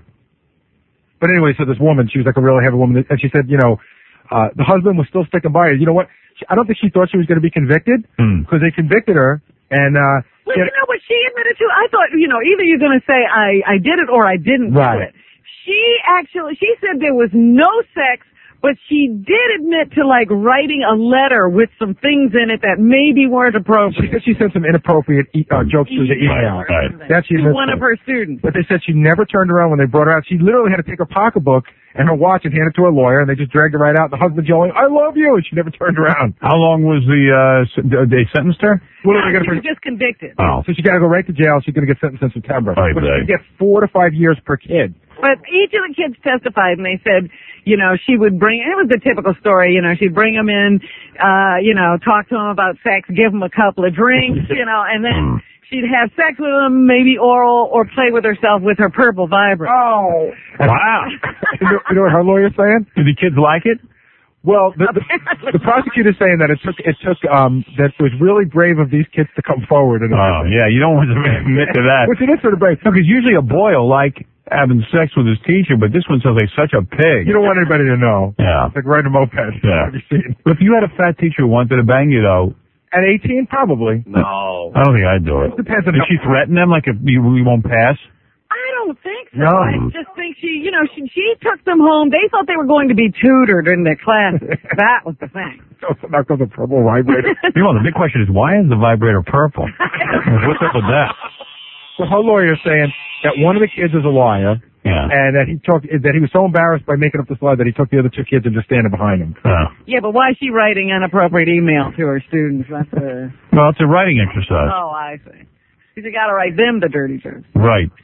But anyway, so this woman, she was like a really heavy woman, and she said, you know, uh, the husband was still sticking by her. You know what? She, I don't think she thought she was going to be convicted Hmm. because they convicted her, and uh, Well, she you had- know what she admitted to? I thought, you know, either you're going to say I I did it or I didn't do Right. it. She actually, she said there was no sex, but she did admit to like writing a letter with some things in it that maybe weren't she appropriate. said she sent some inappropriate e- uh, jokes through the email. Right, right. That she To admits one to. of her students. But they said she never turned around when they brought her out. She literally had to take her pocketbook and her watch and hand it to her lawyer, and they just dragged her right out. The husband yelling, "I love you," and she never turned around. How long was the, uh, s- they sentenced her? What are they She going was to? just convicted. Oh. So she got to go right to jail. She's going to get sentenced in September. Right, but right. she gets four to five years per kid. But each of the kids testified, and they said, you know, she would bring, it was the typical story, you know, she'd bring them in, uh, you know, talk to them about sex, give them a couple of drinks, you know, and then she'd have sex with them, maybe oral, or play with herself with her purple vibrator. Oh. Wow. you, know, you know what her lawyer's saying? Did the kids like it? Well, the, the, the prosecutor's saying that it took it took um that it was really brave of these kids to come forward and Oh, everything. yeah, you don't want to admit to that. Which it is sort of brave. No, because usually a boy will like having sex with his teacher, but this one sounds like such a pig. You don't want anybody to know. Yeah. It's like riding a moped. Yeah. Have you seen? But if you had a fat teacher who wanted to bang you, though, At eighteen, probably. No. I don't think I'd do it. Depends on Did how- she threaten them like if you, you won't pass? I don't think so. No. I just think she, you know, she, she took them home. They thought they were going to be tutored in their classes. That was the thing. So knock on the purple vibrator. Meanwhile, the big question is, why is the vibrator purple? What's up with that? So her lawyer's saying that one of the kids is a liar. Yeah. And that he took that he was so embarrassed by making up this lie that he took the other two kids and just standing behind him. Uh, Yeah, but why is she writing inappropriate email to her students? That's a, well, it's a writing exercise. oh, I see. You got to write them the dirty jokes. Right.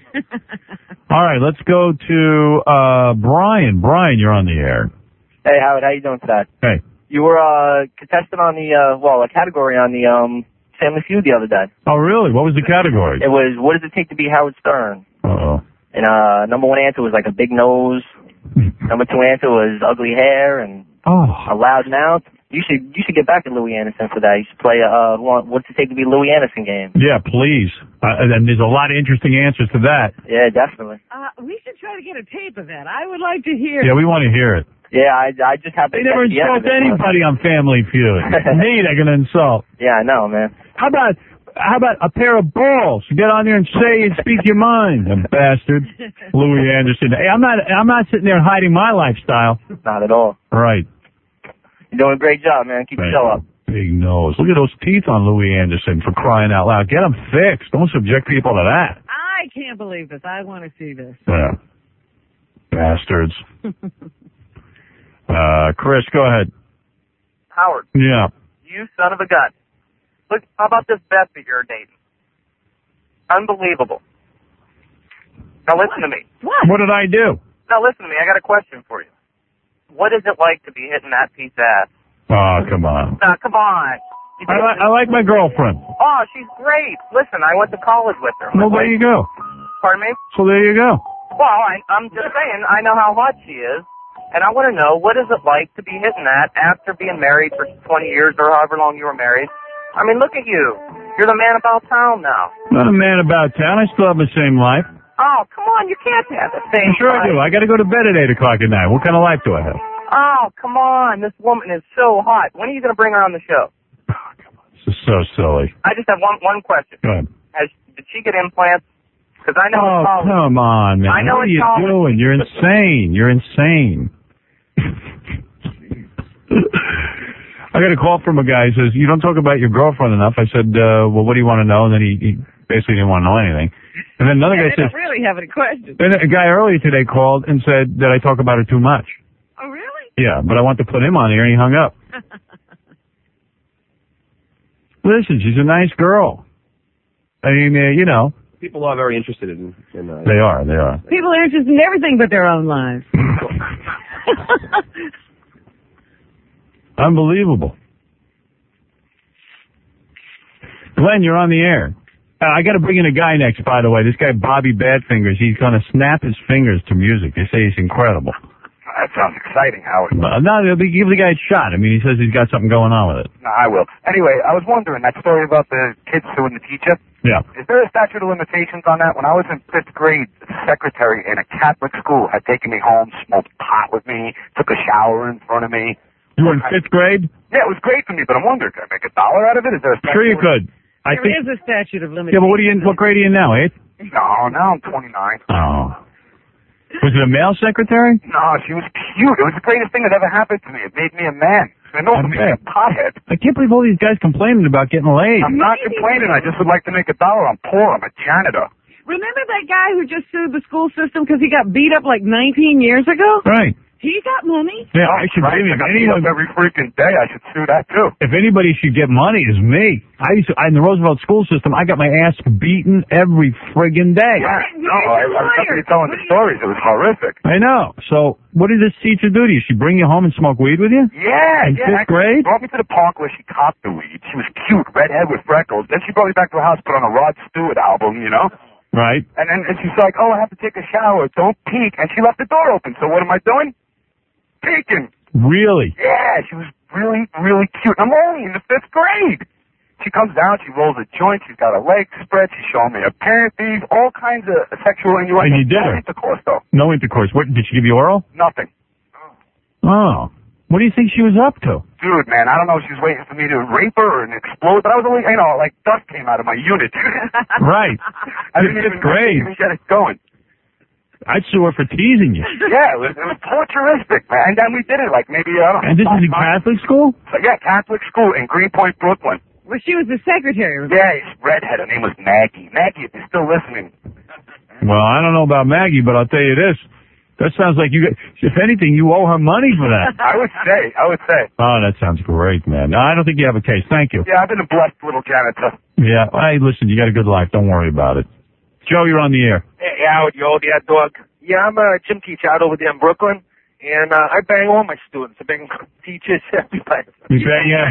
All right, let's go to uh Brian. Brian, you're on the air. Hey, Howard, how you doing today? Hey. You were uh, contestant on the, uh, well, a category on the um, Family Feud the other day. Oh, really? What was the category? It was, what does it take to be Howard Stern? Uh-oh. And uh, number one answer was like a big nose. Number two answer was ugly hair and Oh. a loud mouth. You should you should get back to Louis Anderson for that. You should play a uh, what's it take to be Louis Anderson game. Yeah, please. Uh, and there's a lot of interesting answers to that. Yeah, definitely. Uh, we should try to get a tape of that. I would like to hear. Yeah, we want to hear it. Yeah, I I just happened They to never catch the end insult of it. anybody on Family Feud. Me, they're going to insult. Yeah, I know, man. How about how about a pair of balls? Get on there and say and speak your mind, you bastard. Louis Anderson. Hey, I'm not. I'm not sitting there hiding my lifestyle. Not at all. Right. You're doing a great job, man. Keep Thank your show you. up. Big nose. Look at those teeth on Louis Anderson, for crying out loud. Get them fixed. Don't subject people to that. I can't believe this. I want to see this. Yeah. Bastards. uh, Chris, go ahead. Howard, Yeah. you son of a gun. Look, how about this Beth that you're dating? Unbelievable. Now listen to me. What? What did I do? Now listen to me. I got a question for you. What is it like to be hitting that piece of ass? Oh, come on. Now, come on. You I, think- li- I like my girlfriend. Oh, she's great. Listen, I went to college with her. Well, there you go. Pardon me? So there you go. Well, I, I'm just saying, I know how hot she is, and I want to know, what is it like to be hitting that after being married for twenty years or however long you were married? I mean, look at you. You're the man about town now. Not a man about town. I still have the same life. Oh, come on, you can't have the same Sure I life. do. I got to go to bed at eight o'clock at night. What kind of life do I have? Oh, come on, this woman is so hot. When are you going to bring her on the show? This is so silly. I just have one one question. Go ahead. Has, did she get implants? Because I know Oh, it's college. come on, man. I know what are it's you college. doing? You're insane. You're insane. I got a call from a guy who says, you don't talk about your girlfriend enough. I said, uh, well, what do you want to know? And then he, he basically didn't want to know anything. And then another Yeah, guy they says, don't really have any questions. then a guy earlier today called and said that I talk about her too much. Oh, really? Yeah, but I want to put him on here, and he hung up. Listen, she's a nice girl. I mean, uh, you know. People are very interested in. in uh, They are, they are. People are interested in everything but their own lives. Unbelievable. Glenn, you're on the air. Uh, I got to bring in a guy next, by the way. This guy, Bobby Badfingers, he's going to snap his fingers to music. They say he's incredible. That sounds exciting, Howard. Uh, no, give the guy a shot. I mean, he says he's got something going on with it. No, I will. Anyway, I was wondering, that story about the kids suing the teacher, Yeah. is there a statute of limitations on that? When I was in fifth grade, the secretary in a Catholic school had taken me home, smoked pot with me, took a shower in front of me. You were in fifth grade? Yeah, it was great for me, but I'm wondering, could I make a dollar out of it? Is there a statute? Sure you could. I There think. is a statute of limitations. Yeah, but what are you in, what grade are you in now, eighth? No, now I'm twenty-nine. Oh. Was it a male secretary? No, she was cute. It was the greatest thing that ever happened to me. It made me a man. I know I'm a pothead. I can't believe all these guys complaining about getting laid. I'm not complaining. I just would like to make a dollar. I'm poor. I'm a janitor. Remember that guy who just sued the school system because he got beat up like nineteen years ago? Right. He got money. Yeah, I should Right? believe I it. got beat Anyone, up every freaking day. I should sue that too. if anybody should get money, it's me. I used to, in the Roosevelt school system, I got my ass beaten every friggin' day. Yeah, no, I, I remember you telling the stories. It was horrific. I know. So, what did this teacher do to you? She bring you home and smoke weed with you? Yeah, In yeah. fifth actually, grade? She brought me to the park where she copped the weed. She was cute, redhead with freckles. Then she brought me back to her house, put on a Rod Stewart album, you know. Right. And then and she's like, "Oh, I have to take a shower. Don't peek." And she left the door open. So what am I doing? Peeking. Really? Yeah, she was really, really cute. I'm only in the fifth grade. She comes down, she rolls a joint, she's got her legs spread, she's showing me her panties, all kinds of sexual innuendo. And you did No her? intercourse, though. No intercourse. What, did she give you oral? Nothing. Oh. What do you think she was up to? Dude, man, I don't know if she was waiting for me to rape her and explode, but I was only, you know, like dust came out of my unit. Right. I You're didn't fifth even, grade. I didn't even get it going. I'd sue her for teasing you. Yeah, it was, it was torturistic, man. And then we did it like maybe, I don't know. And this is in Catholic school? So, yeah, Catholic school in Greenpoint, Brooklyn. Well, she was the secretary. Yeah, it's redhead. Her name was Maggie. Maggie, if you're still listening. Well, I don't know about Maggie, but I'll tell you this. That sounds like you, if anything, you owe her money for that. I would say, I would say. Oh, that sounds great, man. No, I don't think you have a case. Thank you. Yeah, I've been a blessed little janitor. Yeah. Hey, listen, you got a good life. Don't worry about it. Joe, you're on the air. Hey, Howard, you old yeah, dog. Yeah, I'm a gym teacher out over there in Brooklyn, and uh, I bang all my students. I bang teachers, everybody. You bet, yeah.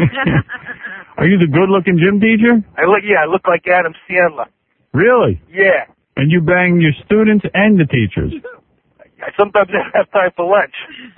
Are you the good-looking gym teacher? I look, yeah, I look like Adam Sandler. Really? Yeah. And you bang your students and the teachers? I sometimes don't have time for lunch.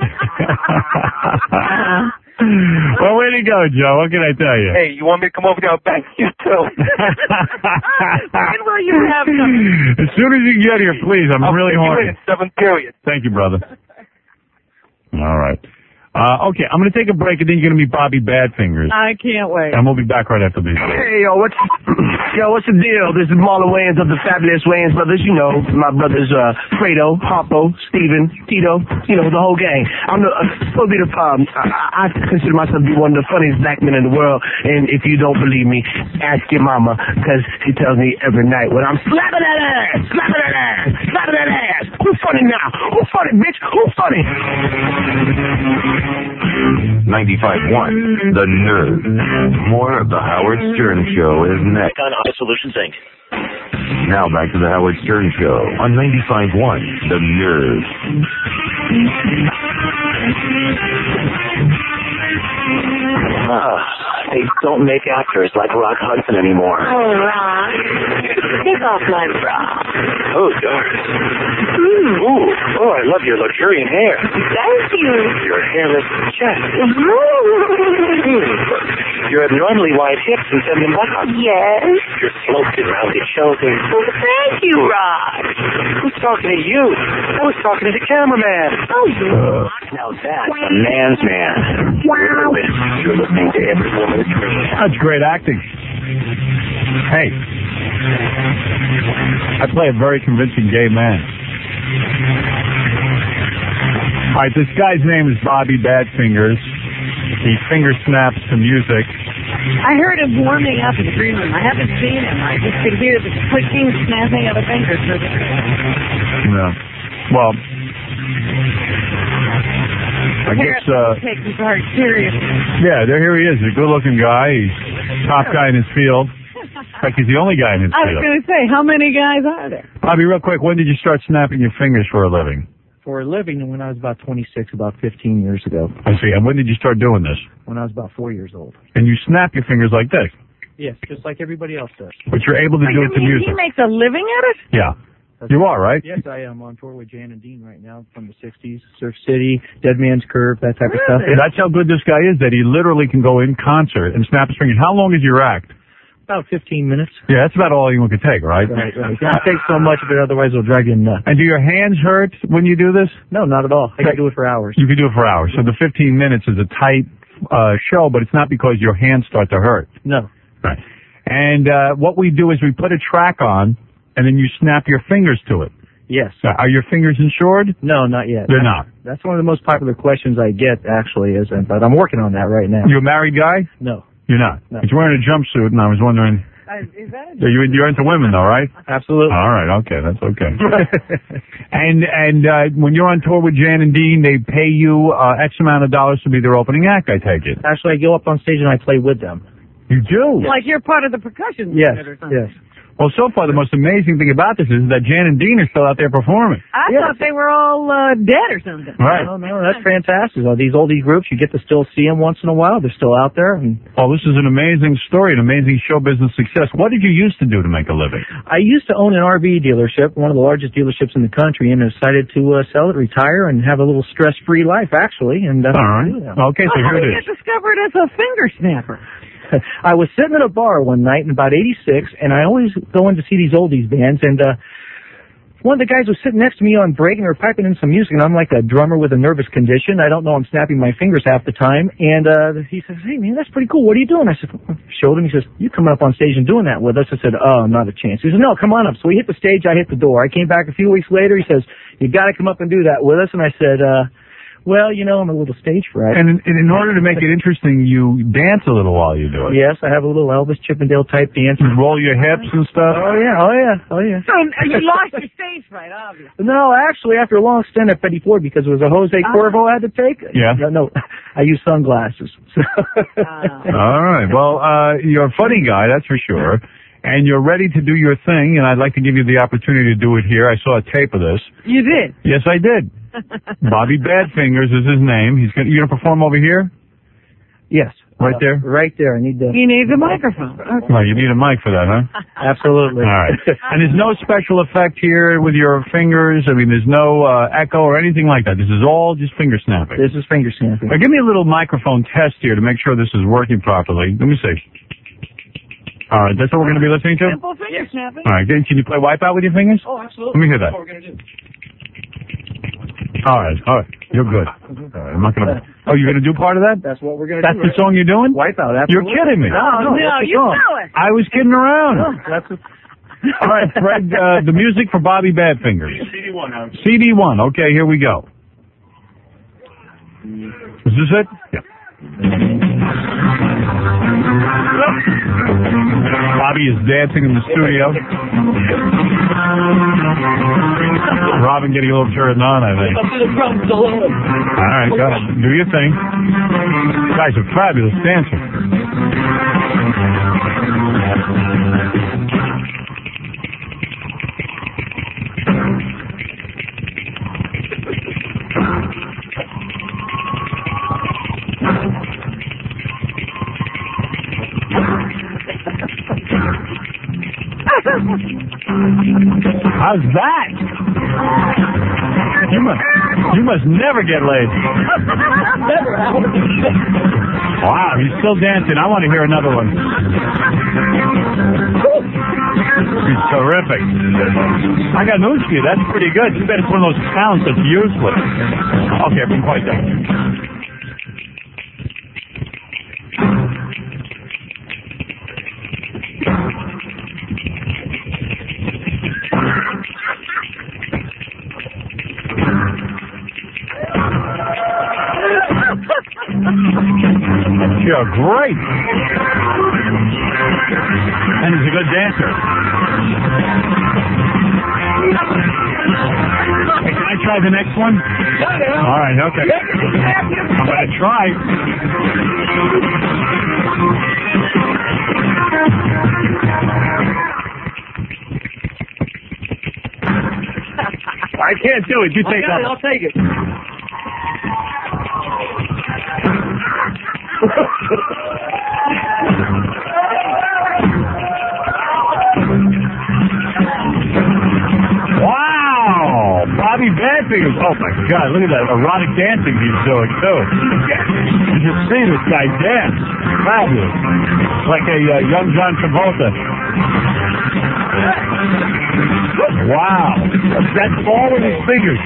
Well, way to go, Joe. What can I tell you? Hey, you want me to come over there? I'll bang you too. When will you have something? As soon as you get here, please. I'm I'll really put you horny. in seventh period. Thank you, brother. All right. Uh, okay, I'm going to take a break, and then you're going to meet Bobby Badfingers. I can't wait. And we'll be back right after these. Hey, yo, what's yo, what's the deal? This is Marlon Wayans of the Fabulous Wayans Brothers. You know, my brothers, uh, Fredo, Harpo, Steven, Tito, you know, the whole gang. I'm the, uh, supposed to be the, um, I, I consider myself to be one of the funniest black men in the world, and if you don't believe me, ask your mama, because she tells me every night when I'm slapping that ass, slapping that ass, slapping that ass. Who's funny now? Who's funny, bitch? Who's funny? ninety-five point one, The Nerve. More of the Howard Stern Show is next. On Auto Solutions, Incorporated. Now back to the Howard Stern Show on ninety-five point one, The Nerve. Ah, they don't make actors like Rock Hudson anymore. Oh, Rock. Take off my bra. Oh, darn. Mm. Ooh, oh, I love your luxuriant hair. Thank you. Your hairless chest. Mm-hmm. Mm. Your abnormally wide hips and feminine buttocks. Yes. Your sloped and rounded shoulders. Oh, thank you, Rock. Who's talking to you? I was talking to the cameraman. Oh, you. Uh, now that's a man's man. Wow. You're listening to every woman's dream. That's great acting. Hey, I play a very convincing gay man. All right, this guy's name is Bobby Badfingers. He finger snaps to music. I heard him warming up in the green room. I haven't seen him. I just could hear the clicking, snapping of the fingers. No. Well, I guess, uh, take this art serious. yeah, there, here he is. He's a good-looking guy. He's top guy in his field. In fact, he's the only guy in his I was field. going to say, how many guys are there? Bobby, real quick, when did you start snapping your fingers for a living? For a living, when I was about twenty-six, about fifteen years ago. I see. And when did you start doing this? When I was about four years old. And you snap your fingers like this, Yes, just like everybody else does. but you're able to do it to He music. makes a living at it? Yeah. You are, right? Yes, I am on tour with Jan and Dean right now from the sixties, Surf City, Dead Man's Curve, that type of stuff. And that's how good this guy is, that he literally can go in concert and snap his fingers. How long is your act? About fifteen minutes. Yeah, that's about all anyone could take, right? Right, right. Don't take so much of it, otherwise it'll drag you nuts. And do your hands hurt when you do this? No, not at all. I can do it for hours. You can do it for hours. So the fifteen minutes is a tight uh, show, but it's not because your hands start to hurt. No. Right. And uh, what we do is we put a track on, and then you snap your fingers to it. Yes. Uh, are your fingers insured? No, not yet. They're not. That's one of the most popular questions I get, actually, is, but I'm working on that right now. You a married guy? No. You're not? No. But you're wearing a jumpsuit, and I was wondering... Uh, is that a You're, you're into women, though, right? Absolutely. All right, okay, that's okay. and and uh, when you're on tour with Jan and Dean, they pay you uh, X amount of dollars to be their opening act, I take it. Actually, I go up on stage and I play with them. You do? Like you're part of the percussion Yes, unit or something? yes. Well, so far, the most amazing thing about this is that Jan and Dean are still out there performing. I Yes. thought they were all uh, dead or something. Right. No, no, that's fantastic. Oh, these oldie groups, you get to still see them once in a while. They're still out there. And Well, this is an amazing story, an amazing show business success. What did you used to do to make a living? I used to own an R V dealership, one of the largest dealerships in the country, and decided to uh, sell it, retire, and have a little stress-free life, actually. And uh, All right. Okay, so How here did it you is. get discovered as a finger snapper? I was sitting at a bar one night in about eighty-six, and I always go in to see these oldies bands, and uh, one of the guys was sitting next to me on break, and they were piping in some music, and I'm like a drummer with a nervous condition. I don't know I'm snapping my fingers half the time, and uh, he says, hey, man, that's pretty cool. What are you doing? I said, showed him. He says, you coming up on stage and doing that with us? I said, oh, not a chance. He said, no, come on up. So we hit the stage, I hit the door. I came back a few weeks later. He says, you got to come up and do that with us, and I said, uh, well, you know, I'm a little stage fright. And in, and in order to make it interesting, you dance a little while you do it. Yes, I have a little Elvis Chippendale type dance. You roll your hips and stuff. Oh yeah, oh yeah, oh yeah. So you lost your stage fright, obviously. No, actually, after a long stint at Petty Ford, because it was a Jose Corvo I had to take. Yeah. No, no I use sunglasses. All right. Well, uh, you're a funny guy, that's for sure. And you're ready to do your thing, and I'd like to give you the opportunity to do it here. I saw a tape of this. You did? Yes, I did. Bobby Badfingers is his name. He's gonna, you going to perform over here? Yes. Right there? Right there. I need the... He needs a microphone. Okay. Well, you need a mic for that, huh? Absolutely. All right. And there's no special effect here with your fingers. I mean, there's no uh, echo or anything like that. This is all just finger snapping. This is finger snapping. Now, give me a little microphone test here to make sure this is working properly. Let me see. All right, that's what we're going to be listening to? Simple finger snapping. All right, can you play Wipeout with your fingers? Oh, absolutely. Let me hear that. That's what we're going to do. All right, all right. You're good. All right, I'm not gonna. Oh, you're gonna do part of that? That's what we're gonna That's do. the song you're doing? Wipeout. You're Absolutely. kidding me. No, no, No, that's the you song. know it. I was kidding around. No, that's what, All right, Fred, uh, the music for Bobby Badfingers. C D one, Howard. C D one. Okay, here we go. Is this it? Yeah. Bobby is dancing in the studio. Robin getting a little turned on, I think. All right, go ahead. Do your thing. You guys are fabulous dancers. How's that? You must, you must never get laid. Never. Wow, he's still dancing. I want to hear another one. He's terrific. I got news for you. That's pretty good. You bet it's one of those counts that's useless. Okay, I've been quite done. You're great. And he's a good dancer. Hey, can I try the next one? All right, okay. I'm going to try. I can't do it. You take that. I'll take it. Wow! Bobby Badfingers. Oh my God, look at that erotic dancing he's doing too. You just see this guy dance. Fabulous. Like a uh, young John Travolta. Wow. That's all in his fingers.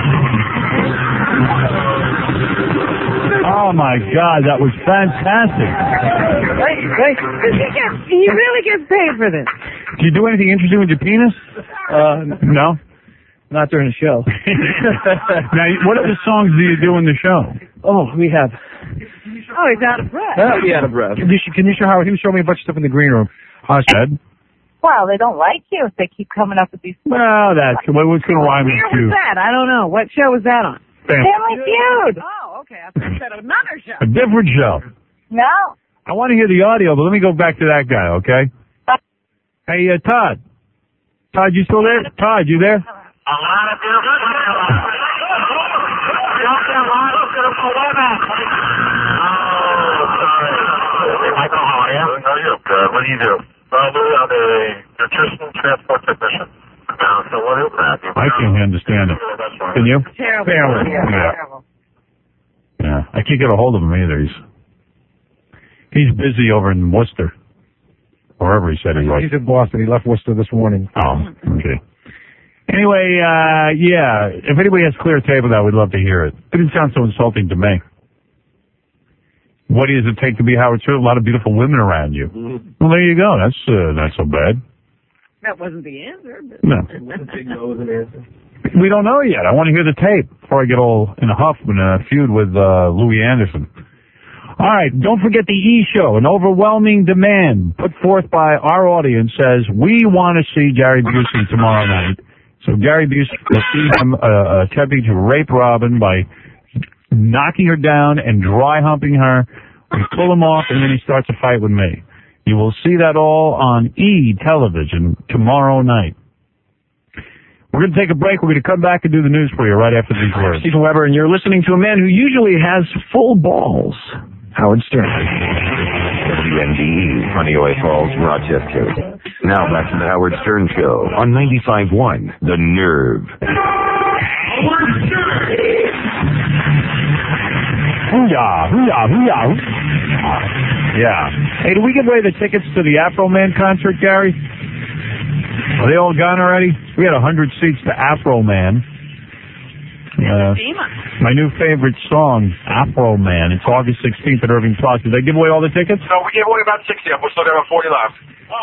Oh my God, that was fantastic. Thank you, thank you. He, gets, he really gets paid for this. Do you do anything interesting with your penis? Uh, No? not during the show. Now, what other songs do you do in the show? Oh, we have. Oh, he's out of breath. That'll be out of breath. Kanisha, Kanisha Howard, he was showing me a bunch of stuff in the green room. I said, Well, they don't like you if they keep coming up with these. well, that's, what was going to rhyme with Where you? was that? I don't know. What show was that on? Family Feud. Oh, okay. I thought you said another show. A different show. No. I want to hear the audio, but let me go back to that guy, okay? Hey, uh, Todd. Todd, you still there? Todd, you there? A lot of people. Michael, how are you? How are you? Good. What do you do? Well, Lou, I'm a nutrition transport technician. Now, so what is that? I can't understand it. Can you? Terrible. Terrible. Yeah. Terrible. Yeah. I can't get a hold of him either. He's he's busy over in Worcester. Wherever he said he was. he's in Boston. He left Worcester this morning. Oh, okay. Anyway, uh, yeah, if anybody has clear tape of that, we'd love to hear it. It didn't sound so insulting to me. What does it take to be Howard Stern? A lot of beautiful women around you. Mm-hmm. Well, there you go. That's uh, not so bad. That wasn't the answer. But... No. We don't know yet. I want to hear the tape before I get all in a huff and a feud with uh, Louis Anderson. All right, don't forget the E-Show. An overwhelming demand put forth by our audience says, we want to see Gary Busey tomorrow night. So Gary Busey will see him uh, attempting to rape Robin by knocking her down and dry humping her. We pull him off, and then he starts a fight with me. You will see that all on E! Television tomorrow night. We're going to take a break. We're going to come back and do the news for you right after these words. Stephen Weber, and you're listening to a man who usually has full balls. Howard Stern. W N D E, Honeoye Falls, Rochester. Now back to the Howard Stern Show on ninety-five point one, The Nerve. Hoo-yah, hoo-yah, hoo-yah. Yeah. Hey, did we give away the tickets to the Afro Man concert, Gary? Are they all gone already? We had one hundred seats to Afro Man. Uh, my new favorite song, Afro Man. It's August sixteenth at Irving Plaza. Did they give away all the tickets? So we gave away about sixty of them. We still got about forty left.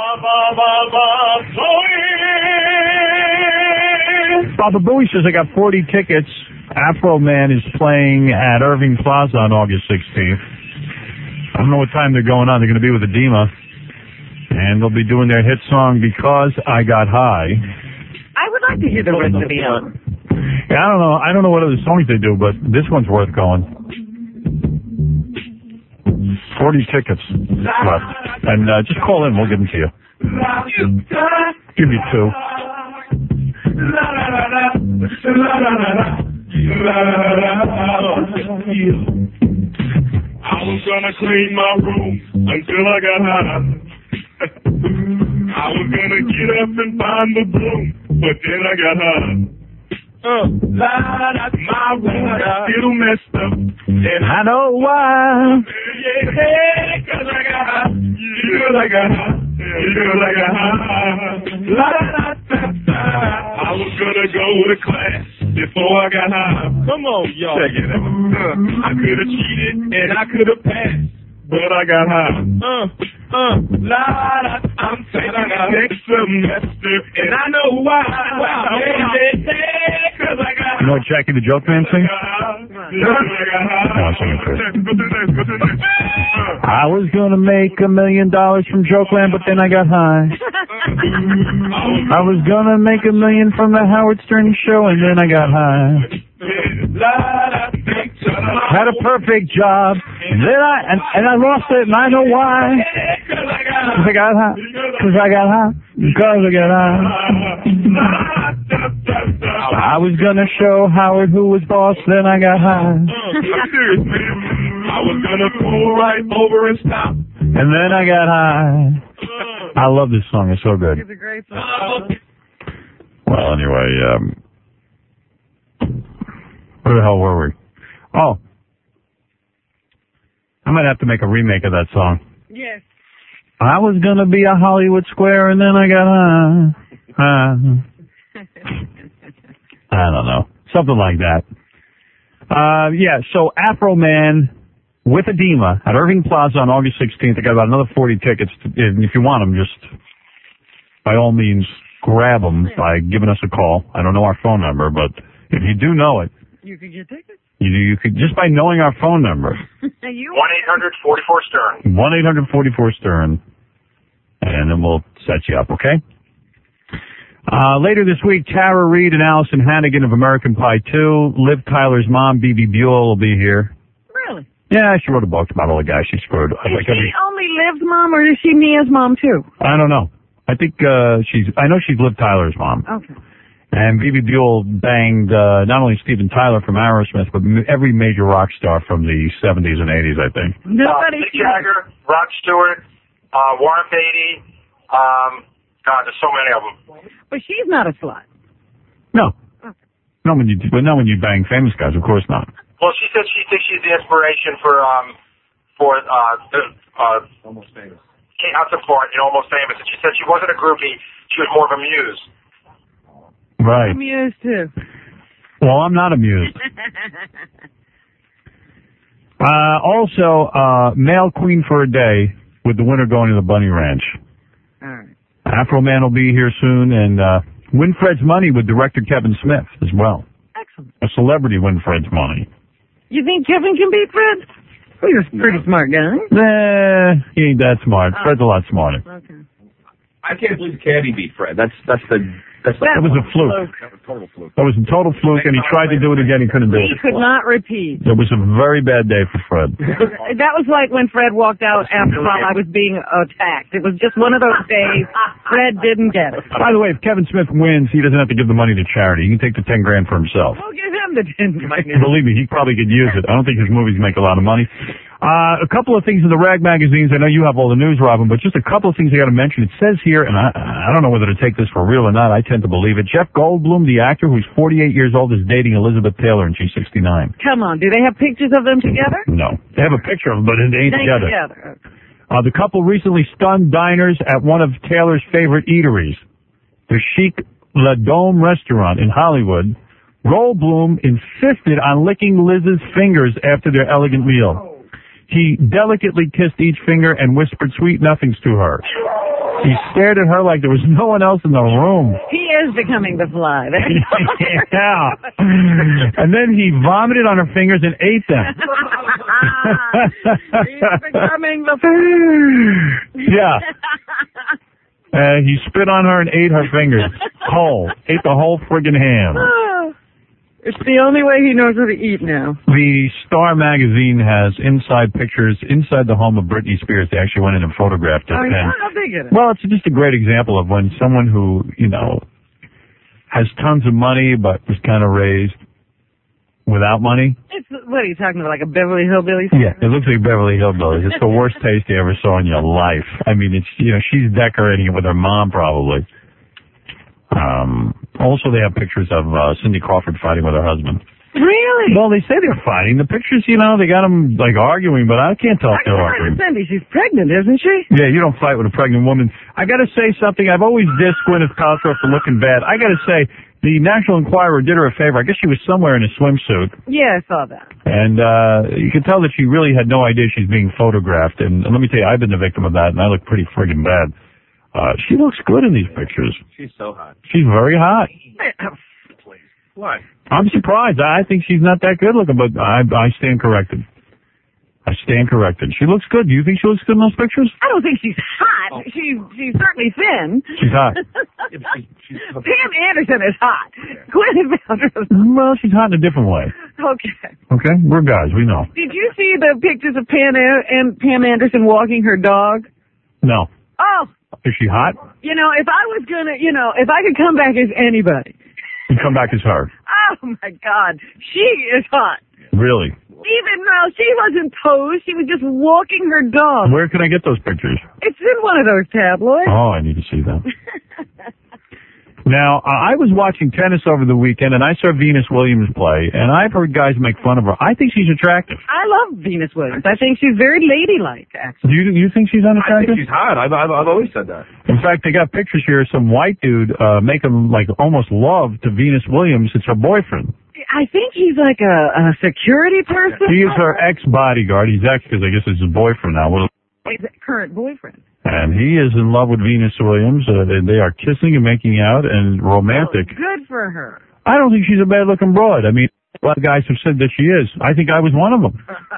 Baba Booey says I got forty tickets. Afro Man is playing at Irving Plaza on August sixteenth. I don't know what time they're going on. They're going to be with Edema. And they'll be doing their hit song, Because I Got High. I would like to hear the rest of the album. Yeah, I don't know. I don't know what other songs they do, but this one's worth going. Forty tickets left, and uh, just call in. We'll give them to you. Give you two. I was gonna clean my room until I got high. I was gonna get up and find the broom, but then I got high. Uh, my room got still messed up. And I know why. Yeah, yeah, cause I got high. Cause I got high. Cause I got high. La, la, la, la, la. I was gonna go to class before I got high. Come on, y'all. Check it out. Uh, I could have cheated and I could have passed, but I got high. Uh, uh, la, la, I'm taking next semester, and I know why. Wow, yeah, yeah, cause I got You know what Jackie the Joke Man sings? I was gonna make a million dollars from Jokeland, but then I got high. I was gonna make a million from the Howard Stern show, and then I got high. Had a perfect job, and then I and, and I lost it, and I know why. Cause I got high. Cause I got high. Cause I got high. I was gonna show Howard who was boss, then I got high. I was gonna pull right over and stop. And then I got high. I love this song. It's so good. It's a great song. Well, anyway, um, where the hell were we? Oh, I might have to make a remake of that song. Yes. I was gonna be a Hollywood square, and then I got high. Uh, I don't know, something like that. Uh, yeah. So Afro Man with Edema at Irving Plaza on August sixteenth. I got about another forty tickets. To, if you want them, just by all means grab them by giving us a call. I don't know our phone number, but if you do know it, You could get tickets. you you could just by knowing our phone number. one eight hundred forty-four Stern. one eight hundred forty-four Stern, and then we'll set you up, okay? Uh, later this week, Tara Reid and Allison Hannigan of American Pie two. Liv Tyler's mom, B B Buell, will be here. Really? Yeah, she wrote a book about all the guys she screwed. Is Like she every, only Liv's mom, or is she Mia's mom too? I don't know. I think uh, she's. I know she's Liv Tyler's mom. Okay. And B B Buell banged uh, not only Steven Tyler from Aerosmith, but m- every major rock star from the seventies and eighties, I think. Nobody. Uh, Mick Jagger, Rod Stewart, uh, Warren Beatty. Um, God, there's so many of them. But she's not a slut. No. No, when you but not when you bang famous guys, of course not. Well, she said she thinks she's the inspiration for um for uh the uh almost famous. Kate Hudson for you know almost famous, and she said she wasn't a groupie; she was more of a muse. Right. I'm amused too. Well, I'm not amused. uh, also, uh, male queen for a day with the winner going to the Bunny Ranch. All right. Afro Man will be here soon, and uh, Winfred's Money with director Kevin Smith as well. Excellent. A celebrity Winfred's Money. You think Kevin can beat Fred? He's a pretty smart guy. Nah, he ain't that smart. Oh. Fred's a lot smarter. Okay. I can't believe Caddy beat Fred. That's that's the that's the, That was a fluke. That was a total fluke. That was a total fluke, and he tried to do it again. He couldn't do He it. could not repeat. It was a very bad day for Fred. That was like when Fred walked out after while I was being attacked. It was just one of those days. Fred didn't get it. By the way, if Kevin Smith wins, he doesn't have to give the money to charity. He can take the ten grand for himself. We'll give him the ten. Believe me, he probably could use it. I don't think his movies make a lot of money. Uh, a couple of things in the rag magazines. I know you have all the news, Robin, but just a couple of things I got to mention. It says here, and I, I don't know whether to take this for real or not. I tend to believe it. Jeff Goldblum, the actor who's forty-eight years old, is dating Elizabeth Taylor, and she's sixty-nine. Come on, do they have pictures of them together? No. They have a picture of them, but they ain't They together. together. Uh, the couple recently stunned diners at one of Taylor's favorite eateries, the chic La Dome restaurant in Hollywood, Goldblum insisted on licking Liz's fingers after their elegant meal. He delicately kissed each finger and whispered sweet nothings to her. He stared at her like there was no one else in the room. He is becoming the fly. Yeah. And then he vomited on her fingers and ate them. He's becoming the Yeah. Uh, he spit on her and ate her fingers. Whole. Ate the whole friggin' ham. It's the only way he knows how to eat now. The Star magazine has inside pictures inside the home of Britney Spears. They actually went in and photographed it. Oh, And, yeah? How big is it? well, it's just a great example of when someone who, you know, has tons of money but was kind of raised without money. It's, what are you talking about, like a Beverly Hillbillies? Yeah, it looks like Beverly Hillbillies. It's the worst taste you ever saw in your life. I mean, it's, you know, she's decorating it with her mom probably. Um, also, they have pictures of uh, Cindy Crawford fighting with her husband. Really? Well, they say they're fighting. The pictures, you know, they got them, like, arguing, but I can't tell if they're arguing. Cindy, she's pregnant, isn't she? Yeah, you don't fight with a pregnant woman. I got to say something. I've always dissed Gwyneth Paltrow for looking bad. I got to say, the National Enquirer did her a favor. I guess she was somewhere in a swimsuit. Yeah, I saw that. And uh you can tell that she really had no idea she's being photographed. And let me tell you, I've been the victim of that, and I look pretty friggin' bad. Uh She looks good in these pictures. She's so hot. She's very hot. Why? I'm surprised. I think she's not that good looking, but I I stand corrected. I stand corrected. She looks good. Do you think she looks good in those pictures? I don't think she's hot. She's she's certainly thin. She's hot. Pam Anderson is hot. Gwyneth Paltrow. Well, she's hot in a different way. Okay. Okay? We're guys. We know. Did you see the pictures of Pam and Pam Anderson walking her dog? No. Oh, Is she hot? you know, if I was gonna, you know, if I could come back as anybody. You come back as her. Oh my God, she is hot. Really? Even though she wasn't posed, she was just walking her dog. Where can I get those pictures? It's in one of those tabloids. Oh, I need to see them. Now, uh, I was watching tennis over the weekend, and I saw Venus Williams play, and I've heard guys make fun of her. I think she's attractive. I love Venus Williams. I think she's very ladylike, actually. Do you, you think she's I unattractive? think she's hot. I've, I've, I've always said that. In fact, they got pictures here of some white dude uh, making, like, almost love to Venus Williams. It's her boyfriend. I think he's like a, a security person. He is her ex-bodyguard. He's ex because I guess it's his boyfriend now. What His current boyfriend. And he is in love with Venus Williams. Uh, they, they are kissing and making out and romantic. Good for her. I don't think she's a bad-looking broad. I mean, a lot of guys have said that she is. I think I was one of them.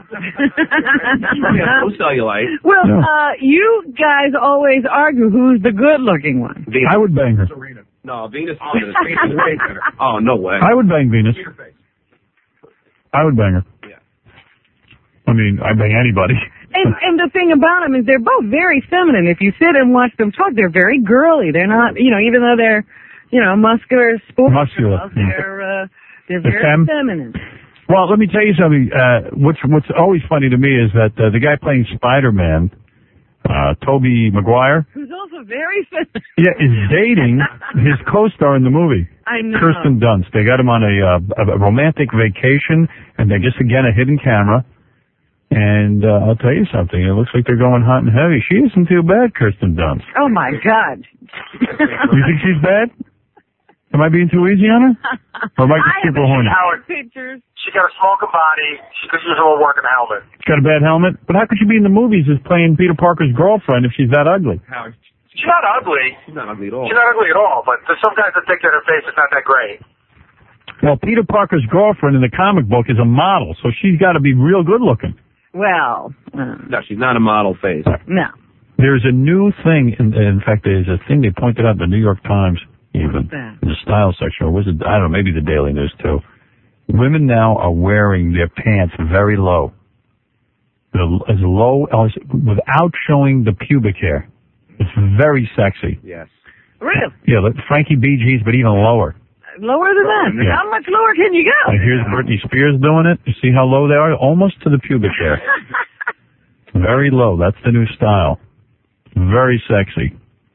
No cellulite. Well, No. uh, you guys always argue who's the good-looking one. Venus. I would bang her. No, Venus. Venus is way better. Oh, no way. I would bang Venus. I would bang her. Yeah. I mean, I'd bang anybody. And, and the thing about them is they're both very feminine. If you sit and watch them talk, they're very girly. They're not, you know, even though they're, you know, muscular sports Muscular. girls, they're, uh, they're The very femme? feminine. Well, let me tell you something. Uh, what's what's always funny to me is that uh, the guy playing Spider-Man, uh, Tobey Maguire, Who's also very feminine. yeah, is dating his co-star in the movie, I know. Kirsten Dunst. They got him on a, uh, a romantic vacation, and they just again a hidden camera. And uh, I'll tell you something. It looks like they're going hot and heavy. She isn't too bad, Kirsten Dunst. Oh, my God. You think she's bad? Am I being too easy on her? Or am I just super horny? Howard, pictures. She got a smoking body. She could use a little work in a helmet. She's got a bad helmet? But how could she be in the movies as playing Peter Parker's girlfriend if she's that ugly? Howard. She's not ugly. She's not ugly at all. She's not ugly at all, but there's some guys that think that her face is not that great. Well, Peter Parker's girlfriend in the comic book is a model, so she's got to be real good looking. Well, uh, No, she's not a model face. no. There's a new thing, in, in fact, there's a thing they pointed out in the New York Times, even, that? in the style section, or was it, I don't know, maybe the Daily News too. Women now are wearing their pants very low. The, as low as, without showing the pubic hair. It's very sexy. Yes. Really? Yeah, like Frankie Bee Gees, but even lower. Lower than that? Yeah. How much lower can you go? And here's Britney Spears doing it. You see how low they are? Almost to the pubic hair. Very low. That's the new style. Very sexy.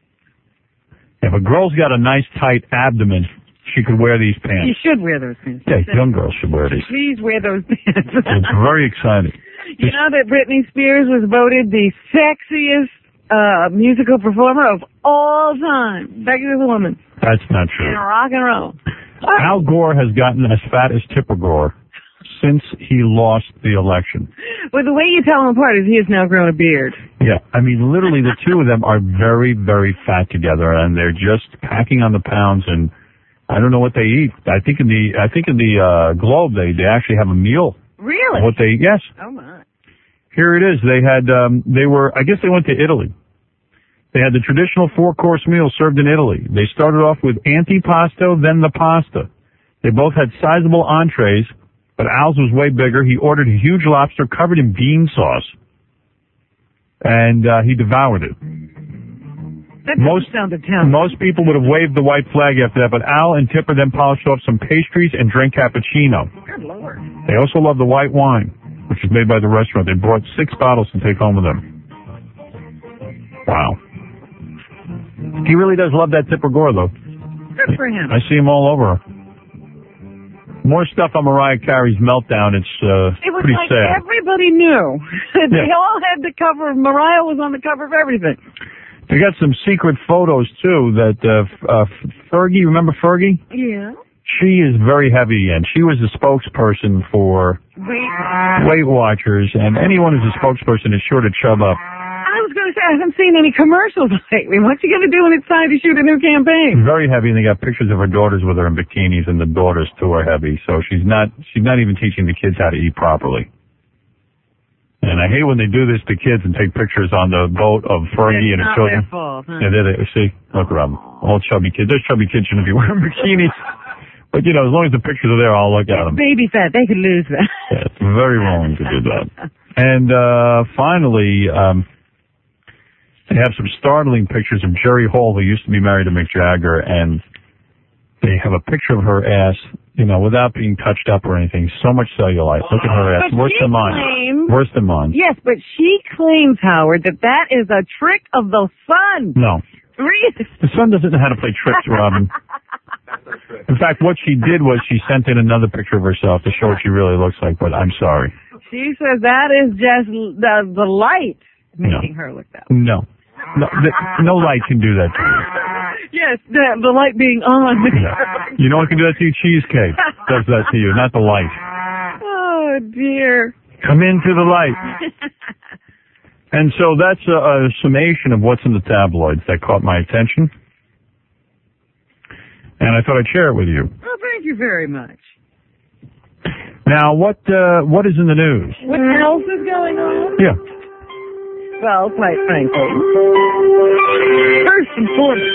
If a girl's got a nice tight abdomen, she could wear these You pants. should wear those pants. Yeah, young girls should wear these. Please wear those pants. It's very exciting. You know that Britney Spears was voted the sexiest uh, musical performer of all time. Sexiest woman That's not in true. rock and roll. Al Gore has gotten as fat as Tipper Gore since he lost the election. Well, the way you tell them apart is he has now grown a beard. Yeah, I mean, literally, the two of them are very, very fat together, and they're just packing on the pounds. And I don't know what they eat. I think in the I think in the uh, Globe they they actually have a meal. Really? What they yes. Oh my. Here it is. They had um, they were I guess they went to Italy. They had the traditional four-course meal served in Italy. They started off with antipasto, then the pasta. They both had sizable entrees, but Al's was way bigger. He ordered a huge lobster covered in bean sauce, and uh, he devoured it. That most, sound Italian. most people would have waved the white flag after that, but Al and Tipper then polished off some pastries and drank cappuccino. Good Lord. They also love the white wine, which is made by the restaurant. They brought six bottles to take home with them. Wow. He really does love that Tipper Gore, though. Good for him. I see him all over. More stuff on Mariah Carey's meltdown. It's uh, It was pretty like sad. everybody knew. They Yeah. all had the cover. Mariah was on the cover of everything. They got some secret photos, too, that uh, F- uh, Fergie, remember Fergie? Yeah. She is very heavy, and she was the spokesperson for Weight Watchers, and anyone who's a spokesperson is sure to chub up. I was going to say, I haven't seen any commercials lately. What's he going to do when it's time to shoot a new campaign? Very heavy, and they got pictures of her daughters with her in bikinis, and the daughters too are heavy. So she's not she's not even teaching the kids how to eat properly. And I hate when they do this to kids and take pictures on the boat of Fergie and her It's not children. their fault, huh? Yeah, there they see. Look around, all chubby kids. Those chubby kids shouldn't be wearing bikinis. But you know, as long as the pictures are there, I'll look at them. Baby fat, they could lose that. Yeah, it's very wrong to do that. And uh finally, um they have some startling pictures of Jerry Hall, who used to be married to Mick Jagger, and they have a picture of her ass, you know, without being touched up or anything. So much cellulite. Look at her ass. But Worse she than mine. claims- Worse than mine. Yes, but she claims, Howard, that that is a trick of the sun. No. Really? The son doesn't know how to play tricks, Robin. In fact, what she did was she sent in another picture of herself to show what she really looks like, but I'm sorry. She says that is just the the light making No. her look that way. No. No, th- no light can do that to you. Yes, the, the light being on. You know what can do that to you? Cheesecake does that to you, not the light. Oh, dear. Come into the light. And so that's a, a summation of what's in the tabloids that caught my attention. And I thought I'd share it with you. Oh, thank you very much. Now, what uh, what is in the news? What else is going on? Yeah. Well, quite frankly, first and foremost,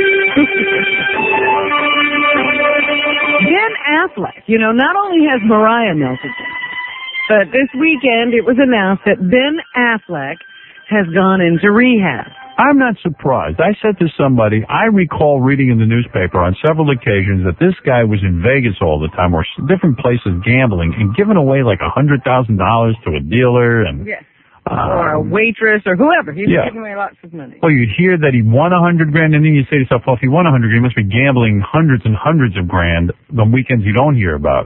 Ben Affleck, you know, not only has Mariah melted down, but this weekend it was announced that Ben Affleck has gone into rehab. I'm not surprised. I said to somebody, I recall reading in the newspaper on several occasions that this guy was in Vegas all the time or different places gambling and giving away like one hundred thousand dollars to a dealer. And Yes. Or a um, waitress or whoever. He's yeah. giving away lots of money. well, you'd hear that he won a hundred grand, and then you say to yourself, well, if he won a hundred grand, he must be gambling hundreds and hundreds of grand on weekends you don't hear about.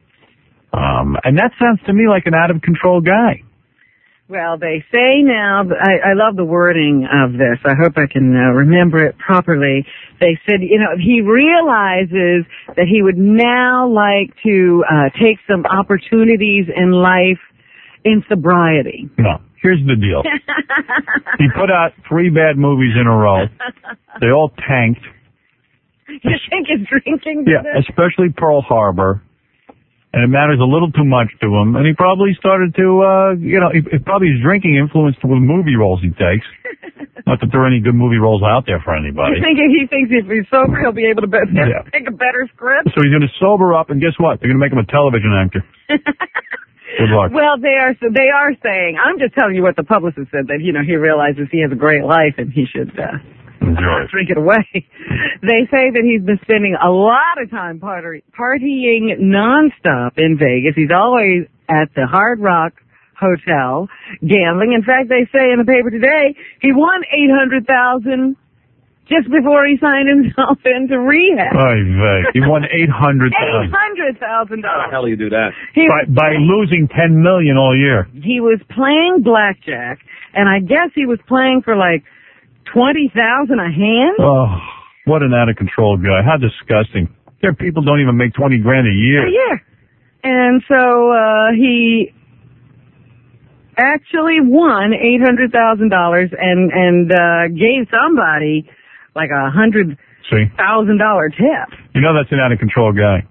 Um, and that sounds to me like an out-of-control guy. Well, they say now, I, I love the wording of this. I hope I can uh, remember it properly. They said, you know, he realizes that he would now like to uh, take some opportunities in life in sobriety. No. Here's the deal. He put out three bad movies in a row. They all tanked. You think his drinking? Yeah, especially Pearl Harbor. And it matters a little too much to him. And he probably started to, uh, you know, he, he probably his drinking influenced the movie roles he takes. Not that there are any good movie roles out there for anybody. You think he thinks if he's sober, he'll be able to be- Yeah. pick a better script? So he's going to sober up, and guess what? They're going to make him a television actor. Good luck. Well, they are so they are saying. I'm just telling you what the publicist said, that you know he realizes he has a great life and he should uh, Enjoy it. drink it away. They say that he's been spending a lot of time party, partying nonstop in Vegas. He's always at the Hard Rock Hotel gambling. In fact, they say in the paper today he won eight hundred thousand just before he signed himself into rehab. Oy vey. He won eight hundred thousand Eight hundred thousand How the dollars. hell do you do that? He by, by losing ten million all year. he was playing blackjack, and I guess he was playing for like twenty thousand a hand. Oh, what an out of control guy. How disgusting. There are people who don't even make twenty grand a year. A year. And so uh, he actually won eight hundred thousand dollars and and uh, gave somebody like a hundred thousand dollar tip. You know that's an out of control guy.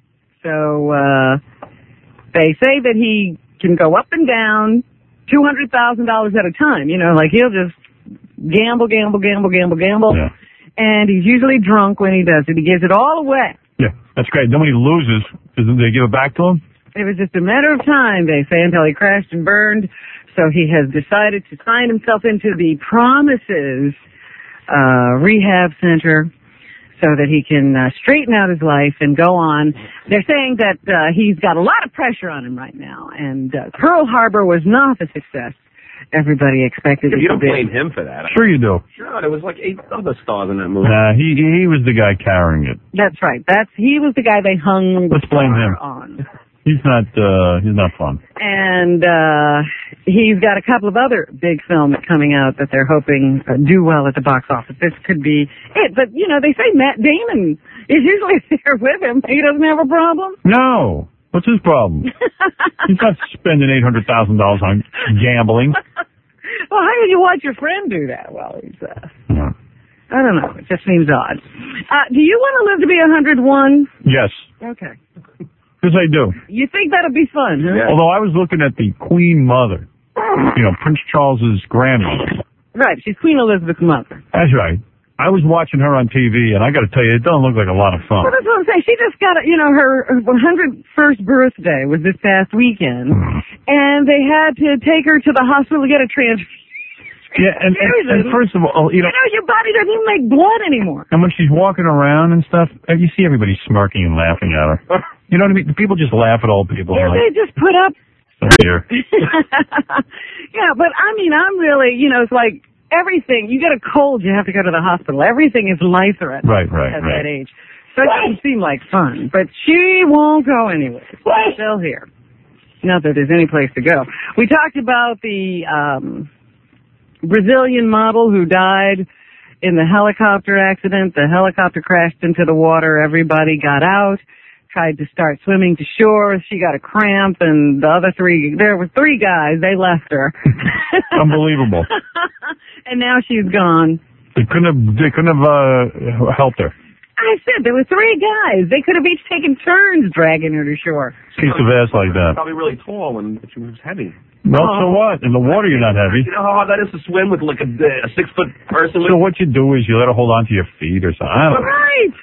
So uh, they say that he can go up and down two hundred thousand dollars at a time. You know, like he'll just gamble, gamble, gamble, gamble, gamble. Yeah. And he's usually drunk when he does it. He gives it all away. Yeah, that's great. Then when he loses, doesn't they give it back to him? It was just a matter of time, they say, until he crashed and burned. So he has decided to sign himself into the Promises uh, Rehab Center so that he can uh, straighten out his life and go on. They're saying that uh, he's got a lot of pressure on him right now, and uh, Pearl Harbor was not the success everybody expected it You to don't be. blame him for that. Sure you do. Sure, there was like eight other stars in that movie. Nah, he he was the guy carrying it. That's right. That's he was the guy they hung the Let's blame star him. on. He's not uh he's not fun. And uh he's got a couple of other big films coming out that they're hoping uh, do well at the box office. This could be it. But, you know, they say Matt Damon is usually there with him. He doesn't have a problem. No. What's his problem? He's not spending eight hundred thousand dollars on gambling. Well, how did you watch your friend do that while he's, uh, No. I don't know. It just seems odd. Uh, do you want to live to be one hundred one? Yes. Okay. Yes, I do. You think that'll be fun, huh? Although I was looking at the Queen Mother, you know, Prince Charles's grandmother. Right. She's Queen Elizabeth's mother. That's right. I was watching her on T V, and I got to tell you, it doesn't look like a lot of fun. Well, that's what I'm saying. She just got, a, you know, her her one hundred first birthday was this past weekend, and they had to take her to the hospital to get a transfusion. Yeah, and, and, and first of all, you know, you know, your body doesn't even make blood anymore. and when she's walking around and stuff, uh, you see everybody smirking and laughing at her. You know what I mean? People just laugh at old people. Yeah, like, they just put up. oh, dear. Yeah, but I mean, I'm really, you know, it's like everything. You get a cold, you have to go to the hospital. Everything is life-threatening Right, right, at right. that age. So it doesn't seem like fun. But she won't go anywhere. She's still here. Not that there's any place to go. We talked about the um, Brazilian model who died in the helicopter accident. The helicopter crashed into the water. Everybody got out, tried to start swimming to shore. She got a cramp, and the other three, there were three guys, they left her. Unbelievable. And now she's gone. They couldn't have, they couldn't have uh, helped her. I said there were three guys. They could have each taken turns dragging her to shore. Piece of ass like that. Probably really tall and she was heavy. Well, so what? In the water, you're not heavy. You know how hard that is to swim with like a, a six foot person? So what you do is you let her hold on to your feet or something. I don't know. Right.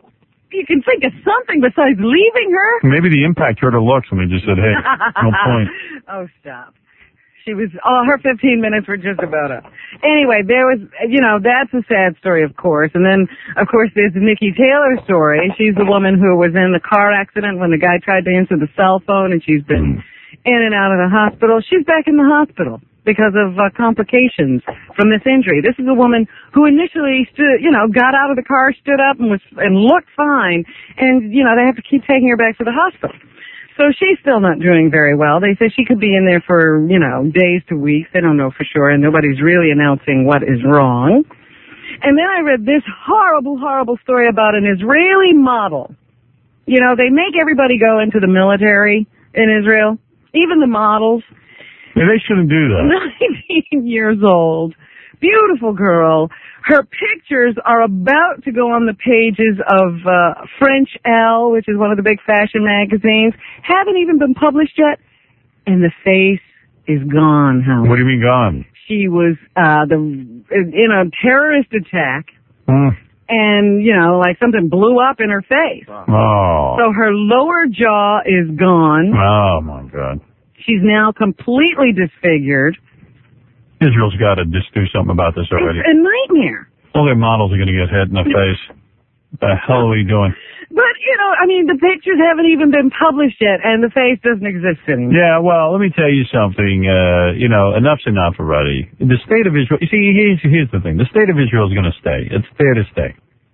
You can think of something besides leaving her. Maybe the impact hurt her looks and they just said, hey, no point. Oh, stop. She was, oh, her fifteen minutes were just about up. Anyway, there was, you know, that's a sad story, of course. And then, of course, there's the Nikki Taylor story. She's the woman who was in the car accident when the guy tried to answer the cell phone, and she's been in and out of the hospital. She's back in the hospital because of uh, complications from this injury. This is a woman who initially stood, you know, got out of the car, stood up, and was and looked fine. And, you know, they have to keep taking her back to the hospital. So she's still not doing very well. They say she could be in there for, you know, days to weeks. They don't know for sure, and nobody's really announcing what is wrong. And then I read this horrible, horrible story about an Israeli model. You know, they make everybody go into the military in Israel, even the models. Yeah, they shouldn't do that. nineteen years old. Beautiful girl. Her pictures are about to go on the pages of uh, French Elle, which is one of the big fashion magazines. Haven't even been published yet. And the face is gone, Howard. What do you mean gone? She was uh, the in a terrorist attack. Hmm. And, you know, like something blew up in her face. Oh. So her lower jaw is gone. Oh, my God. She's now completely disfigured. Israel's got to just do something about this already. It's a nightmare. All their models are going to get hit in the face. What the hell are we doing? But, you know, I mean, the pictures haven't even been published yet, and the face doesn't exist anymore. Yeah, well, let me tell you something. Uh, you know, enough's enough already. The state of Israel, you see, here's, here's the thing. The state of Israel is going to stay. It's there to stay.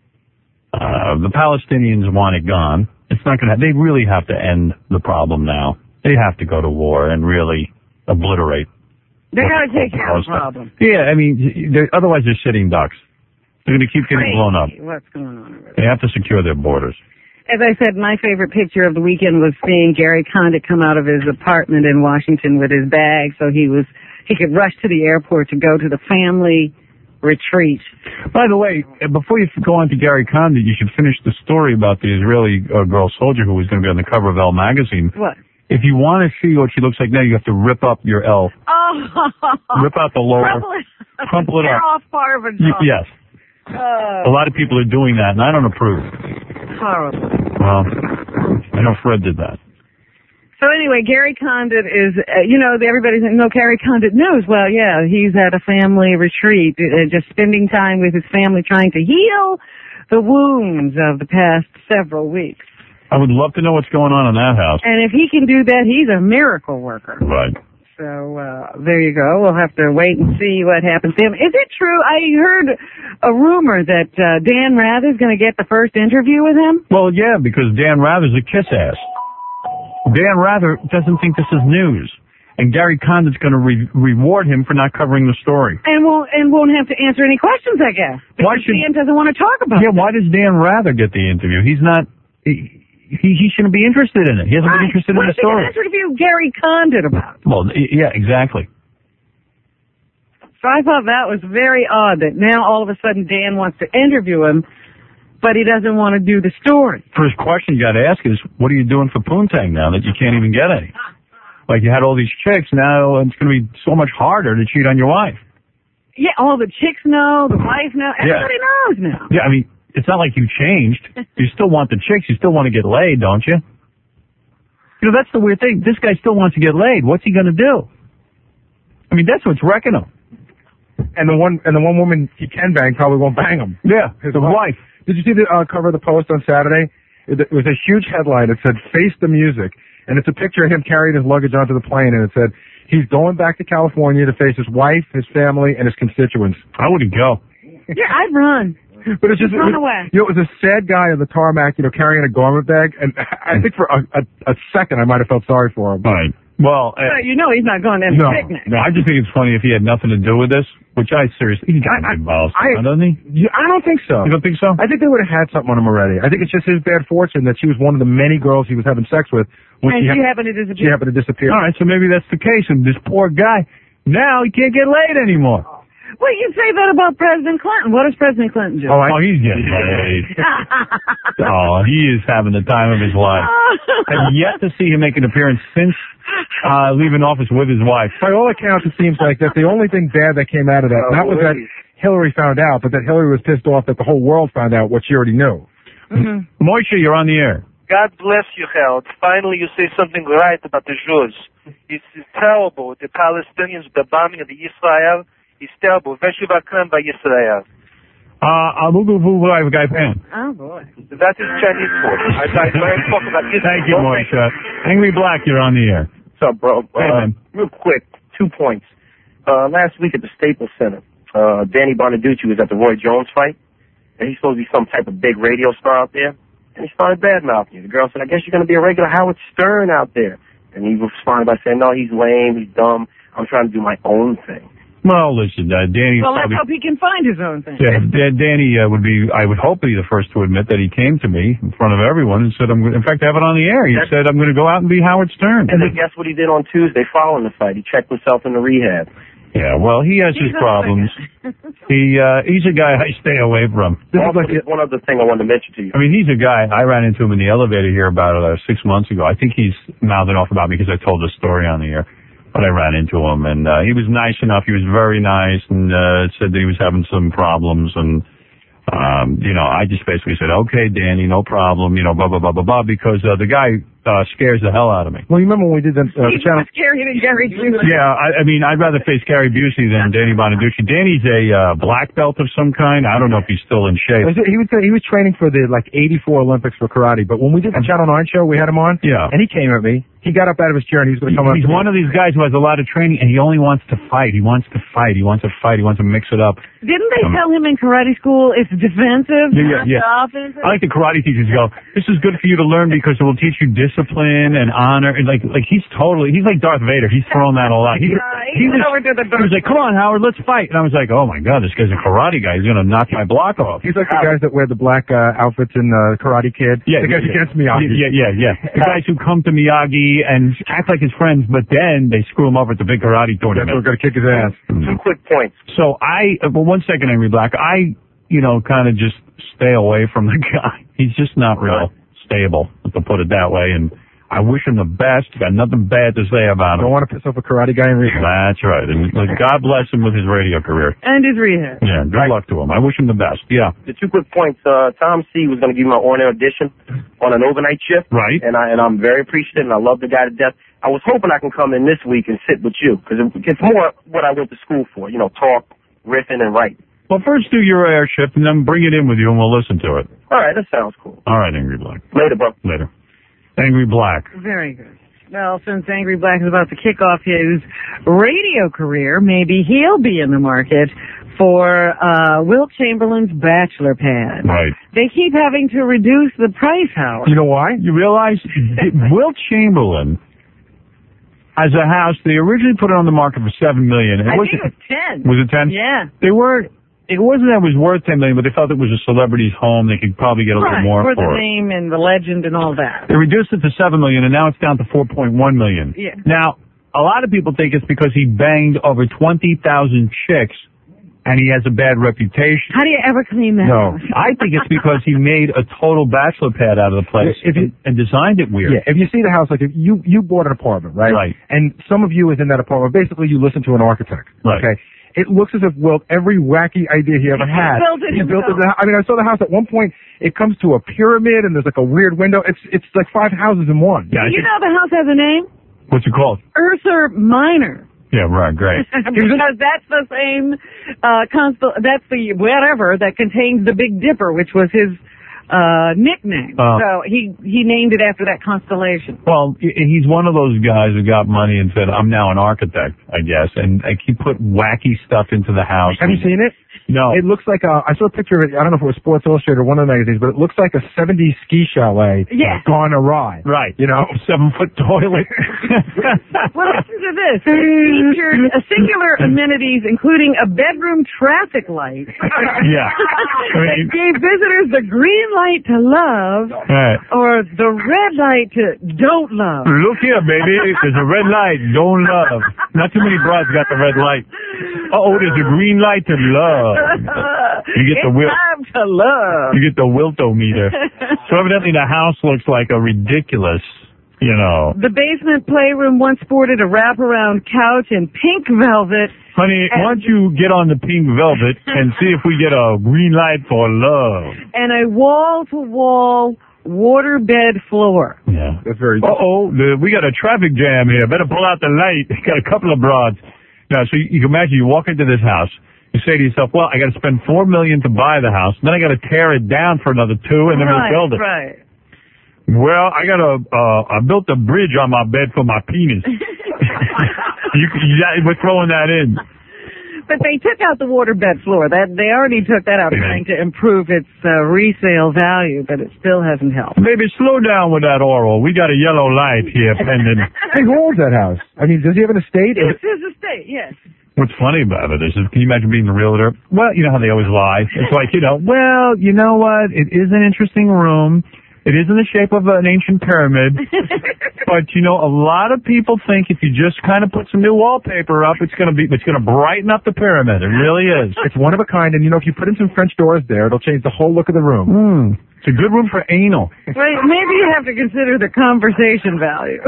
Uh, the Palestinians want it gone. It's not going to, they really have to end the problem now. They have to go to war and really obliterate. They got to take care of the problem. Yeah, I mean, they're, otherwise they're sitting ducks. They're going to keep getting Crazy. blown up. What's going on over there? They have to secure their borders. As I said, my favorite picture of the weekend was seeing Gary Condit come out of his apartment in Washington with his bag, so he was he could rush to the airport to go to the family retreat. By the way, before you go on to Gary Condit, you should finish the story about the Israeli uh, girl soldier who was going to be on the cover of Elle magazine. What? If you want to see what she looks like now, you have to rip up your Elle. Oh. Rip out the lower. Crumple it, crumple it tear up. off part of a Y- jaw. yes. Oh. A lot of people are doing that, and I don't approve. Horrible. Well, I know Fred did that. So anyway, Gary Condit is, uh, you know, everybody's saying, no, Gary Condit knows. Well, yeah, he's at a family retreat, uh, just spending time with his family trying to heal the wounds of the past several weeks. I would love to know what's going on in that house. And if he can do that, he's a miracle worker. Right. So uh, there you go. We'll have to wait and see what happens to him. Is it true? I heard a rumor that uh, Dan Rather's going to get the first interview with him. Well, yeah, because Dan Rather's a kiss ass. Dan Rather doesn't think this is news, and Gary Condit's going to re- reward him for not covering the story. And won't and won't have to answer any questions, I guess. Why Because should Dan doesn't want to talk about Yeah, it. why does Dan Rather get the interview? He's not. He, he, he shouldn't be interested in it. He hasn't Right. been interested What in the is he story. going to interview Gary Condit about? Well, y- yeah, exactly. So I thought that was very odd that now all of a sudden Dan wants to interview him, but he doesn't want to do the story. First question you got to ask is, what are you doing for Poontang now that you can't even get any? Like, you had all these chicks, now it's going to be so much harder to cheat on your wife. Yeah, all the chicks know, the wife knows, Yeah. everybody knows now. Yeah, I mean, it's not like you changed. You still want the chicks. You still want to get laid, don't you? You know, that's the weird thing. This guy still wants to get laid. What's he going to do? I mean, that's what's wrecking him. And the one and the one woman he can bang probably won't bang him. Yeah, his the wife. Did you see the uh, cover of the Post on Saturday? It, it was a huge headline. It said, "Face the music," and it's a picture of him carrying his luggage onto the plane, and it said he's going back to California to face his wife, his family, and his constituents. I wouldn't go. Yeah, I'd run. But it's just, Run it was, away. you know, it was a sad guy on the tarmac, you know, carrying a garment bag, and I think for a, a, a second I might have felt sorry for him. Right. Well, uh, Well, you know he's not going to have no, a picnic. no, I just think it's funny if he had nothing to do with this, which I seriously, he's got to be involved, I- doesn't he? Yeah, I don't think so. You don't think so? I think they would have had something on him already. I think it's just his bad fortune that she was one of the many girls he was having sex with. When And she, she hap- happened to she disappear. happened to disappear. All right, so maybe that's the case, and this poor guy, now he can't get laid anymore. Well, you say that about President Clinton. What does President Clinton do? Oh, I, oh he's getting laid. Oh, he is having the time of his life. I've yet to see him make an appearance since uh, leaving office with his wife. By all accounts, it seems like that the only thing bad that came out of that, Oh, not was that please. Hillary found out, but that Hillary was pissed off that the whole world found out what she already knew. Mm-hmm. Moishe, you're on the air. God bless you, Harold. Finally, you say something right about the Jews. It's, it's terrible. The Palestinians, the bombing of the Israel, is terrible. Veshivakan by Israel. Uh, Amugu Live Guy Pan. Oh, boy. That is Chinese food. I, I learned to talk about Israel. Thank you, Moishe. Angry Black, you're on the air. What's up, bro? Hey, Uh, man. real quick, two points. Uh, last week at the Staples Center, uh, Danny Bonaducci was at the Roy Jones fight, and he's supposed to be some type of big radio star out there, and he started badmouthing you. The girl said, I guess you're going to be a regular Howard Stern out there. And he responded by saying, no, he's lame, he's dumb, I'm trying to do my own thing. Well, listen, uh, Danny. Well, let's probably, hope he can find his own thing. yeah, Dan- Danny uh, would be, I would hope, be the first to admit that he came to me in front of everyone and said, I'm going in fact, I have it on the air. He That's- said, I'm going to go out and be Howard Stern. And then guess what he did on Tuesday following the fight? He checked himself into rehab. Yeah, well, he has his He's problems. he uh, He's a guy I stay away from. Also, there's one other thing I wanted to mention to you. I mean, he's a guy, I ran into him in the elevator here about uh, six months ago. I think he's mouthing off about me because I told the story on the air. But I ran into him, and uh, he was nice enough. He was very nice, and uh, said that he was having some problems. And, um, you know, I just basically said, okay, Danny, no problem, you know, blah, blah, blah, blah, blah, because uh, the guy uh, scares the hell out of me. Well, you remember when we did the, uh, the He's channel? scarier than Gary Busey. Yeah, I, I mean, I'd rather face Gary Busey than Danny Bonaducci. Danny's a uh, black belt of some kind. I don't know if he's still in shape. Was it- He was he was training for the like eighty-four Olympics for karate. But when we did the Channel Nine show, we had him on. Yeah. And he came at me. He got up out of his chair and he was going to come up. He's one of these guys who has a lot of training, and he only wants to fight. He wants to fight. He wants to fight. He wants to mix it up. Didn't they Um, tell him in karate school it's defensive, Yeah, not yeah, yeah. offensive? I like the karate teachers go, this is good for you to learn because it will teach you dis- discipline and honor. And like, like he's totally, he's like Darth Vader. He's throwing that all out. He, Yeah, he he, went was, over to the he was like, come on, Howard, let's fight. And I was like, oh my God, this guy's a karate guy. He's going to knock my block off. He's like the guys that wear the black uh, outfits in uh, Karate Kid. Yeah, the guys yeah, against Miyagi. Yeah, yeah, yeah. The guys who come to Miyagi and act like his friends, but then they screw him up at the big karate tournament. We're going to kick his ass. Two quick points. So I, uh, well, one second, Angry Black. I, you know, kind of just stay away from the guy. He's just not real stable, to put it that way. And I wish him the best. Got nothing bad to say about him. Don't want to piss off a karate guy in rehab. That's right. And like, God bless him with his radio career. And his rehab. Yeah, good luck to him. I wish him the best. Yeah. The two quick points. Uh, Tom C was going to give me my on-air audition on an overnight shift. Right. And, I, and I'm very appreciative, and I love the guy to death. I was hoping I can come in this week and sit with you, because it's more what I went to school for, you know, talk, riffing, and writing. Well, first do your air shift, and then bring it in with you, and we'll listen to it. All right, that sounds cool. All right, Angry Black. Later, bro. Later. Angry Black. Very good. Well, since Angry Black is about to kick off his radio career, maybe he'll be in the market for uh Wilt Chamberlain's bachelor pad. Right. They keep having to reduce the price, Howard. You know why? You realize Wilt Chamberlain has a house. They originally put it on the market for seven million. It I wasn't, think it was ten. Was it ten? Yeah. They were. It wasn't that it was worth ten million, but they felt it was a celebrity's home. They could probably get a right, little more for for the it. name and the legend and all that. They reduced it to seven million, and now it's down to four point one million. Yeah. Now, a lot of people think it's because he banged over twenty thousand chicks, and he has a bad reputation. How do you ever clean that? No, I think it's because he made a total bachelor pad out of the place If you- and, and designed it weird. Yeah, if you see the house, like if you you bought an apartment, right? Right. And some of you is in that apartment. Basically, you listen to an architect. Right. Okay. It looks as if Wilt, every wacky idea he ever had, built it he built it. himself. I mean, I saw the house at one point. It comes to a pyramid, and there's like a weird window. It's it's like five houses in one. Yeah, I you think- know the house has a name? What's it called? Ursa Minor. Yeah, right, great. Because that's the same uh constel- that's the whatever that contains the Big Dipper, which was his uh nickname. Uh, so he he named it after that constellation. Well, he- he's one of those guys who got money and said, I'm now an architect, I guess. And like, he put wacky stuff into the house. Have you seen it? No. It looks like a, I saw a picture of it. I don't know if it was Sports Illustrated or one of the magazines, but it looks like a seventies ski chalet Yeah. gone awry. Right. You know, seven foot toilet. Well, listen to this. It featured a singular amenities, including a bedroom traffic light. Yeah. I mean- That gave visitors the green light to love, Right. or the red light to don't love. Look here, baby. There's a red light. Don't love. Not too many broads got the red light. Uh-oh, there's a green light to love. You get the it's Wilt. time to love. You get the Wiltometer. So evidently the house looks like a ridiculous, you know. The basement playroom once sported a wraparound couch in pink velvet. Honey, why don't you get on the pink velvet and see if we get a green light for love? And a wall-to-wall waterbed floor. Yeah. that's very. Uh-oh, the, we got a traffic jam here. Better pull out the light. Got a couple of broads. Now, so you, you can imagine you walk into this house. You say to yourself, well, I got to spend four million dollars to buy the house. Then I got to tear it down for another two and then right, rebuild it. Right. Well, I got a, uh, I built a bridge on my bed for my penis. you, you, we're throwing that in. But they took out the waterbed floor. That they already took that out, trying to improve its uh, resale value, but it still hasn't helped. Baby, slow down with that oral. We got a yellow light here pending. Hey, who owns that house? I mean, does he have an estate? It's his estate, yes. What's funny about it is, can you imagine being the realtor? Well, you know how they always lie. It's like, you know, well, you know what? It is an interesting room. It is in the shape of an ancient pyramid. But, you know, a lot of people think if you just kind of put some new wallpaper up, it's going to be, it's going to brighten up the pyramid. It really is. It's one of a kind, and you know, if you put in some French doors there, it'll change the whole look of the room. Mm. It's a good room for anal. Wait, maybe you have to consider the conversation value.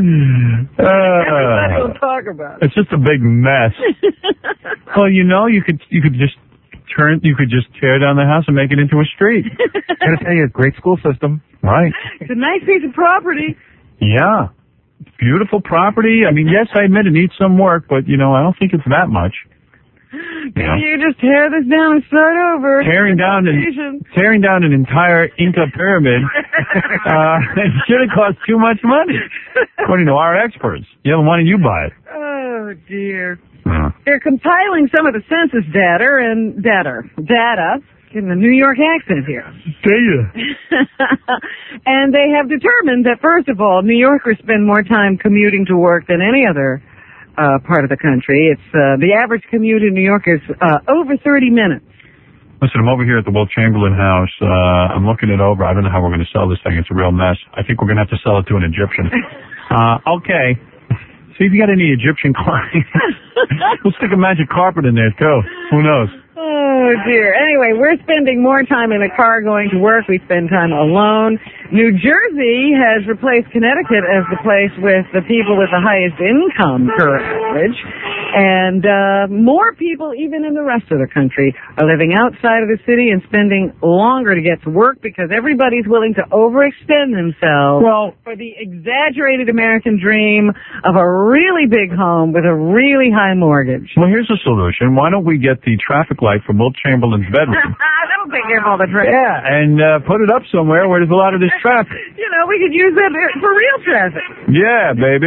Everybody will Uh, talk about it. it's just a big mess. Well, you know, you could, you could just turn, you could just tear down the house and make it into a street. Gotta tell you, great school system. Right. It's a nice piece of property. Yeah. Beautiful property. I mean, yes, I admit it needs some work, but, you know, I don't think it's that much. Yeah. You just tear this down and start over. Tearing down an, tearing down an entire Inca pyramid uh, it should have cost too much money, according to our experts. Yeah, why don't you buy it? Oh, dear. Uh, They're compiling some of the census data and data, data Getting the New York accent here. And they have determined that, first of all, New Yorkers spend more time commuting to work than any other uh, part of the country. It's uh, the average commute in New York is uh, over thirty minutes. Listen, I'm over here at the Will Chamberlain house. Uh, I'm looking it over. I don't know how we're going to sell this thing. It's a real mess. I think we're going to have to sell it to an Egyptian. Uh, okay. See if you got any Egyptian clients. We'll stick a magic carpet in there, too. Who knows? Oh, dear. Anyway, we're spending more time in the car going to work. We spend time alone. New Jersey has replaced Connecticut as the place with the people with the highest income per average. And uh, more people, even in the rest of the country, are living outside of the city and spending longer to get to work because everybody's willing to overextend themselves well, for the exaggerated American dream of a really big home with a really high mortgage. Well, here's a solution. Why don't we get the traffic light from Will Chamberlain's bedroom? That'll take care of all the traffic. Yeah, and uh, put it up somewhere where there's a lot of this traffic. You know, we could use that for real traffic. Yeah, baby.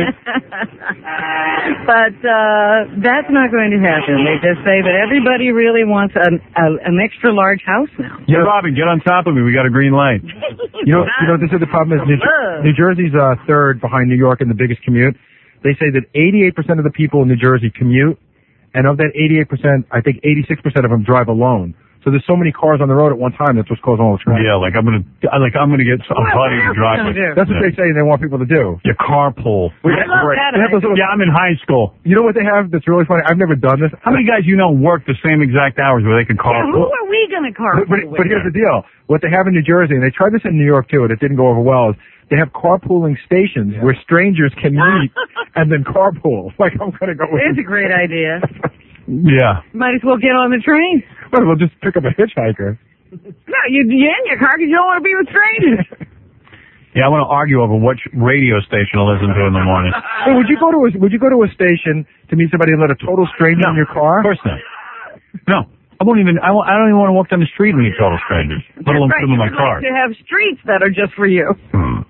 But uh, that's not going to happen. They just say that everybody really wants an, a, an extra large house now. Yeah, Robin, get on top of me. We got a green light. You know, you know, this is the problem is New, New Jersey's uh, third behind New York in the biggest commute. They say that eighty-eight percent of the people in New Jersey commute, and of that eighty-eight percent, I think eighty-six percent of them drive alone. So there's so many cars on the road at one time. That's what's causing all the traffic. Yeah, like I'm gonna, like I'm gonna get a buddy to drive with. That's what they say they want people to do. Your carpool. I love that. They have those little- Yeah, I'm in high school. You know what they have that's really funny? I've never done this. How many guys you know work the same exact hours where they can Yeah, who carpool? are we going to carpool But, but, with? but here's the deal. What they have in New Jersey, and they tried this in New York too, and it didn't go over well, is they have carpooling stations where strangers can meet and then carpool. Like, I'm going to go with It's a great idea. Yeah. Might as well get on the train. Well, we'll just pick up a hitchhiker. No, you, you're in your car because you don't want to be with strangers. Yeah, I want to argue over which radio station to listen to in the morning. Hey, would you go to a, would you go to a station to meet somebody and let a total stranger in your car? Of course not. No. I won't even, I, won't, I don't even want to walk down the street and meet total strangers, let alone Right, sit in my you'd car. like to have streets that are just for you. Hmm.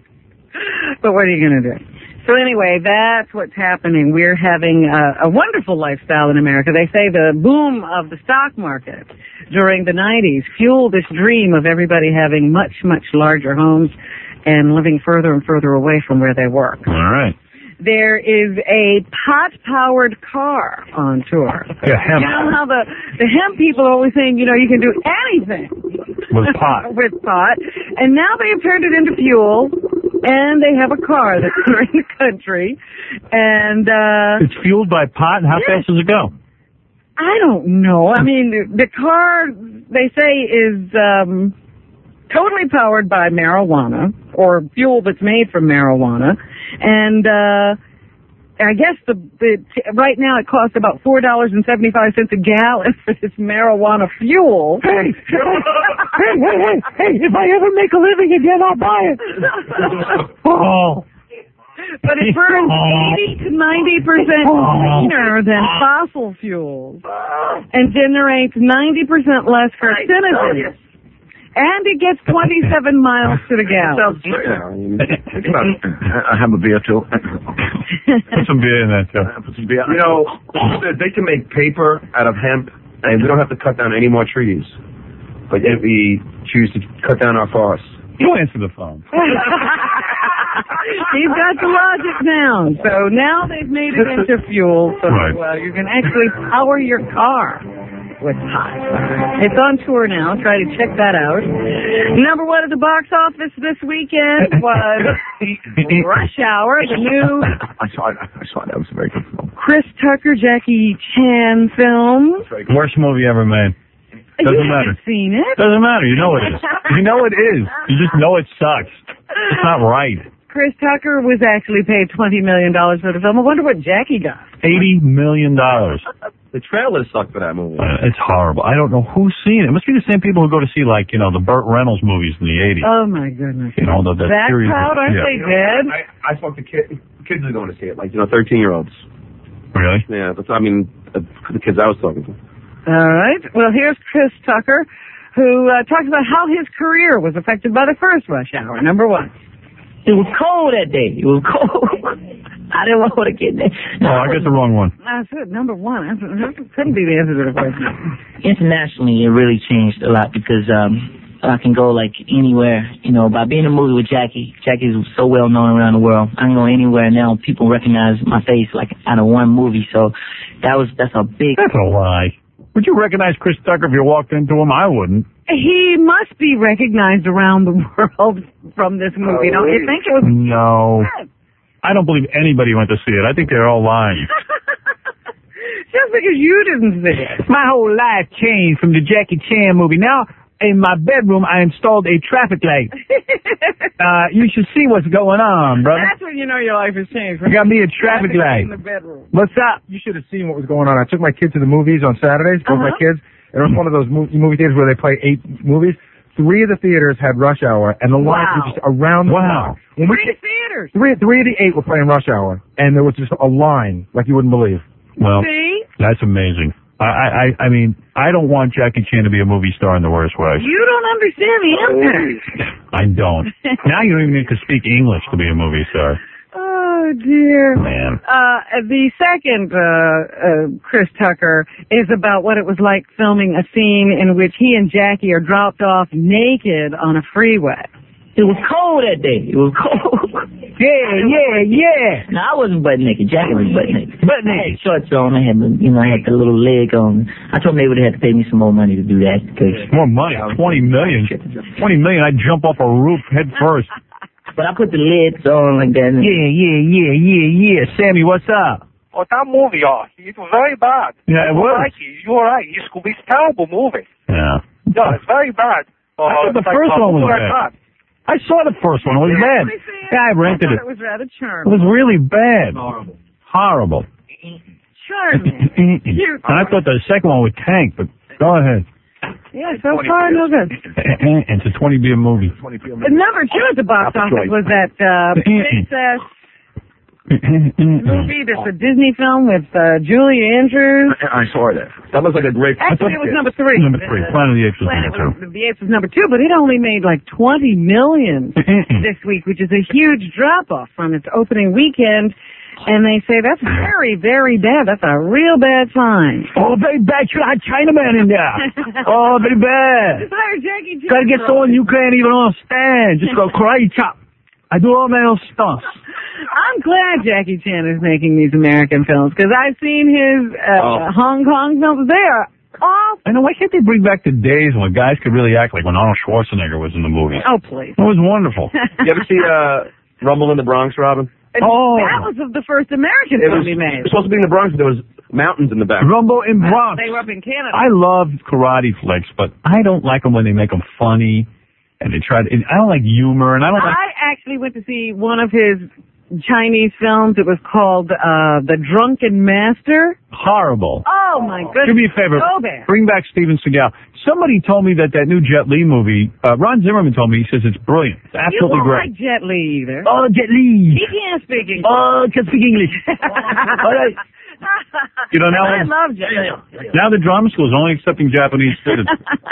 But what are you going to do? So anyway, that's what's happening. We're having a, a wonderful lifestyle in America. They say the boom of the stock market during the nineties fueled this dream of everybody having much, much larger homes and living further and further away from where they work. All right. There is a pot-powered car on tour. Yeah, hemp. You know how the, the hemp people are always saying, you know, you can do anything With pot. with pot. And now they've turned it into fuel, and they have a car that's touring the country. And, uh... It's fueled by pot, and how Yeah. fast does it go? I don't know. I mean, the, the car, they say, is um, totally powered by marijuana, or fuel that's made from marijuana. And uh, I guess the, the right now it costs about four dollars and seventy-five cents a gallon for this marijuana fuel. Hey, hey, hey, hey, hey, hey, if I ever make a living again, I'll buy it. Oh. But it burns eighty to ninety percent cleaner than fossil fuels and generates ninety percent less carcinogens. And it gets twenty-seven miles to the gallon. Think about it. I have a beer too. Put some beer in that, too. Put some beer. You know, they can make paper out of hemp, and we don't have to cut down any more trees. But yet we choose to cut down our forests. You answer the phone. He's got the logic now. So now they've made it into fuel, so Right. uh, you can actually power your car with pot. It's on tour now. Try to check that out. Number one at the box office this weekend was Rush Hour, the new I saw it. I saw it. That was a very good film. Chris Tucker, Jackie Chan film. Worst movie ever made. Doesn't you matter. haven't seen it. Doesn't matter. You know it is. You know it is. You just know it sucks. It's not right. Chris Tucker was actually paid twenty million dollars for the film. I wonder what Jackie got. Eighty million dollars. The trailer sucked for that movie. Uh, it's horrible. I don't know who's seen it. It must be the same people who go to see, like, you know, the Burt Reynolds movies in the eighties. Oh, my goodness. You know, the, the That series. crowd, aren't yeah. they dead? I, I spoke to kids. Kids are going to see it, like, you know, thirteen-year-olds. Really? Yeah, that's, I mean, uh, the kids I was talking to. All right. Well, here's Chris Tucker, who uh, talks about how his career was affected by the first Rush Hour. Number one. It was cold that day. It was cold. I didn't want to get there. No, oh, I got the wrong one. I said number one. That couldn't be the answer to the question. Internationally, it really changed a lot because um, I can go like anywhere. You know, by being in a movie with Jackie, Jackie's so well known around the world. I can go anywhere now. People recognize my face like out of one movie. So that was that's a big. That's a lie. Would you recognize Chris Tucker if you walked into him? I wouldn't. He must be recognized around the world from this movie. Don't you think it was? No. I don't believe anybody went to see it. I think they're all lying. Just because you didn't see it. My whole life changed from the Jackie Chan movie. Now, in my bedroom, I installed a traffic light. uh, you should see what's going on, brother. That's when you know your life has changed. I got me a traffic light. In the bedroom. What's up? You should have seen what was going on. I took my kids to the movies on Saturdays, both Uh-huh. my kids. And it was one of those movie, movie theaters where they play eight movies. Three of the theaters had Rush Hour, and the lines Wow. were just around the Wow. clock. When we Three theaters. Three, three of the eight were playing Rush Hour, and there was just a line like you wouldn't believe. Well, See? that's amazing. I, I, I mean, I don't want Jackie Chan to be a movie star in the worst way. You don't understand the impact. I don't. Now you don't even need to speak English to be a movie star. Oh, dear. Man. Uh, the second, uh, uh, Chris Tucker is about what it was like filming a scene in which he and Jackie are dropped off naked on a freeway. It was cold that day. It was cold. Yeah, yeah, yeah. No, I wasn't butt naked. Jackie was butt naked. Butt I naked. had shorts on. I had, the, you know, I had the little leg on. I told them they would have to pay me some more money to do that because More money, twenty million. Twenty million. I'd jump off a roof head first. But I put the lids on like that. Yeah, yeah, yeah, yeah, yeah. Sammy, what's up? Oh, that movie, oh, it's very bad. Yeah, it You're was. right. You're right. It's, it's a terrible movie. Yeah. Yeah, it's very bad. Uh, I thought the it's first like, one was uh, bad. I saw the first one. It was bad. Yeah, I rented I it. thought it was rather It charming. was really bad. Horrible. Horrible. Charming. Cute. And I thought the second one would tank, but go ahead. Yeah, so far no good. It's a twenty B movie. The number two at the box office was that uh, Princess movie. That's a Disney film with uh, Julie Andrews. I saw that. That looks like a great. Actually, it was number three. Number three. Planet of the Apes was Planet number two. was, the Apes was number two, but it only made like twenty million this week, which is a huge drop off from its opening weekend. And they say that's very, very bad. That's a real bad sign. Oh, very bad. You got Chinaman in there. Oh, very bad. Just hire Jackie Chan. Gotta get someone you can't even understand. Just go karate chop. I do all my own stunts. I'm glad Jackie Chan is making these American films because I've seen his uh, Oh. Hong Kong films. They are awful. I know, why can't they bring back the days when guys could really act like when Arnold Schwarzenegger was in the movie? Oh, please. It was wonderful. You ever see uh, Rumble in the Bronx, Robin? Oh. That was of the first American It film was, he it made. was supposed to be in the Bronx, but there was mountains in the back. Rumble in Bronx. They were up in Canada. I love karate flicks, but I don't like them when they make them funny and they try to. I don't like humor, and I don't like. I actually went to see one of his Chinese films. It was called uh, The Drunken Master. Horrible. Oh, my goodness. Do me a favor. So bad. Bring back Steven Seagal. Somebody told me that that new Jet Li movie, uh, Ron Zimmerman told me, he says it's brilliant. It's You absolutely won't great. like Jet Li either. Oh, Jet Li. He can't speak English. Oh, can speak English. All right. You know, now, I love Jet Li. now the drama school is only accepting Japanese students.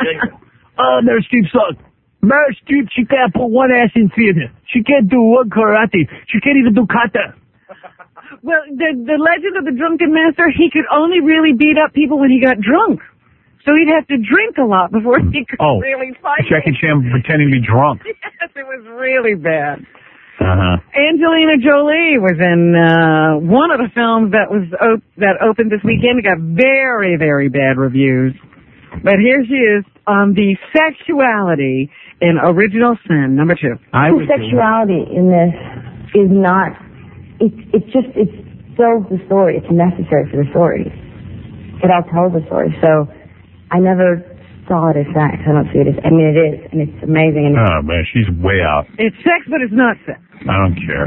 Oh, Meryl Streep sucks. Meryl Streep, she can't put one ass in theater. She can't do one karate. She can't even do kata. Well, the the legend of the Drunken Master, he could only really beat up people when he got drunk. So he'd have to drink a lot before he could Oh, really fight. Jackie Chan pretending to be drunk. Yes, it was really bad. Uh-huh. Angelina Jolie was in uh one of the films that was op- that opened this weekend. It got very, very bad reviews. But here she is on the sexuality in Original Sin, number two. I The sexuality in this is not, it's it's just, it fills the story. It's necessary for the story. It all tells the story. So I never saw it as sex. I don't see it as, I mean, it is, and it's amazing. And Oh, man, she's way out. It's sex, but it's not sex. I don't care.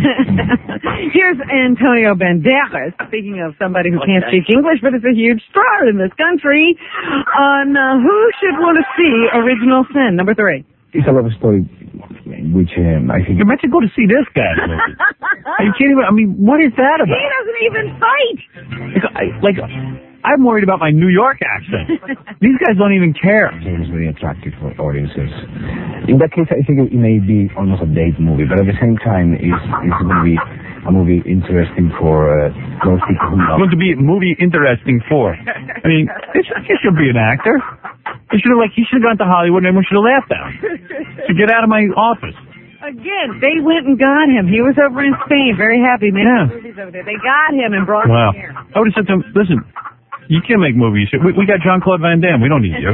Here's Antonio Banderas, speaking of somebody who can't speak English, but is a huge star in this country, on uh, Who Should Want to See Original Sin, number three. It's a love story, which um, I think. You're meant to go to see this guy. Are you kidding me? I mean, what is that He about? doesn't even fight. Like, I- like, I'm worried about my New York accent. These guys don't even care. It's very attractive for audiences. In that case, I think it may be almost a date movie, but at the same time, it's, it's going to be a movie interesting for uh, those people who It's love. going to be a movie interesting for. I mean, this he should be an actor. He should have like he should have gone to Hollywood and everyone should have laughed at him. So get out of my office. Again, they went and got him. He was over in Spain, very happy making Yeah. movies over there. They got him and brought Wow. him here. I would have said to him, listen, you can't make movies. We, we got Jean-Claude Van Damme. We don't need you.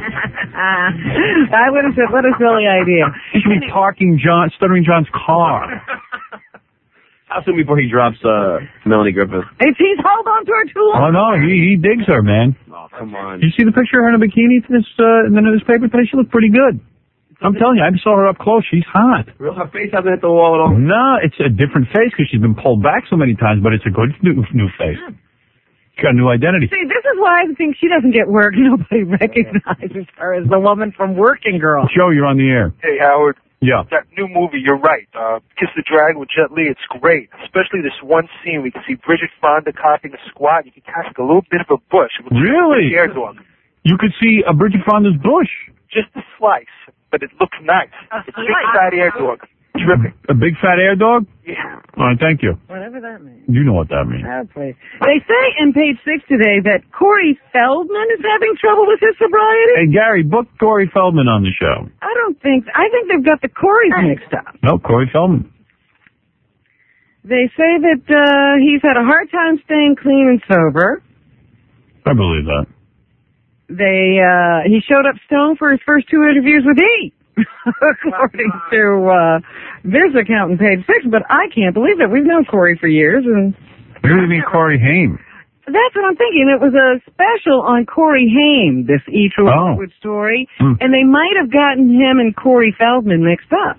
I would have said, what a silly idea. You should be parking John, Stuttering John's car. How soon before he drops uh, Melanie Griffith? If he's held on to her too Oh, long. no, he, he digs her, man. Oh, come on. You see the picture of her in a bikini in this, uh, in the newspaper today? She looked pretty good. I'm telling you, I saw her up close. She's hot. Real, her face hasn't hit the wall at all. No, it's a different face because she's been pulled back so many times, but it's a good new, new face. She got a new identity. See, this is why I think she doesn't get work. Nobody recognizes her as the woman from Working Girl. Joe, you're on the air. Hey, Howard. Yeah. That new movie, you're right. Uh, Kiss the Dragon with Jet Li, it's great. Especially this one scene we can see Bridget Fonda copying a squat. You can cast a little bit of a bush. It looks Really? like a hair dog. You could see a Bridget Fonda's bush. Just a slice, but it looks nice. It's a big fat air dog. Dripping. A big fat air dog? Yeah. All right, thank you. Whatever that means. You know what that means. Oh, please. They say in page six today that Corey Feldman is having trouble with his sobriety. Hey, Gary, book Corey Feldman on the show. I don't think, I think they've got the Corys mixed up. No, Corey Feldman. They say that uh, he's had a hard time staying clean and sober. I believe that. They uh, he showed up stoned for his first two interviews with E, according to uh, this account on page six. But I can't believe it. We've known Corey for years, and What do you mean Corey Haim? that's what I'm thinking. It was a special on Corey Haim, this E True Oh. Hollywood story, Hmm. and they might have gotten him and Corey Feldman mixed up.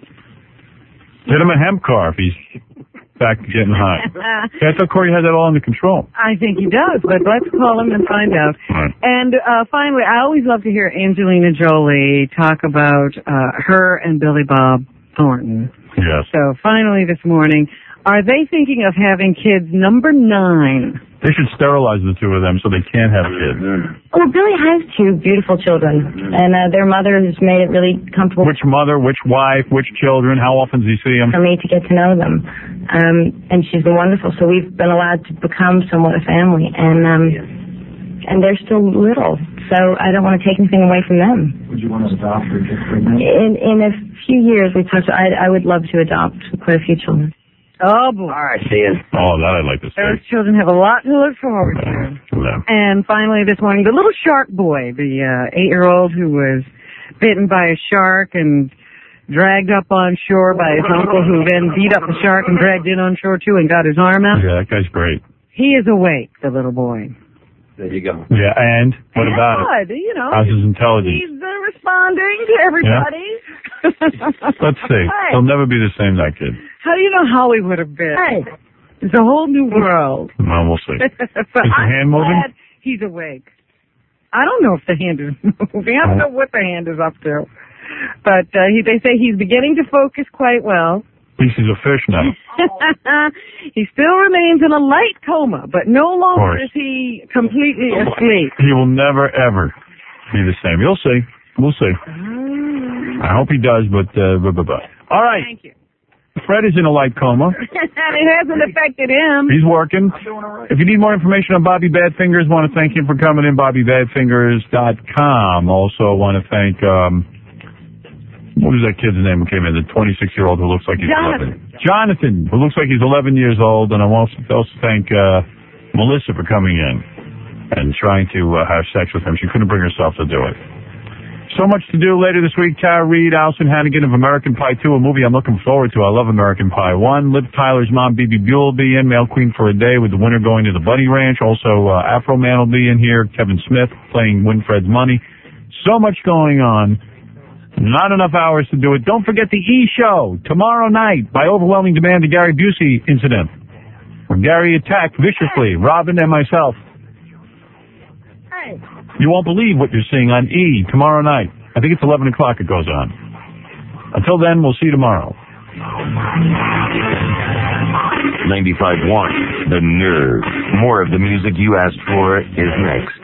Get him a hemp car if he's back to getting high. I thought Corey had that all under control. I think he does, but let's call him and find out. Right. And uh, finally, I always love to hear Angelina Jolie talk about uh, her and Billy Bob Thornton. Yes. So finally this morning, are they thinking of having kids number nine? They should sterilize the two of them so they can't have kids. Well, Billy has two beautiful children, and uh, their mother has made it really comfortable Which mother, which wife, which children, how often does he see them? for me to get to know them. Um, and she's been wonderful, so we've been allowed to become somewhat a family, and um, and they're still little, so I don't want to take anything away from them. Would you want to adopt or just bring them? In in a few years, we talked. I I would love to adopt quite a few children. Oh, boy. All right, see you. Oh, that I'd like to see. Those children have a lot to look forward to. Yeah. And finally this morning, the little shark boy, the uh, eight-year-old who was bitten by a shark and dragged up on shore by his uncle, who then beat up the shark and dragged in on shore, too, and got his arm out. Yeah, that guy's great. He is awake, the little boy. There you go. Yeah, and what about it? Good, you know. How's his intelligence? He's uh, responding to everybody. Let's see. Hey. He'll never be the same, that kid. How do you know Hollywood a bit? Hey. It's a whole new world. Well, we'll see. But Is the I'm hand moving? glad he's awake. I don't know if the hand is moving. I don't know what the hand is up to. But uh, he, they say he's beginning to focus quite well. At least he's a fish now. He still remains in a light coma, but no longer course. is he completely asleep. He will never, ever be the same. You'll see. We'll see. I hope he does, but uh, blah, blah, blah. All right. Thank you. Fred is in a light coma. And it hasn't affected him. He's working. If you need more information on Bobby Badfingers, want to thank him for coming in, bobby badfingers dot com. Also want to thank, um, what was that kid's name who came in, the twenty-six-year-old who looks like he's Jonathan. eleven. Jonathan, who looks like he's eleven years old. And I want to also thank uh, Melissa for coming in and trying to uh, have sex with him. She couldn't bring herself to do it. So much to do later this week. Tara Reid, Allison Hannigan of American Pie two, a movie I'm looking forward to. I love American Pie one. Liv Tyler's mom, B B Buell, will be in. Male Queen for a Day, with the winner going to the Bunny Ranch. Also, uh, Afro Man will be in here. Kevin Smith playing Winfred's Money. So much going on. Not enough hours to do it. Don't forget the E-Show tomorrow night by overwhelming demand, the Gary Busey incident, where Gary attacked viciously Robin and myself. Hey. You won't believe what you're seeing on E tomorrow night. I think it's eleven o'clock it goes on. Until then, we'll see you tomorrow. ninety-five point one, The Nerve. More of the music you asked for is next.